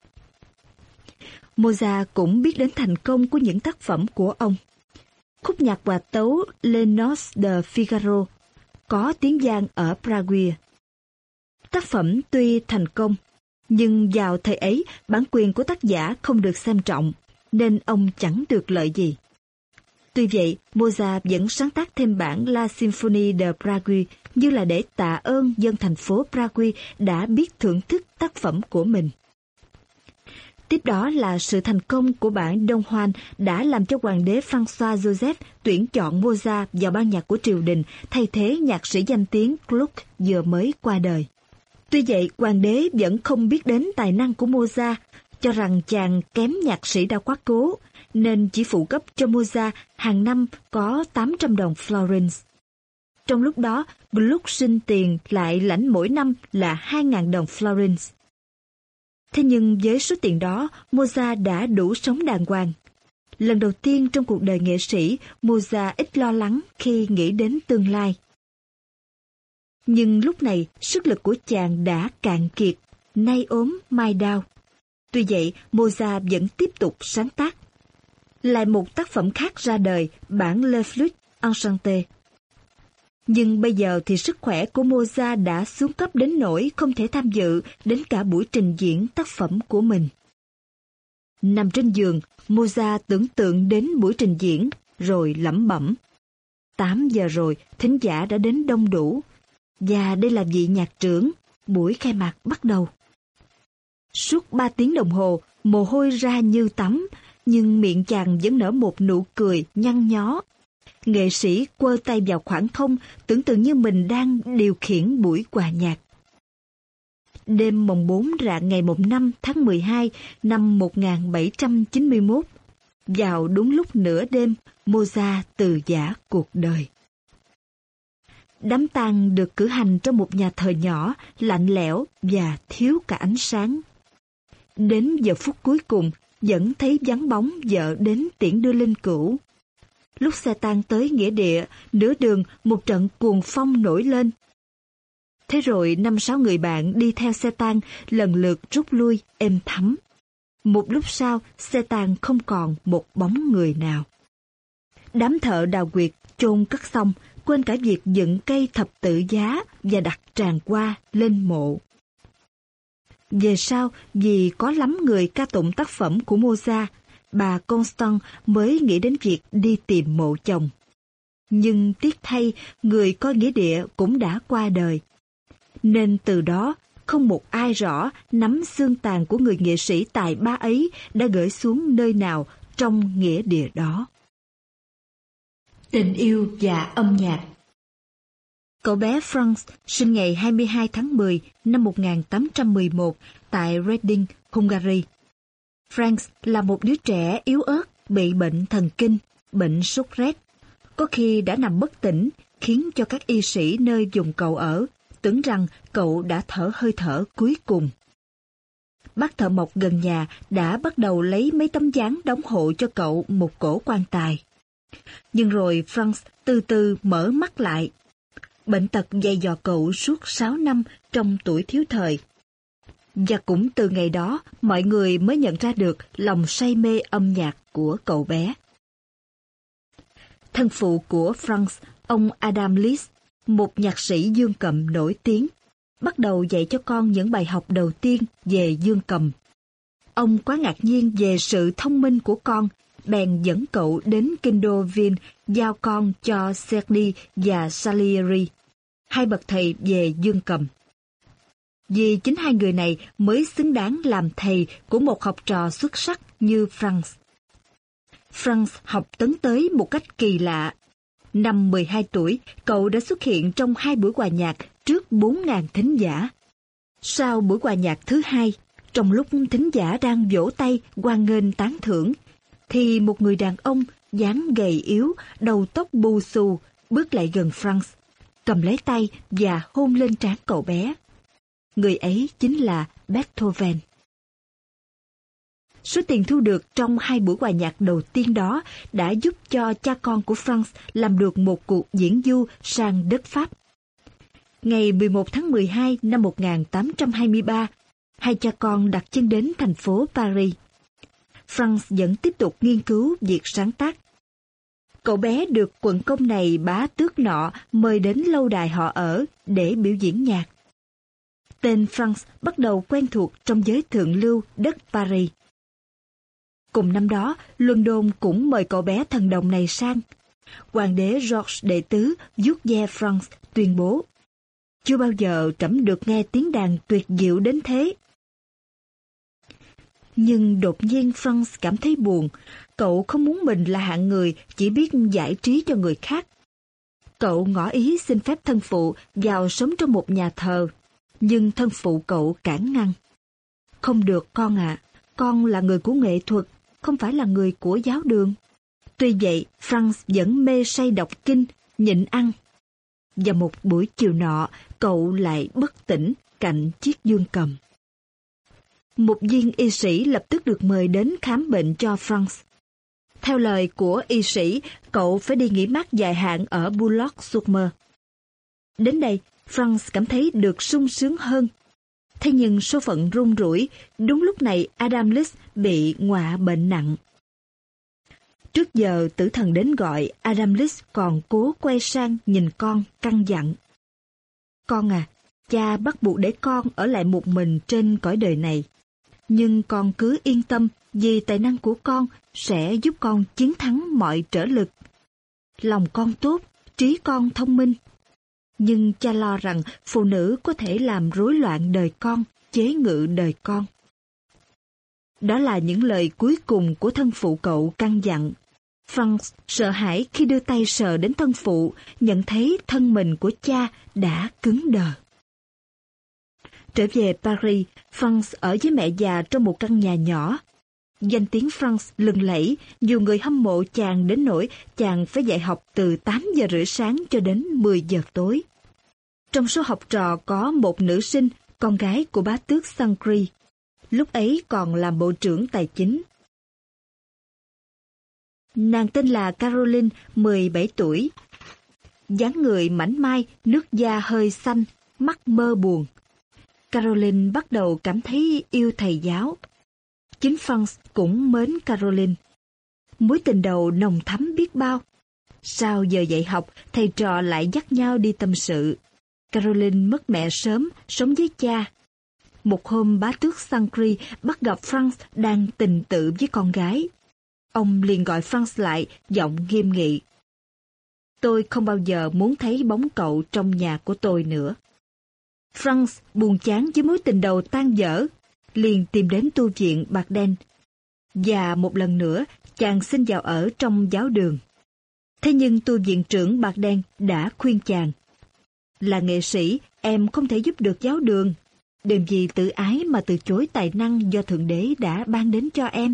Mozart cũng biết đến thành công của những tác phẩm của ông. Khúc nhạc hòa tấu Les Noces de Figaro có tiếng vang ở Prague. Tác phẩm tuy thành công, nhưng vào thời ấy bản quyền của tác giả không được xem trọng, nên ông chẳng được lợi gì. Tuy vậy, Mozart vẫn sáng tác thêm bản La Symphonie de Prague như là để tạ ơn dân thành phố Prague đã biết thưởng thức tác phẩm của mình. Tiếp đó là sự thành công của bản Don Juan đã làm cho hoàng đế François Joseph tuyển chọn Mozart vào ban nhạc của triều đình thay thế nhạc sĩ danh tiếng Gluck vừa mới qua đời. Tuy vậy, hoàng đế vẫn không biết đến tài năng của Mozart, cho rằng chàng kém nhạc sĩ đã quá cố, nên chỉ phụ cấp cho Mozart hàng năm có 800 đồng Florins. Trong lúc đó, Gluck xin tiền lại lãnh mỗi năm là 2.000 đồng Florins. Thế nhưng với số tiền đó, Mozart đã đủ sống đàng hoàng. lần đầu tiên trong cuộc đời nghệ sĩ, Mozart ít lo lắng khi nghĩ đến tương lai. Nhưng lúc này, sức lực của chàng đã cạn kiệt, nay ốm mai đau. Tuy vậy, Mozart vẫn tiếp tục sáng tác. Lại một tác phẩm khác ra đời, bản Le Flûte Enchantée. Nhưng bây giờ thì sức khỏe của Mozart đã xuống cấp đến nỗi không thể tham dự đến cả buổi trình diễn tác phẩm của mình. Nằm trên giường, Mozart tưởng tượng đến buổi trình diễn, rồi lẩm bẩm. 8 giờ rồi, thính giả đã đến đông đủ. Và đây là vị nhạc trưởng, buổi khai mạc bắt đầu. Suốt 3 tiếng đồng hồ, mồ hôi ra như tắm, nhưng miệng chàng vẫn nở một nụ cười nhăn nhó. Nghệ sĩ quơ tay vào khoảng không, tưởng tượng như mình đang điều khiển buổi hòa nhạc. Đêm mồng 4 rạng ngày 5 tháng 12 năm 1791, vào đúng lúc nửa đêm, Mozart từ giã cuộc đời. Đám tang được cử hành trong một nhà thờ nhỏ, lạnh lẽo và thiếu cả ánh sáng. Đến giờ phút cuối cùng, vẫn thấy vắng bóng vợ đến tiễn đưa linh cữu. Lúc xe tang tới nghĩa địa, nửa đường một trận cuồng phong nổi lên. Thế rồi 5-6 người bạn đi theo xe tang lần lượt rút lui êm thấm. Một lúc sau, xe tang không còn một bóng người nào. Đám thợ đào quyệt chôn cất xong, quên cả việc dựng cây thập tự giá và đặt tràng hoa lên mộ. Về sau, vì có lắm người ca tụng tác phẩm của Mozart, bà Constance mới nghĩ đến việc đi tìm mộ chồng. Nhưng tiếc thay, người coi nghĩa địa cũng đã qua đời. Nên từ đó, không một ai rõ nắm xương tàn của người nghệ sĩ tài ba ấy đã gửi xuống nơi nào trong nghĩa địa đó. Tình yêu và âm nhạc. Cậu bé Franz sinh ngày 22 tháng 10 năm 1811 tại Reading, Hungary. Franz là một đứa trẻ yếu ớt, bị bệnh thần kinh, bệnh sốt rét. Có khi đã nằm bất tỉnh, khiến cho các y sĩ nơi vùng cậu ở tưởng rằng cậu đã thở hơi thở cuối cùng. Bác thợ mộc gần nhà đã bắt đầu lấy mấy tấm dáng đóng hộ cho cậu một cổ quan tài. Nhưng rồi Franz từ từ mở mắt lại. Bệnh tật dày dò cậu suốt 6 năm trong tuổi thiếu thời. Và cũng từ ngày đó, mọi người mới nhận ra được lòng say mê âm nhạc của cậu bé. Thân phụ của Franz, ông Adam Liszt, một nhạc sĩ dương cầm nổi tiếng, bắt đầu dạy cho con những bài học đầu tiên về dương cầm. Ông quá ngạc nhiên về sự thông minh của con, bèn dẫn cậu đến kinh đô Viên giao con cho Serli và Salieri, hai bậc thầy về dương cầm. Vì chính hai người này mới xứng đáng làm thầy của một học trò xuất sắc như Franz. Franz học tấn tới một cách kỳ lạ. Năm 12 tuổi, cậu đã xuất hiện trong 2 buổi hòa nhạc trước 4.000 thính giả. Sau buổi hòa nhạc thứ 2, trong lúc thính giả đang vỗ tay hoan nghênh tán thưởng, thì một người đàn ông dáng gầy yếu, đầu tóc bù xù bước lại gần Franz, cầm lấy tay và hôn lên trán cậu bé. Người ấy chính là Beethoven. Số tiền thu được trong 2 buổi hòa nhạc đầu tiên đó đã giúp cho cha con của Franz làm được một cuộc diễn du sang đất Pháp. Ngày 11 tháng 12 năm 1823, hai cha con đặt chân đến thành phố Paris. Franz vẫn tiếp tục nghiên cứu việc sáng tác. Cậu bé được quận công này bá tước nọ mời đến lâu đài họ ở để biểu diễn nhạc. Tên Franz bắt đầu quen thuộc trong giới thượng lưu đất Paris. Cùng năm đó, London cũng mời cậu bé thần đồng này sang. Hoàng đế George đệ tứ vuốt ve Franz tuyên bố: "Chưa bao giờ trẫm được nghe tiếng đàn tuyệt diệu đến thế." Nhưng đột nhiên Franz cảm thấy buồn. Cậu không muốn mình là hạng người chỉ biết giải trí cho người khác. Cậu ngỏ ý xin phép thân phụ vào sống trong một nhà thờ. Nhưng thân phụ cậu cản ngăn. "Không được con ạ, con là người của nghệ thuật, không phải là người của giáo đường." Tuy vậy, Franz vẫn mê say đọc kinh, nhịn ăn. Và một buổi chiều nọ, cậu lại bất tỉnh cạnh chiếc dương cầm. Một viên y sĩ lập tức được mời đến khám bệnh cho Franz. Theo lời của y sĩ, cậu phải đi nghỉ mát dài hạn ở Boulogne-sur-Mer. Đến đây, Franz cảm thấy được sung sướng hơn. Thế nhưng số phận rung rủi, đúng lúc này Adam Liszt bị ngọa bệnh nặng. Trước giờ tử thần đến gọi, Adam Liszt còn cố quay sang nhìn con căn dặn. Con à, cha bắt buộc để con ở lại một mình trên cõi đời này. Nhưng con cứ yên tâm vì tài năng của con sẽ giúp con chiến thắng mọi trở lực. Lòng con tốt, trí con thông minh. Nhưng cha lo rằng phụ nữ có thể làm rối loạn đời con, chế ngự đời con. Đó là những lời cuối cùng của thân phụ cậu căn dặn. Franz sợ hãi khi đưa tay sờ đến thân phụ, nhận thấy thân mình của cha đã cứng đờ. Trở về Paris, Franz ở với mẹ già trong một căn nhà nhỏ. Danh tiếng Franz lừng lẫy, nhiều người hâm mộ chàng đến nỗi chàng phải dạy học từ 8 giờ rưỡi sáng cho đến 10 giờ tối. Trong số học trò có một nữ sinh, con gái của bá tước Saint-Cricq, lúc ấy còn làm bộ trưởng tài chính. Nàng tên là Caroline, 17 tuổi. Dáng người mảnh mai, nước da hơi xanh, mắt mơ buồn. Caroline bắt đầu cảm thấy yêu thầy giáo. Chính Franz cũng mến Caroline. Mối tình đầu nồng thắm biết bao. Sau giờ dạy học, thầy trò lại dắt nhau đi tâm sự. Caroline mất mẹ sớm, sống với cha. Một hôm bá tước Saint-Cricq bắt gặp Franz đang tình tự với con gái. Ông liền gọi Franz lại, giọng nghiêm nghị. Tôi không bao giờ muốn thấy bóng cậu trong nhà của tôi nữa. Franz buồn chán với mối tình đầu tan dở, liền tìm đến tu viện Bạc Đen. Và một lần nữa, chàng xin vào ở trong giáo đường. Thế nhưng tu viện trưởng Bạc Đen đã khuyên chàng. Là nghệ sĩ, em không thể giúp được giáo đường. Đừng vì tự ái mà từ chối tài năng do Thượng Đế đã ban đến cho em.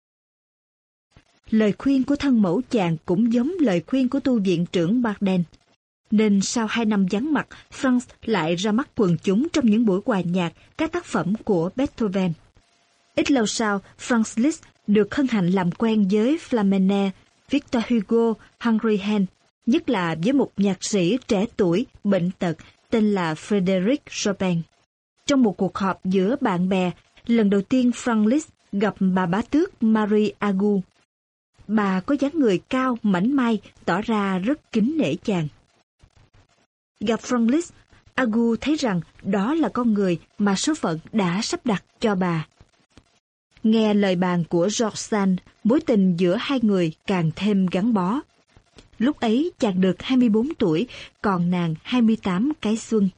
Lời khuyên của thân mẫu chàng cũng giống lời khuyên của tu viện trưởng Bạc Đen. Nên sau 2 năm vắng mặt, Franz lại ra mắt quần chúng trong những buổi hòa nhạc các tác phẩm của Beethoven. Ít lâu sau, Franz Liszt được hân hạnh làm quen với Flamene, Victor Hugo, Henry Hen, nhất là với một nhạc sĩ trẻ tuổi, bệnh tật, tên là Frédéric Chopin. Trong một cuộc họp giữa bạn bè, lần đầu tiên Franz Liszt gặp bà bá tước Marie Agu. Bà có dáng người cao, mảnh mai, tỏ ra rất kính nể chàng. Gặp Franz Liszt, Agu thấy rằng đó là con người mà số phận đã sắp đặt cho bà. Nghe lời bàn của George Sand, mối tình giữa hai người càng thêm gắn bó. Lúc ấy chàng được 24 tuổi, còn nàng 28 cái xuân.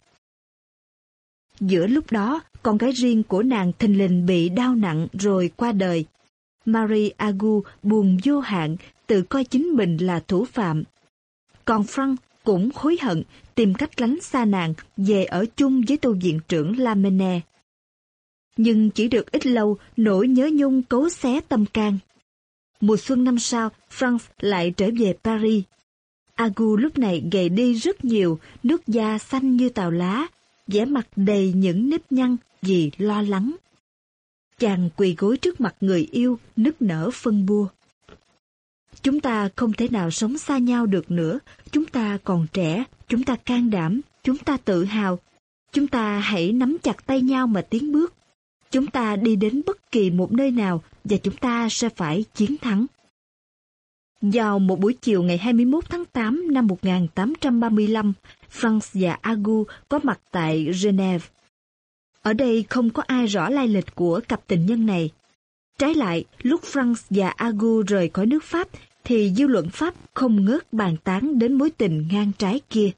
Giữa lúc đó, con gái riêng của nàng thình lình bị đau nặng rồi qua đời. Marie Agu buồn vô hạn, tự coi chính mình là thủ phạm. Còn Franz cũng hối hận, tìm cách lánh xa nàng, về ở chung với tu viện trưởng Lamennais. Nhưng chỉ được ít lâu, nỗi nhớ nhung cấu xé tâm can. Mùa xuân năm sau, Franz lại trở về Paris. Agu lúc này gầy đi rất nhiều, nước da xanh như tàu lá, vẻ mặt đầy những nếp nhăn vì lo lắng. Chàng quỳ gối trước mặt người yêu, nức nở phân bua. Chúng ta không thể nào sống xa nhau được nữa, chúng ta còn trẻ, chúng ta can đảm, chúng ta tự hào. Chúng ta hãy nắm chặt tay nhau mà tiến bước. Chúng ta đi đến bất kỳ một nơi nào và chúng ta sẽ phải chiến thắng. Vào một buổi chiều ngày 21 tháng 8 năm 1835, Franz và Agu có mặt tại Geneva. Ở đây không có ai rõ lai lịch của cặp tình nhân này. Trái lại, lúc Franz và Agu rời khỏi nước Pháp, thì dư luận Pháp không ngớt bàn tán đến mối tình ngang trái kia.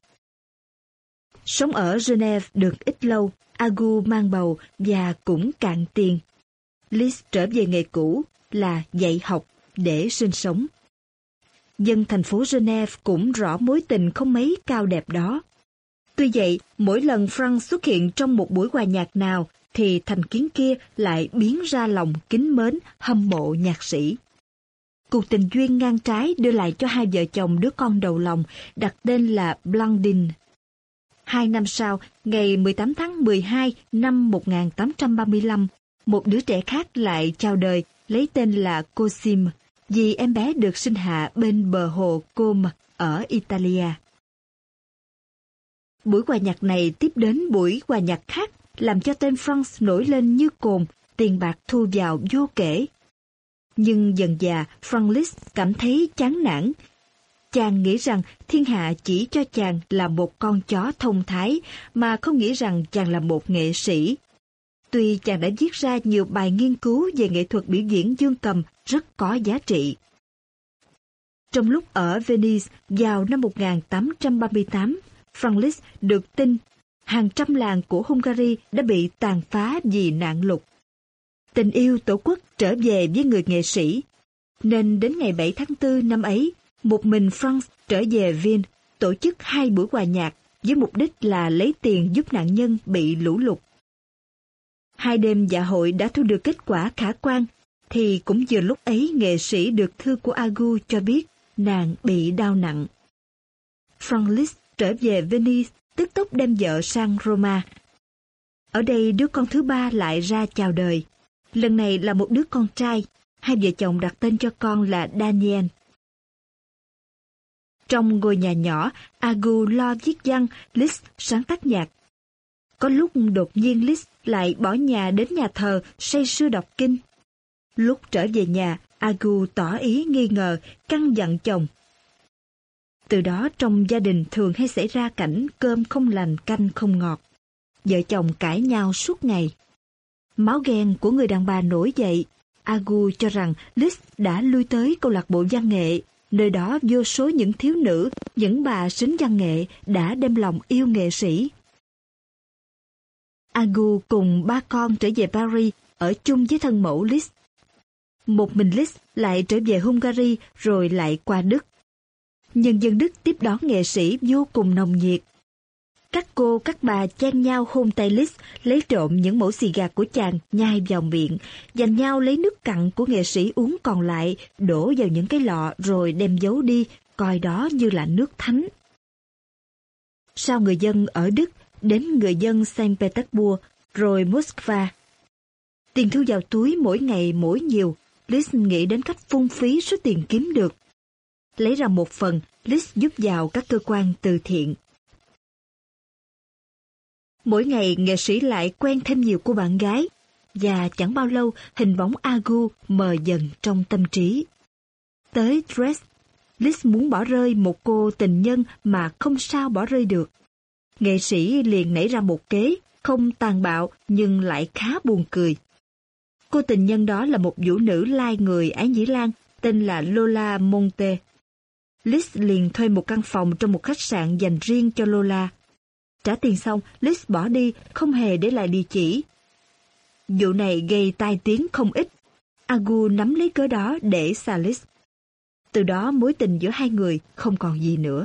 Sống ở Geneva được ít lâu, Agu mang bầu và cũng cạn tiền. Liszt trở về nghề cũ là dạy học để sinh sống. Dân thành phố Geneva cũng rõ mối tình không mấy cao đẹp đó. Tuy vậy, mỗi lần Franz xuất hiện trong một buổi hòa nhạc nào, thì thành kiến kia lại biến ra lòng kính mến, hâm mộ nhạc sĩ. Cuộc tình duyên ngang trái đưa lại cho hai vợ chồng đứa con đầu lòng, đặt tên là Blandine. 2 năm sau, ngày 18 tháng 12 năm 1835, một đứa trẻ khác lại chào đời, lấy tên là Cosimo, vì em bé được sinh hạ bên bờ hồ Como ở Italia. Buổi hòa nhạc này tiếp đến buổi hòa nhạc khác, làm cho tên Franz nổi lên như cồn, tiền bạc thu vào vô kể. Nhưng dần dà, Franz Liszt cảm thấy chán nản. Chàng nghĩ rằng thiên hạ chỉ cho chàng là một con chó thông thái, mà không nghĩ rằng chàng là một nghệ sĩ. Tuy chàng đã viết ra nhiều bài nghiên cứu về nghệ thuật biểu diễn dương cầm rất có giá trị. Trong lúc ở Venice vào năm 1838, Franz Liszt được tin hàng trăm làng của Hungary đã bị tàn phá vì nạn lụt. Tình yêu tổ quốc trở về với người nghệ sĩ, nên đến ngày 7 tháng 4 năm ấy, một mình Franz trở về Viên, tổ chức 2 buổi hòa nhạc với mục đích là lấy tiền giúp nạn nhân bị lũ lụt. 2 đêm dạ hội đã thu được kết quả khả quan, thì cũng vừa lúc ấy nghệ sĩ được thư của Agu cho biết nàng bị đau nặng. Franz Liszt trở về Venice, tức tốc đem vợ sang Roma. Ở đây đứa con thứ 3 lại ra chào đời. Lần này là một đứa con trai, hai vợ chồng đặt tên cho con là Daniel. Trong ngôi nhà nhỏ, Agu lo viết văn, Liszt sáng tác nhạc. Có lúc đột nhiên Liszt lại bỏ nhà đến nhà thờ say sưa đọc kinh. Lúc trở về nhà, Agu tỏ ý nghi ngờ, căn dặn chồng. Từ đó trong gia đình thường hay xảy ra cảnh cơm không lành canh không ngọt. Vợ chồng cãi nhau suốt ngày. Máu ghen của người đàn bà nổi dậy. Agu cho rằng Liszt đã lui tới câu lạc bộ văn nghệ. Nơi đó vô số những thiếu nữ, những bà sính văn nghệ đã đem lòng yêu nghệ sĩ. Agu cùng 3 con trở về Paris ở chung với thân mẫu Liszt. Một mình Liszt lại trở về Hungary rồi lại qua Đức. Nhân dân Đức tiếp đón nghệ sĩ vô cùng nồng nhiệt. Các cô các bà chen nhau hôn tay Liszt, lấy trộm những mẩu xì gà của chàng nhai vào miệng, giành nhau lấy nước cặn của nghệ sĩ uống còn lại, đổ vào những cái lọ rồi đem giấu đi, coi đó như là nước thánh. Sau người dân ở Đức, đến người dân Saint Petersburg, rồi Moscow. Tiền thu vào túi mỗi ngày mỗi nhiều, Liszt nghĩ đến cách phung phí số tiền kiếm được. Lấy ra một phần, Liszt giúp vào các cơ quan từ thiện. Mỗi ngày nghệ sĩ lại quen thêm nhiều cô bạn gái, và chẳng bao lâu hình bóng Agu mờ dần trong tâm trí. Tới Dresde, Liszt muốn bỏ rơi một cô tình nhân mà không sao bỏ rơi được. Nghệ sĩ liền nảy ra một kế, không tàn bạo nhưng lại khá buồn cười. Cô tình nhân đó là một vũ nữ lai người Ái Nhĩ Lan, tên là Lola Monte. Liszt liền thuê một căn phòng trong một khách sạn dành riêng cho Lola. Trả tiền xong, Liszt bỏ đi, không hề để lại địa chỉ. Vụ này gây tai tiếng không ít. Agu nắm lấy cớ đó để xa Liszt. Từ đó mối tình giữa hai người không còn gì nữa.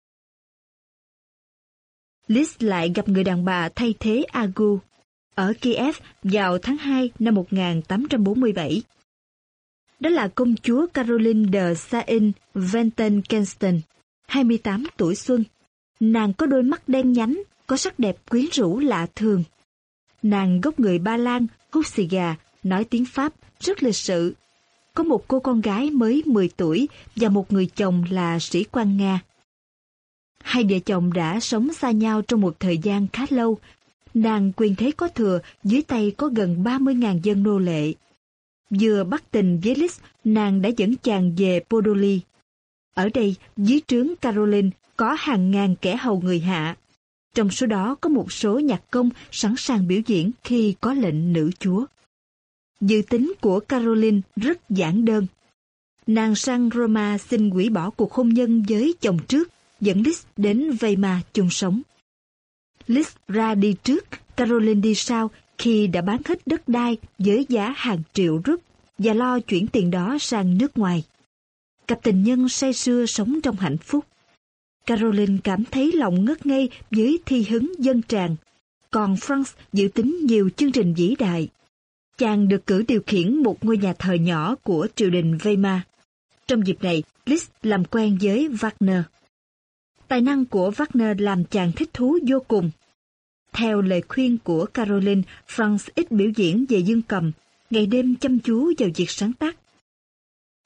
Liszt lại gặp người đàn bà thay thế Agu ở Kiev vào tháng 2 năm 1847. Đó là công chúa Caroline de Sayn-Ventenkensteen, 28 tuổi xuân. Nàng có đôi mắt đen nhánh, có sắc đẹp quyến rũ lạ thường. Nàng gốc người Ba Lan, hút xì gà, nói tiếng Pháp, rất lịch sự. Có một cô con gái mới 10 tuổi và một người chồng là sĩ quan Nga. Hai vợ chồng đã sống xa nhau trong một thời gian khá lâu. Nàng quyền thế có thừa, dưới tay có gần 30.000 dân nô lệ. Vừa bắt tình với Liszt, nàng đã dẫn chàng về Podoli. Ở đây, dưới trướng Caroline, có hàng ngàn kẻ hầu người hạ. Trong số đó có một số nhạc công sẵn sàng biểu diễn khi có lệnh nữ chúa. Dự tính của Caroline rất giản đơn. Nàng sang Roma xin hủy bỏ cuộc hôn nhân với chồng trước, dẫn Liszt đến Weimar chung sống. Liszt ra đi trước, Caroline đi sau khi đã bán hết đất đai với giá hàng triệu rúp và lo chuyển tiền đó sang nước ngoài. Cặp tình nhân say sưa sống trong hạnh phúc. Caroline cảm thấy lòng ngất ngây với thi hứng dân tràn, còn Franz dự tính nhiều chương trình vĩ đại. Chàng được cử điều khiển một ngôi nhà thờ nhỏ của triều đình Weimar. Trong dịp này, Liszt làm quen với Wagner. Tài năng của Wagner làm chàng thích thú vô cùng. Theo lời khuyên của Caroline, Franz ít biểu diễn về dương cầm, ngày đêm chăm chú vào việc sáng tác.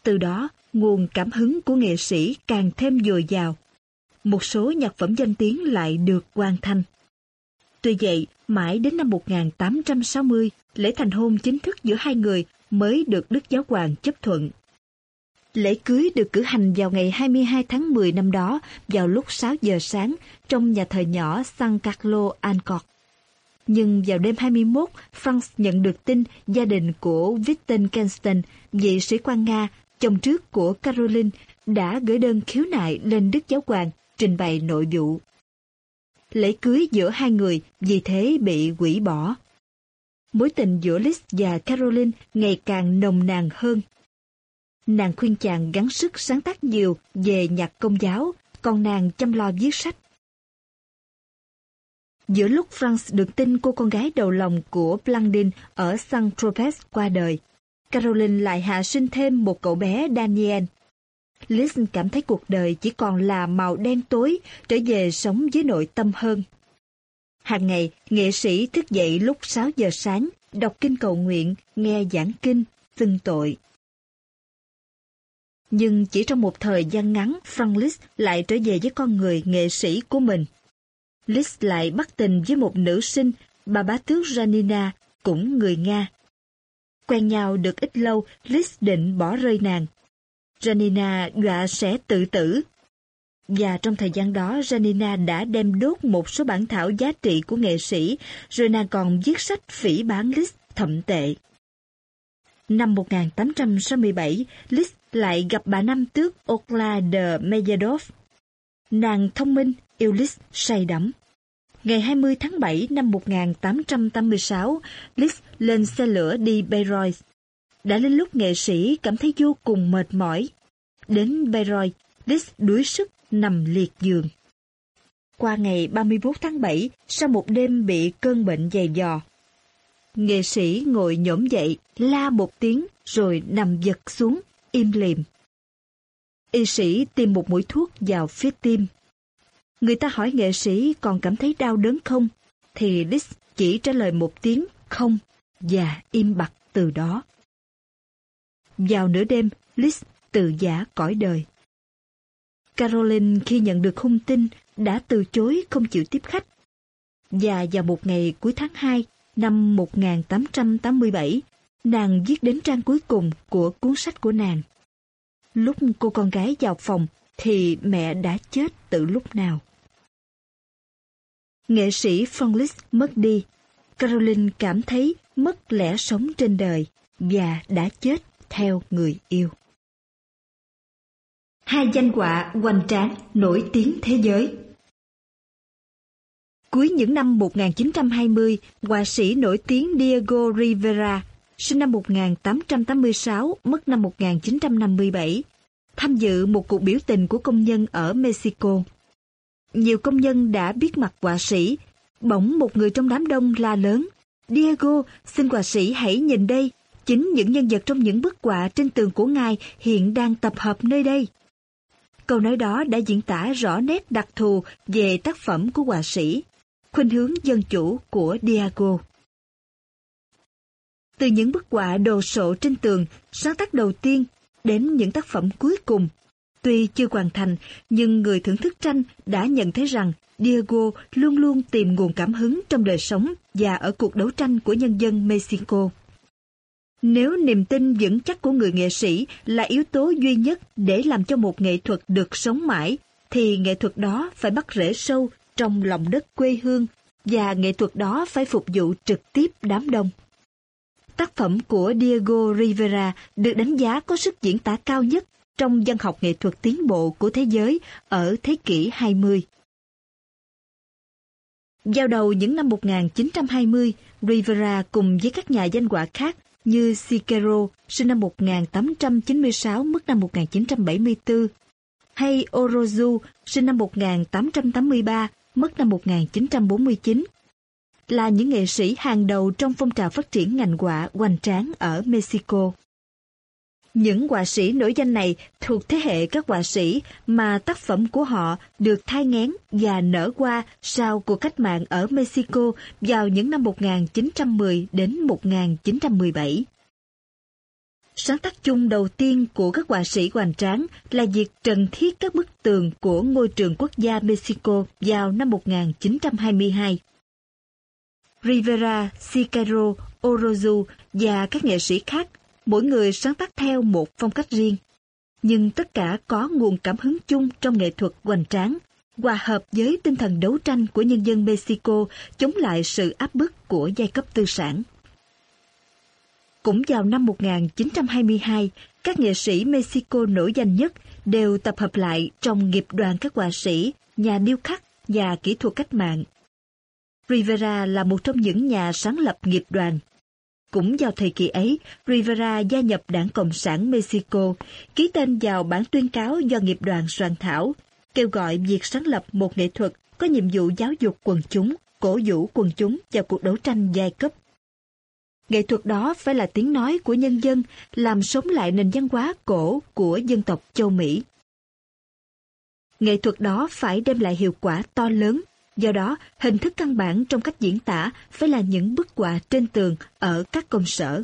Từ đó, nguồn cảm hứng của nghệ sĩ càng thêm dồi dào. Một số nhạc phẩm danh tiếng lại được hoàn thành. Tuy vậy, mãi đến năm 1860, lễ thành hôn chính thức giữa hai người mới được Đức Giáo hoàng chấp thuận. Lễ cưới được cử hành vào ngày 22 tháng 10 năm đó, vào lúc 6 giờ sáng, trong nhà thờ nhỏ San Carlo al Court. Nhưng vào đêm 21, Franz nhận được tin gia đình của Wittgenstein, vị sĩ quan Nga, chồng trước của Caroline, đã gửi đơn khiếu nại lên Đức Giáo hoàng, trình bày nội vụ. Lễ cưới giữa hai người vì thế bị hủy bỏ. Mối tình giữa Liszt và Caroline ngày càng nồng nàn hơn. Nàng khuyên chàng gắng sức sáng tác nhiều về nhạc công giáo, còn nàng chăm lo viết sách. Giữa lúc Franz được tin cô con gái đầu lòng của Blandine ở Saint-Tropez qua đời, Caroline lại hạ sinh thêm một cậu bé Daniel. Liszt cảm thấy cuộc đời chỉ còn là màu đen tối, trở về sống với nội tâm hơn. Hàng ngày, nghệ sĩ thức dậy lúc 6 giờ sáng, đọc kinh cầu nguyện, nghe giảng kinh, xưng tội. Nhưng chỉ trong một thời gian ngắn, Franz Liszt lại trở về với con người nghệ sĩ của mình. Liszt lại bắt tình với một nữ sinh, bà bá tước Janina, cũng người Nga. Quen nhau được ít lâu, Liszt định bỏ rơi nàng. Janina dọa sẽ tự tử. Và trong thời gian đó, Janina đã đem đốt một số bản thảo giá trị của nghệ sĩ, rồi nàng còn viết sách phỉ báng Liszt thậm tệ. Năm 1867, Liszt lại gặp bà nam tước Okla de Meyerdorf. Nàng thông minh, yêu Liszt say đắm. Ngày 20 tháng 7 năm 1886, Liszt lên xe lửa đi Bayreuth. Đã đến lúc nghệ sĩ cảm thấy vô cùng mệt mỏi. Đến Bayreuth, Liszt đuối sức nằm liệt giường. Qua ngày 31 tháng 7, sau một đêm bị cơn bệnh dày dò, nghệ sĩ ngồi nhổm dậy, la một tiếng rồi nằm giật xuống, im lìm. Y sĩ tiêm một mũi thuốc vào phía tim. Người ta hỏi nghệ sĩ còn cảm thấy đau đớn không, thì Liszt chỉ trả lời một tiếng không và im bặt từ đó. Vào nửa đêm, Liszt tự giã cõi đời. Caroline khi nhận được hung tin đã từ chối không chịu tiếp khách. Và vào một ngày cuối tháng 2 năm 1887, nàng viết đến trang cuối cùng của cuốn sách của nàng. Lúc cô con gái vào phòng thì mẹ đã chết từ lúc nào. Nghệ sĩ Franz Liszt mất đi. Caroline cảm thấy mất lẽ sống trên đời và đã chết theo người yêu. Hai danh họa hoành tráng nổi tiếng thế giới. Cuối những năm 1920, họa sĩ nổi tiếng Diego Rivera, sinh năm 1886, mất năm 1957, tham dự một cuộc biểu tình của công nhân ở Mexico. Nhiều công nhân đã biết mặt họa sĩ, bỗng một người trong đám đông la lớn: "Diego, xin họa sĩ hãy nhìn đây, chính những nhân vật trong những bức họa trên tường của ngài hiện đang tập hợp nơi đây." Câu nói đó đã diễn tả rõ nét đặc thù về tác phẩm của họa sĩ, khuynh hướng dân chủ của Diego. Từ những bức họa đồ sộ trên tường, sáng tác đầu tiên, đến những tác phẩm cuối cùng, tuy chưa hoàn thành, nhưng người thưởng thức tranh đã nhận thấy rằng Diego luôn luôn tìm nguồn cảm hứng trong đời sống và ở cuộc đấu tranh của nhân dân Mexico. Nếu niềm tin vững chắc của người nghệ sĩ là yếu tố duy nhất để làm cho một nghệ thuật được sống mãi, thì nghệ thuật đó phải bắt rễ sâu trong lòng đất quê hương, và nghệ thuật đó phải phục vụ trực tiếp đám đông. Tác phẩm của Diego Rivera được đánh giá có sức diễn tả cao nhất trong văn học nghệ thuật tiến bộ của thế giới ở thế kỷ 20. Vào đầu những năm 1920, Rivera cùng với các nhà danh họa khác như Siqueiro, sinh năm 1896, mất năm 1974, hay Orozu, sinh năm 1883, mất năm 1949, là những nghệ sĩ hàng đầu trong phong trào phát triển ngành họa hoành tráng ở Mexico. Những họa sĩ nổi danh này thuộc thế hệ các họa sĩ mà tác phẩm của họ được thai nghén và nở hoa sau cuộc cách mạng ở Mexico vào những năm 1910 đến 1917. Sáng tác chung đầu tiên của các họa sĩ hoành tráng là việc trần thiết các bức tường của ngôi trường quốc gia Mexico vào năm 1922. Rivera, Siqueiro, Orozu và các nghệ sĩ khác, mỗi người sáng tác theo một phong cách riêng. Nhưng tất cả có nguồn cảm hứng chung trong nghệ thuật hoành tráng, hòa hợp với tinh thần đấu tranh của nhân dân Mexico chống lại sự áp bức của giai cấp tư sản. Cũng vào năm 1922, các nghệ sĩ Mexico nổi danh nhất đều tập hợp lại trong nghiệp đoàn các họa sĩ, nhà điêu khắc và kỹ thuật cách mạng. Rivera là một trong những nhà sáng lập nghiệp đoàn. Cũng vào thời kỳ ấy, Rivera gia nhập Đảng Cộng sản Mexico, ký tên vào bản tuyên cáo do nghiệp đoàn soạn thảo, kêu gọi việc sáng lập một nghệ thuật có nhiệm vụ giáo dục quần chúng, cổ vũ quần chúng vào cuộc đấu tranh giai cấp. Nghệ thuật đó phải là tiếng nói của nhân dân, làm sống lại nền văn hóa cổ của dân tộc châu Mỹ. Nghệ thuật đó phải đem lại hiệu quả to lớn, do đó hình thức căn bản trong cách diễn tả phải là những bức họa trên tường ở các công sở.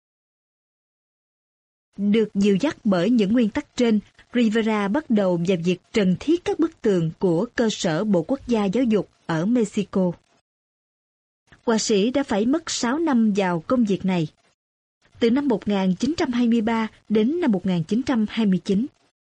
Được dìu dắt bởi những nguyên tắc trên, Rivera bắt đầu vào việc trần thiết các bức tường của cơ sở Bộ Quốc gia Giáo dục ở Mexico. Họa sĩ đã phải mất 6 năm vào công việc này, từ năm 1923 đến năm 1929.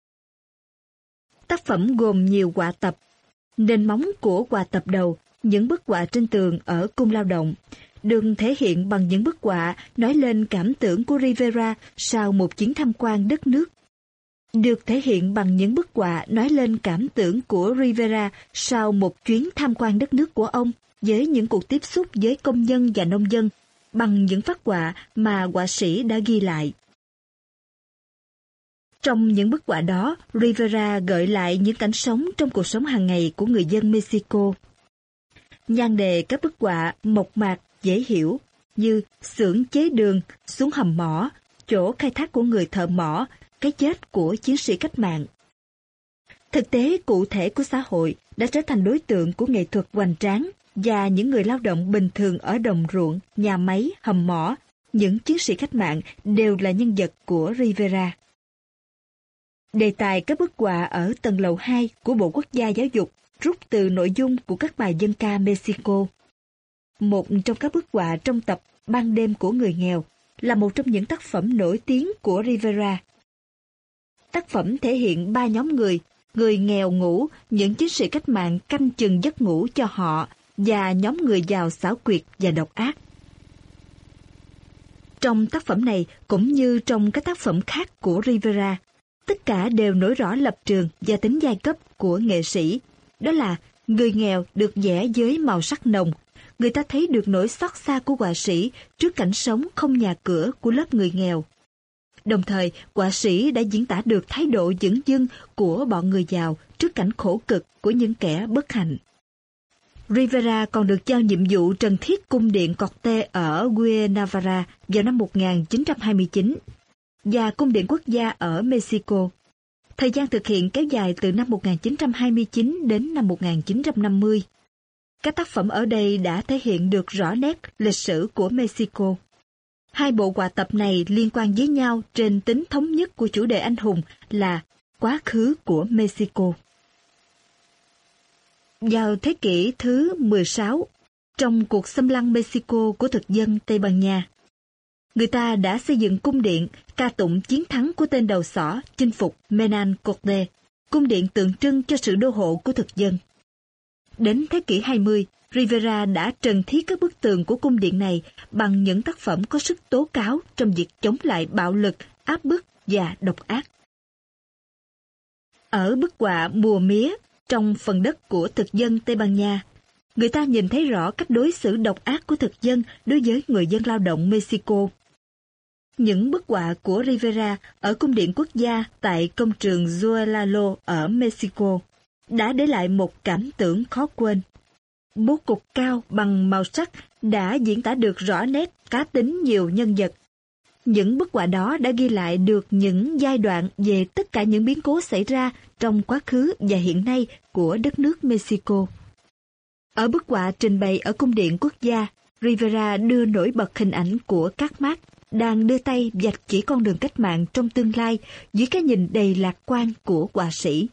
Tác phẩm gồm nhiều họa tập. Nền móng của họa tập đầu, những bức họa trên tường ở Cung Lao động, được thể hiện bằng những bức họa nói lên cảm tưởng của Rivera sau một chuyến tham quan đất nước. Được thể hiện bằng những bức họa nói lên cảm tưởng của Rivera sau một chuyến tham quan đất nước của ông với những cuộc tiếp xúc với công nhân và nông dân bằng những phác họa mà họa sĩ đã ghi lại. Trong những bức họa đó, Rivera gợi lại những cảnh sống trong cuộc sống hàng ngày của người dân Mexico. Nhan đề các bức họa mộc mạc, dễ hiểu, như xưởng chế đường, xuống hầm mỏ, chỗ khai thác của người thợ mỏ, cái chết của chiến sĩ cách mạng. Thực tế cụ thể của xã hội đã trở thành đối tượng của nghệ thuật hoành tráng, và những người lao động bình thường ở đồng ruộng, nhà máy, hầm mỏ, những chiến sĩ cách mạng đều là nhân vật của Rivera. Đề tài các bức họa ở tầng lầu 2 của Bộ Quốc gia Giáo dục rút từ nội dung của các bài dân ca Mexico. Một trong các bức họa trong tập Ban đêm của người nghèo là một trong những tác phẩm nổi tiếng của Rivera. Tác phẩm thể hiện 3 nhóm người nghèo ngủ, những chiến sĩ cách mạng canh chừng giấc ngủ cho họ, và nhóm người giàu xảo quyệt và độc ác. Trong tác phẩm này, cũng như trong các tác phẩm khác của Rivera, tất cả đều nổi rõ lập trường và tính giai cấp của nghệ sĩ. Đó là người nghèo được vẽ với màu sắc nồng. Người ta thấy được nỗi xót xa của họa sĩ trước cảnh sống không nhà cửa của lớp người nghèo. Đồng thời, họa sĩ đã diễn tả được thái độ dửng dưng của bọn người giàu trước cảnh khổ cực của những kẻ bất hạnh. Rivera còn được giao nhiệm vụ trần thiết cung điện Corte ở Guadalajara vào năm 1929 và cung điện quốc gia ở Mexico. Thời gian thực hiện kéo dài từ năm 1929 đến năm 1950. Các tác phẩm ở đây đã thể hiện được rõ nét lịch sử của Mexico. Hai bộ họa tập này liên quan với nhau trên tính thống nhất của chủ đề anh hùng là quá khứ của Mexico. Vào thế kỷ thứ 16, trong cuộc xâm lăng Mexico của thực dân Tây Ban Nha, người ta đã xây dựng cung điện ca tụng chiến thắng của tên đầu sỏ chinh phục Hernán Cortés, cung điện tượng trưng cho sự đô hộ của thực dân. Đến thế kỷ 20, Rivera đã trần thiết các bức tường của cung điện này bằng những tác phẩm có sức tố cáo trong việc chống lại bạo lực, áp bức và độc ác. Ở bức họa Mùa mía, trong phần đất của thực dân Tây Ban Nha, người ta nhìn thấy rõ cách đối xử độc ác của thực dân đối với người dân lao động Mexico. Những bức họa của Rivera ở cung điện quốc gia tại công trường Zócalo ở Mexico đã để lại một cảm tưởng khó quên. Bố cục cao bằng màu sắc đã diễn tả được rõ nét cá tính nhiều nhân vật. Những bức họa đó đã ghi lại được những giai đoạn về tất cả những biến cố xảy ra trong quá khứ và hiện nay của đất nước Mexico. Ở bức họa trình bày ở cung điện quốc gia, Rivera đưa nổi bật hình ảnh của các Mác, đang đưa tay vạch chỉ con đường cách mạng trong tương lai dưới cái nhìn đầy lạc quan của họa sĩ.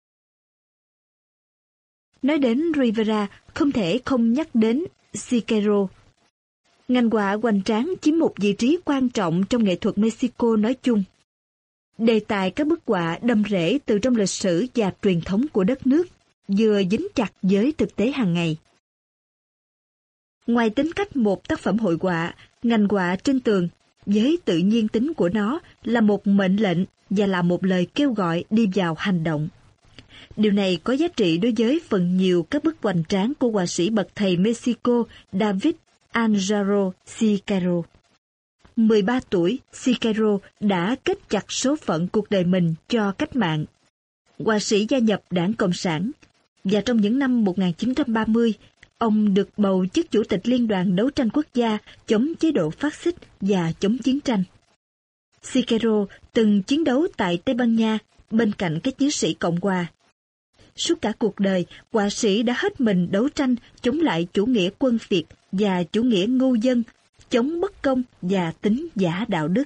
Nói đến Rivera, không thể không nhắc đến Siqueiro. Ngành họa hoành tráng chiếm một vị trí quan trọng trong nghệ thuật Mexico nói chung. Đề tài các bức họa đâm rễ từ trong lịch sử và truyền thống của đất nước, vừa dính chặt với thực tế hàng ngày. Ngoài tính cách một tác phẩm hội họa, ngành họa trên tường, với tự nhiên tính của nó là một mệnh lệnh và là một lời kêu gọi đi vào hành động. Điều này có giá trị đối với phần nhiều các bức hoành tráng của họa sĩ bậc thầy Mexico David Angelo Siqueiro. 13 tuổi, Siqueiro đã kết chặt số phận cuộc đời mình cho cách mạng. Họa sĩ gia nhập Đảng Cộng sản, và trong những năm 1930, ông được bầu chức Chủ tịch Liên đoàn Đấu tranh Quốc gia chống chế độ phát xít và chống chiến tranh. Siqueiro từng chiến đấu tại Tây Ban Nha bên cạnh các chiến sĩ Cộng hòa. Suốt cả cuộc đời, họa sĩ đã hết mình đấu tranh chống lại chủ nghĩa quân Việt và chủ nghĩa ngu dân, chống bất công và tính giả đạo đức.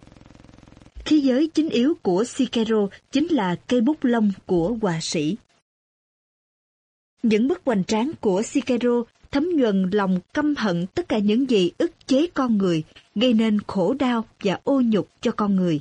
Khí giới chính yếu của Siqueiro chính là cây bút lông của họa sĩ. Những bức hoành tráng của Siqueiro thấm nhuần lòng căm hận tất cả những gì ức chế con người, gây nên khổ đau và ô nhục cho con người.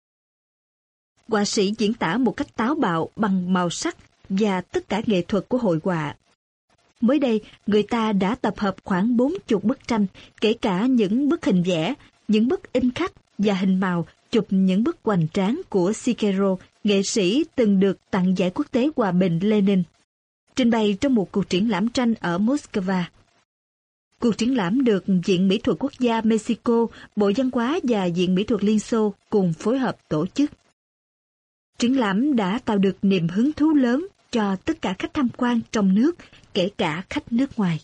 Họa sĩ diễn tả một cách táo bạo bằng màu sắc và tất cả nghệ thuật của hội họa. Mới đây, người ta đã tập hợp khoảng 40 bức tranh, kể cả những bức hình vẽ, những bức in khắc và hình màu, chụp những bức hoành tráng của Siqueiro, nghệ sĩ từng được tặng giải quốc tế hòa bình Lenin, trình bày trong một cuộc triển lãm tranh ở Moscow. Cuộc triển lãm được Viện Mỹ thuật Quốc gia Mexico, Bộ Văn hóa và Viện Mỹ thuật Liên Xô cùng phối hợp tổ chức. Triển lãm đã tạo được niềm hứng thú lớn cho tất cả khách tham quan trong nước, kể cả khách nước ngoài.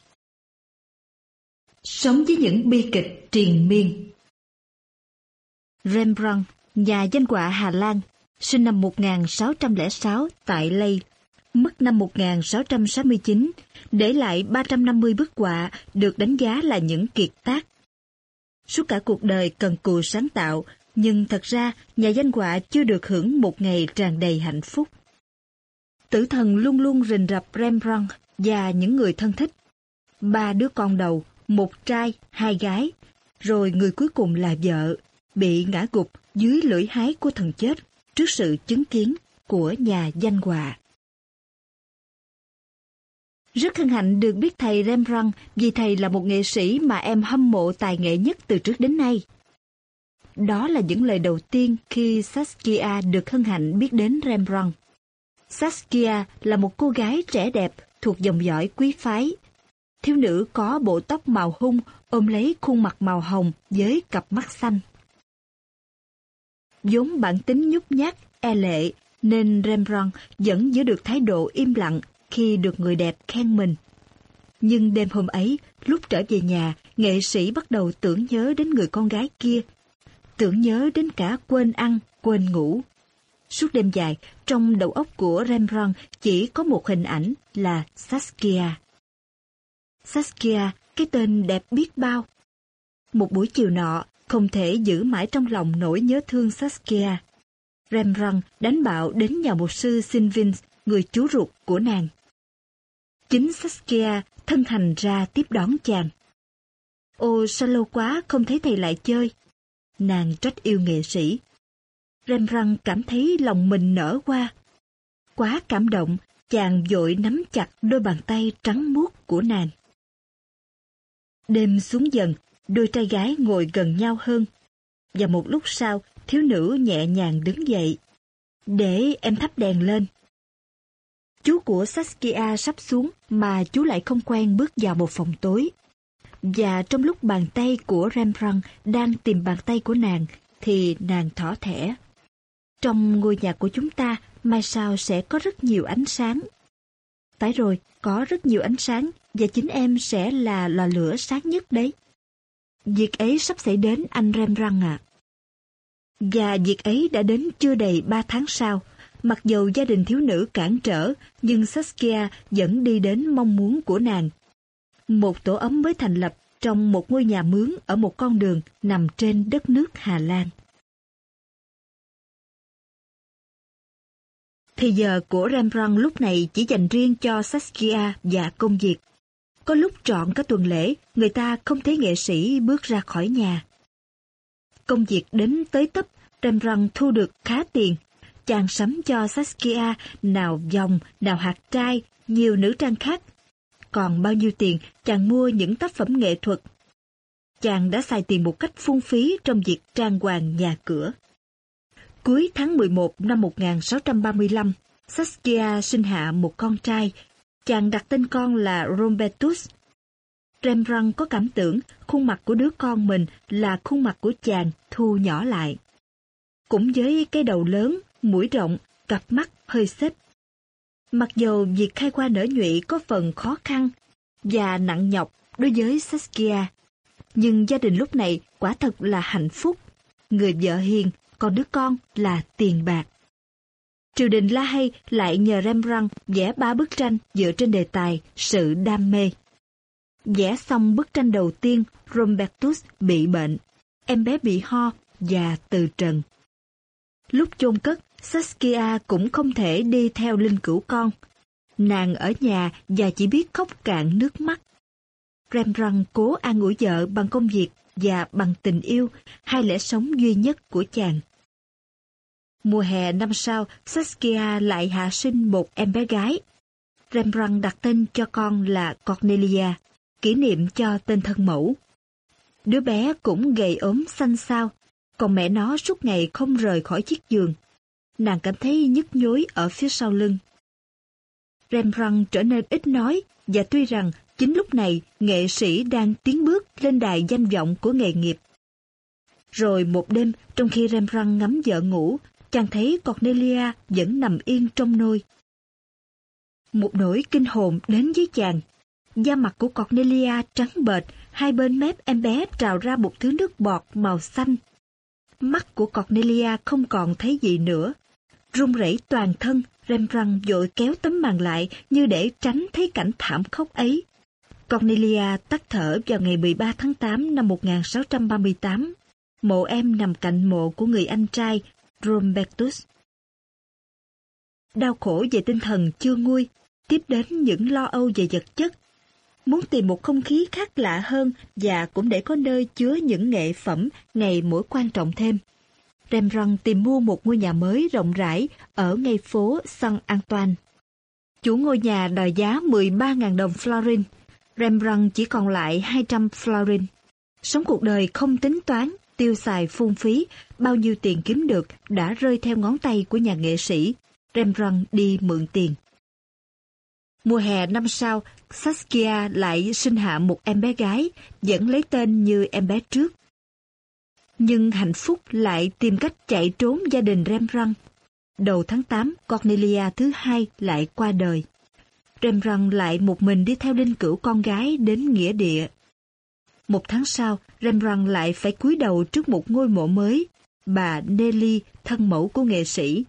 Sống với những bi kịch triền miên. Rembrandt, nhà danh họa Hà Lan, sinh năm 1606 tại Lille, mất năm 1669, để lại 350 bức họa được đánh giá là những kiệt tác. Suốt cả cuộc đời cần cù sáng tạo, nhưng thật ra nhà danh họa chưa được hưởng một ngày tràn đầy hạnh phúc. Tử thần luôn luôn rình rập Rembrandt và những người thân thích. 3 đứa con đầu, 1 trai, 2 gái, rồi người cuối cùng là vợ, bị ngã gục dưới lưỡi hái của thần chết trước sự chứng kiến của nhà danh họa. Rất hân hạnh được biết thầy Rembrandt vì thầy là một nghệ sĩ mà em hâm mộ tài nghệ nhất từ trước đến nay. Đó là những lời đầu tiên khi Saskia được hân hạnh biết đến Rembrandt. Saskia là một cô gái trẻ đẹp thuộc dòng dõi quý phái. Thiếu nữ có bộ tóc màu hung ôm lấy khuôn mặt màu hồng với cặp mắt xanh. Vốn bản tính nhút nhát, e lệ, nên Rembrandt vẫn giữ được thái độ im lặng khi được người đẹp khen mình. Nhưng đêm hôm ấy, lúc trở về nhà, nghệ sĩ bắt đầu tưởng nhớ đến người con gái kia. Tưởng nhớ đến cả quên ăn, quên ngủ. Suốt đêm dài, trong đầu óc của Rembrandt chỉ có một hình ảnh là Saskia. Saskia, cái tên đẹp biết bao. Một buổi chiều nọ, không thể giữ mãi trong lòng nỗi nhớ thương Saskia. Rembrandt đánh bạo đến nhà mục sư Sylvain, người chú ruột của nàng. Chính Saskia thân hành ra tiếp đón chàng. Ồ, sao lâu quá không thấy thầy lại chơi. Nàng trách yêu nghệ sĩ. Rembrandt cảm thấy lòng mình nở hoa. Quá cảm động, chàng vội nắm chặt đôi bàn tay trắng muốt của nàng. Đêm xuống dần, đôi trai gái ngồi gần nhau hơn. Và một lúc sau, thiếu nữ nhẹ nhàng đứng dậy. Để em thắp đèn lên. Chú của Saskia sắp xuống mà chú lại không quen bước vào một phòng tối. Và trong lúc bàn tay của Rembrandt đang tìm bàn tay của nàng, thì nàng thỏ thẻ. Trong ngôi nhà của chúng ta, mai sau sẽ có rất nhiều ánh sáng. Phải rồi, có rất nhiều ánh sáng, và chính em sẽ là lò lửa sáng nhất đấy. Việc ấy sắp xảy đến anh Rembrandt ạ. Và việc ấy đã đến chưa đầy 3 tháng sau. Mặc dầu gia đình thiếu nữ cản trở, nhưng Saskia vẫn đi đến mong muốn của nàng. Một tổ ấm mới thành lập, trong một ngôi nhà mướn ở một con đường nằm trên đất nước Hà Lan. Thì giờ của Rembrandt lúc này chỉ dành riêng cho Saskia và công việc. Có lúc trọn cả tuần lễ, người ta không thấy nghệ sĩ bước ra khỏi nhà. Công việc đến tới tấp, Rembrandt thu được khá tiền. Chàng sắm cho Saskia nào vòng, nào hạt trai, nhiều nữ trang khác. Còn bao nhiêu tiền, chàng mua những tác phẩm nghệ thuật. Chàng đã xài tiền một cách phung phí trong việc trang hoàng nhà cửa. Cuối tháng 11 năm 1635, Saskia sinh hạ một con trai. Chàng đặt tên con là Rombertus. Rembrandt có cảm tưởng khuôn mặt của đứa con mình là khuôn mặt của chàng thu nhỏ lại. Cũng với cái đầu lớn, mũi rộng, cặp mắt hơi xếp. Mặc dù việc khai qua nở nhụy có phần khó khăn và nặng nhọc đối với Saskia, nhưng gia đình lúc này quả thật là hạnh phúc. Người vợ hiền, còn đứa con là tiền bạc. Triều đình La Hay lại nhờ Rembrandt vẽ 3 bức tranh dựa trên đề tài sự đam mê. Vẽ xong bức tranh đầu tiên, Rombertus bị bệnh, em bé bị ho và từ trần. Lúc chôn cất, Saskia cũng không thể đi theo linh cữu con. Nàng ở nhà và chỉ biết khóc cạn nước mắt. Rembrandt cố an ủi vợ bằng công việc và bằng tình yêu, hai lẽ sống duy nhất của chàng. Mùa hè năm sau, Saskia lại hạ sinh một em bé gái. Rembrandt đặt tên cho con là Cornelia, kỷ niệm cho tên thân mẫu. Đứa bé cũng gầy ốm xanh xao, còn mẹ nó suốt ngày không rời khỏi chiếc giường. Nàng cảm thấy nhức nhối ở phía sau lưng. Rembrandt trở nên ít nói, và tuy rằng chính lúc này nghệ sĩ đang tiến bước lên đài danh vọng của nghề nghiệp. Rồi một đêm, trong khi Rembrandt ngắm vợ ngủ, chàng thấy Cornelia vẫn nằm yên trong nôi. Một nỗi kinh hồn đến với chàng. Da mặt của Cornelia trắng bệch, hai bên mép em bé trào ra một thứ nước bọt màu xanh. Mắt của Cornelia không còn thấy gì nữa. Run rẩy toàn thân, Rembrandt vội kéo tấm màn lại như để tránh thấy cảnh thảm khốc ấy. Cornelia tắt thở vào ngày 13 tháng 8 năm 1638. Mộ em nằm cạnh mộ của người anh trai Rombertus. Đau khổ về tinh thần chưa nguôi, tiếp đến những lo âu về vật chất. Muốn tìm một không khí khác lạ hơn và cũng để có nơi chứa những nghệ phẩm ngày mỗi quan trọng thêm. Rembrandt tìm mua một ngôi nhà mới rộng rãi ở ngay phố Saint Antoine. Chủ ngôi nhà đòi giá 13.000 đồng florin. Rembrandt chỉ còn lại 200 florin. Sống cuộc đời không tính toán, tiêu xài phung phí, bao nhiêu tiền kiếm được đã rơi theo ngón tay của nhà nghệ sĩ. Rembrandt đi mượn tiền. Mùa hè năm sau, Saskia lại sinh hạ một em bé gái, vẫn lấy tên như em bé trước. Nhưng hạnh phúc lại tìm cách chạy trốn gia đình Rembrandt. Đầu tháng 8, Cornelia thứ hai lại qua đời. Rembrandt lại một mình đi theo linh cữu con gái đến nghĩa địa. Một tháng sau, Rembrandt lại phải cúi đầu trước một ngôi mộ mới, bà Nelly, thân mẫu của nghệ sĩ.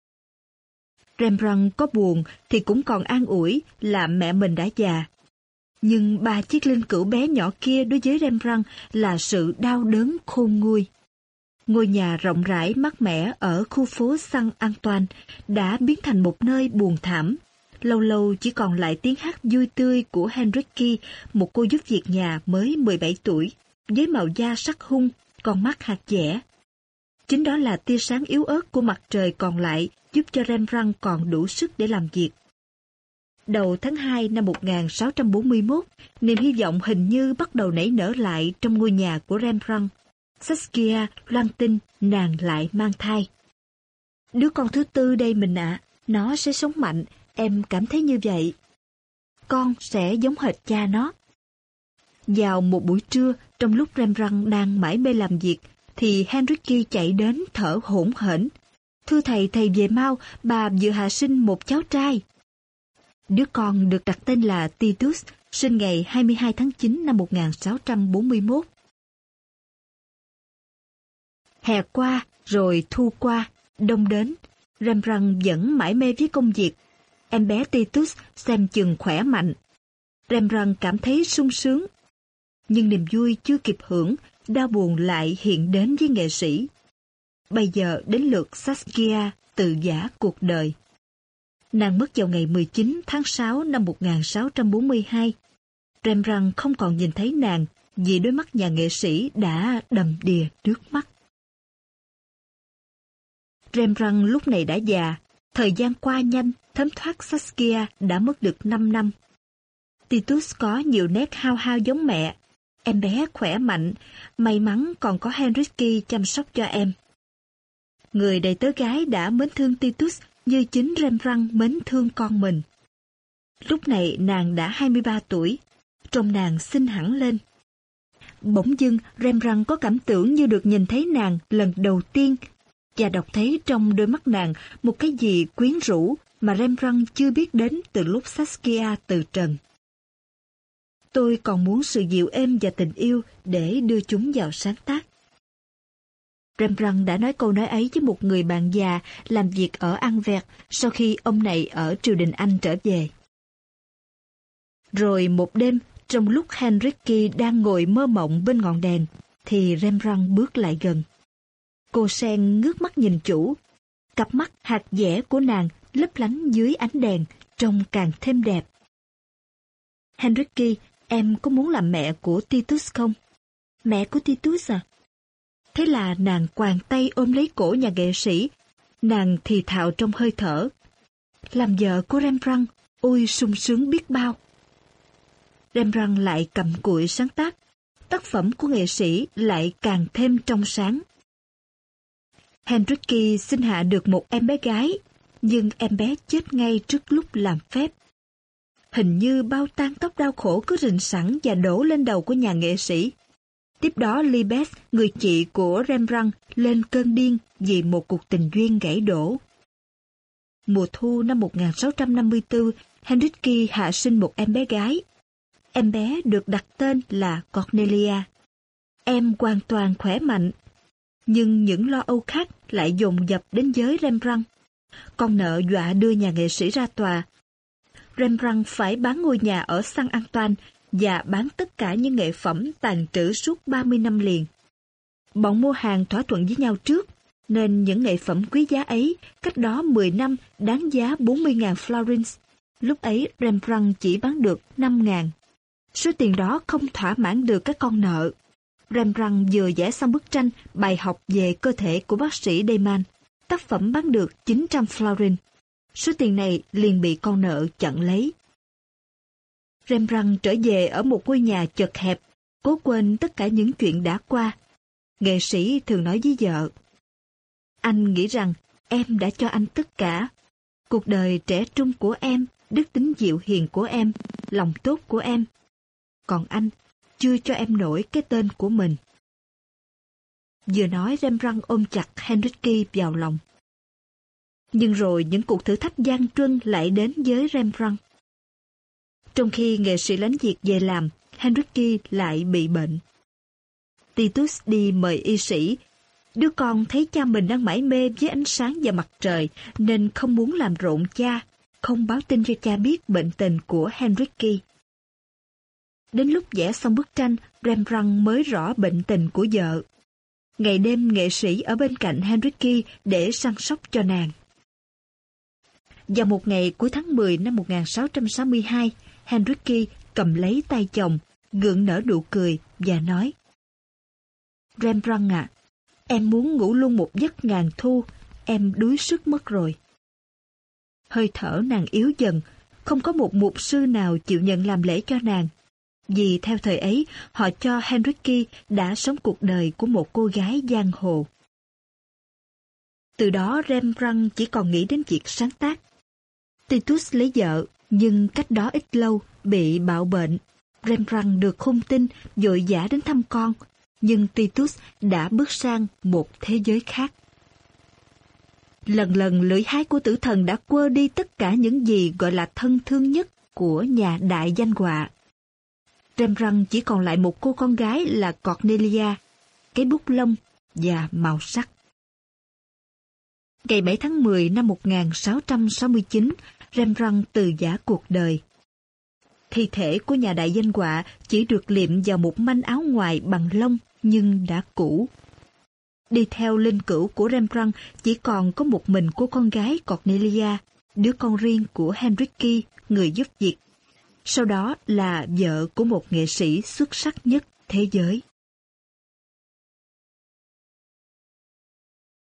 Rembrandt có buồn thì cũng còn an ủi là mẹ mình đã già. Nhưng 3 chiếc linh cữu bé nhỏ kia đối với Rembrandt là sự đau đớn khôn nguôi. Ngôi nhà rộng rãi mát mẻ ở khu phố Saint Antoine đã biến thành một nơi buồn thảm. Lâu lâu chỉ còn lại tiếng hát vui tươi của Henrique, một cô giúp việc nhà mới 17 tuổi, với màu da sắc hung, con mắt hạt dẻ. Chính đó là tia sáng yếu ớt của mặt trời còn lại giúp cho Rembrandt còn đủ sức để làm việc. Đầu tháng 2 năm 1641, niềm hy vọng hình như bắt đầu nảy nở lại trong ngôi nhà của Rembrandt. Saskia loan tin nàng lại mang thai. Đứa con thứ tư đây mình ạ, nó sẽ sống mạnh, em cảm thấy như vậy. Con sẽ giống hệt cha nó. Vào một buổi trưa, trong lúc Rembrandt đang mải mê làm việc, thì Henrique chạy đến thở hổn hển. Thưa thầy, thầy về mau, bà vừa hạ sinh một cháu trai. Đứa con được đặt tên là Titus, sinh ngày 22 tháng 9 năm 1641. Hè qua, rồi thu qua, đông đến, Rembrandt vẫn mải mê với công việc. Em bé Titus xem chừng khỏe mạnh. Rembrandt cảm thấy sung sướng. nhưng niềm vui chưa kịp hưởng, đau buồn lại hiện đến với nghệ sĩ. Bây giờ đến lượt Saskia tự giã cuộc đời. Nàng mất vào ngày 19 tháng 6 năm 1642. Rembrandt không còn nhìn thấy nàng vì đôi mắt nhà nghệ sĩ đã đầm đìa nước mắt. Rembrandt lúc này đã già, thời gian qua nhanh, thấm thoát Saskia đã mất được 5 năm. Titus có nhiều nét hao hao giống mẹ. Em bé khỏe mạnh, may mắn còn có Henrique chăm sóc cho em. Người đầy tớ gái đã mến thương Titus như chính Rembrandt mến thương con mình. Lúc này nàng đã 23 tuổi, trông nàng xinh hẳn lên. Bỗng dưng Rembrandt có cảm tưởng như được nhìn thấy nàng lần đầu tiên, và đọc thấy trong đôi mắt nàng một cái gì quyến rũ mà Rembrandt chưa biết đến từ lúc Saskia từ trần. Tôi còn muốn sự dịu êm và tình yêu để đưa chúng vào sáng tác. Rembrandt đã nói câu nói ấy với một người bạn già làm việc ở Anvers sau khi ông này ở triều đình Anh trở về. Rồi một đêm, trong lúc Henrique đang ngồi mơ mộng bên ngọn đèn, thì Rembrandt bước lại gần. Cô sen ngước mắt nhìn chủ. Cặp mắt hạt dẻ của nàng lấp lánh dưới ánh đèn, trông càng thêm đẹp. Henrique, em có muốn làm mẹ của Titus không? Mẹ của Titus à? Thế là nàng quàng tay ôm lấy cổ nhà nghệ sĩ. Nàng thì thào trong hơi thở. Làm vợ của Rembrandt, ôi sung sướng biết bao. Rembrandt lại cầm cụi sáng tác. Tác phẩm của nghệ sĩ lại càng thêm trong sáng. Henrique sinh hạ được một em bé gái, nhưng em bé chết ngay trước lúc làm phép. Hình như bao tang tóc đau khổ cứ rình sẵn và đổ lên đầu của nhà nghệ sĩ. Tiếp đó Libet, người chị của Rembrandt, lên cơn điên vì một cuộc tình duyên gãy đổ. Mùa thu năm 1654, Henrique hạ sinh một em bé gái. Em bé được đặt tên là Cornelia. Em hoàn toàn khỏe mạnh, nhưng những lo âu khác lại dồn dập đến với Rembrandt. Con nợ dọa đưa nhà nghệ sĩ ra tòa. Rembrandt phải bán ngôi nhà ở Saint Antoine và bán tất cả những nghệ phẩm tàn trữ suốt 30 năm liền. Bọn mua hàng thỏa thuận với nhau trước, nên những nghệ phẩm quý giá ấy cách đó 10 năm đáng giá 40.000 florins. Lúc ấy Rembrandt chỉ bán được 5.000. Số tiền đó không thỏa mãn được các con nợ. Rembrandt vừa vẽ xong bức tranh bài học về cơ thể của bác sĩ Deiman. Tác phẩm bán được 900 florin. Số tiền này liền bị con nợ chặn lấy. Rembrandt trở về ở một ngôi nhà chật hẹp, cố quên tất cả những chuyện đã qua. Nghệ sĩ thường nói với vợ: anh nghĩ rằng em đã cho anh tất cả. Cuộc đời trẻ trung của em, đức tính dịu hiền của em, lòng tốt của em. Còn anh chưa cho em nổi cái tên của mình. Vừa nói Rembrandt ôm chặt Henrique vào lòng. Nhưng rồi những cuộc thử thách gian truân lại đến với Rembrandt. Trong khi nghệ sĩ lánh việc về làm, Henrique lại bị bệnh. Titus đi mời y sĩ. Đứa con thấy cha mình đang mải mê với ánh sáng và mặt trời nên không muốn làm rộn cha, không báo tin cho cha biết bệnh tình của Henrique. Đến lúc vẽ xong bức tranh, Rembrandt mới rõ bệnh tình của vợ. Ngày đêm nghệ sĩ ở bên cạnh Henrique để săn sóc cho nàng. Vào một ngày cuối tháng 10 năm 1662, Henrique cầm lấy tay chồng, gượng nở nụ cười và nói: Rembrandt ạ, em muốn ngủ luôn một giấc ngàn thu, em đuối sức mất rồi. Hơi thở nàng yếu dần, không có một mục sư nào chịu nhận làm lễ cho nàng. Vì theo thời ấy, họ cho Henrique đã sống cuộc đời của một cô gái giang hồ. Từ đó Rembrandt chỉ còn nghĩ đến việc sáng tác. Titus lấy vợ, nhưng cách đó ít lâu bị bạo bệnh. Rembrandt được hung tin, vội vã đến thăm con, nhưng Titus đã bước sang một thế giới khác. Lần lần lưỡi hái của tử thần đã quơ đi tất cả những gì gọi là thân thương nhất của nhà đại danh họa. Rembrandt chỉ còn lại một cô con gái là Cornelia, cái bút lông và màu sắc. Ngày 7 tháng 10 năm 1669, Rembrandt từ giã cuộc đời. Thi thể của nhà đại danh họa chỉ được liệm vào một manh áo ngoài bằng lông nhưng đã cũ. Đi theo linh cữu của Rembrandt chỉ còn có một mình cô con gái Cornelia, đứa con riêng của Henrique, người giúp việc. Sau đó là vợ của một nghệ sĩ xuất sắc nhất thế giới.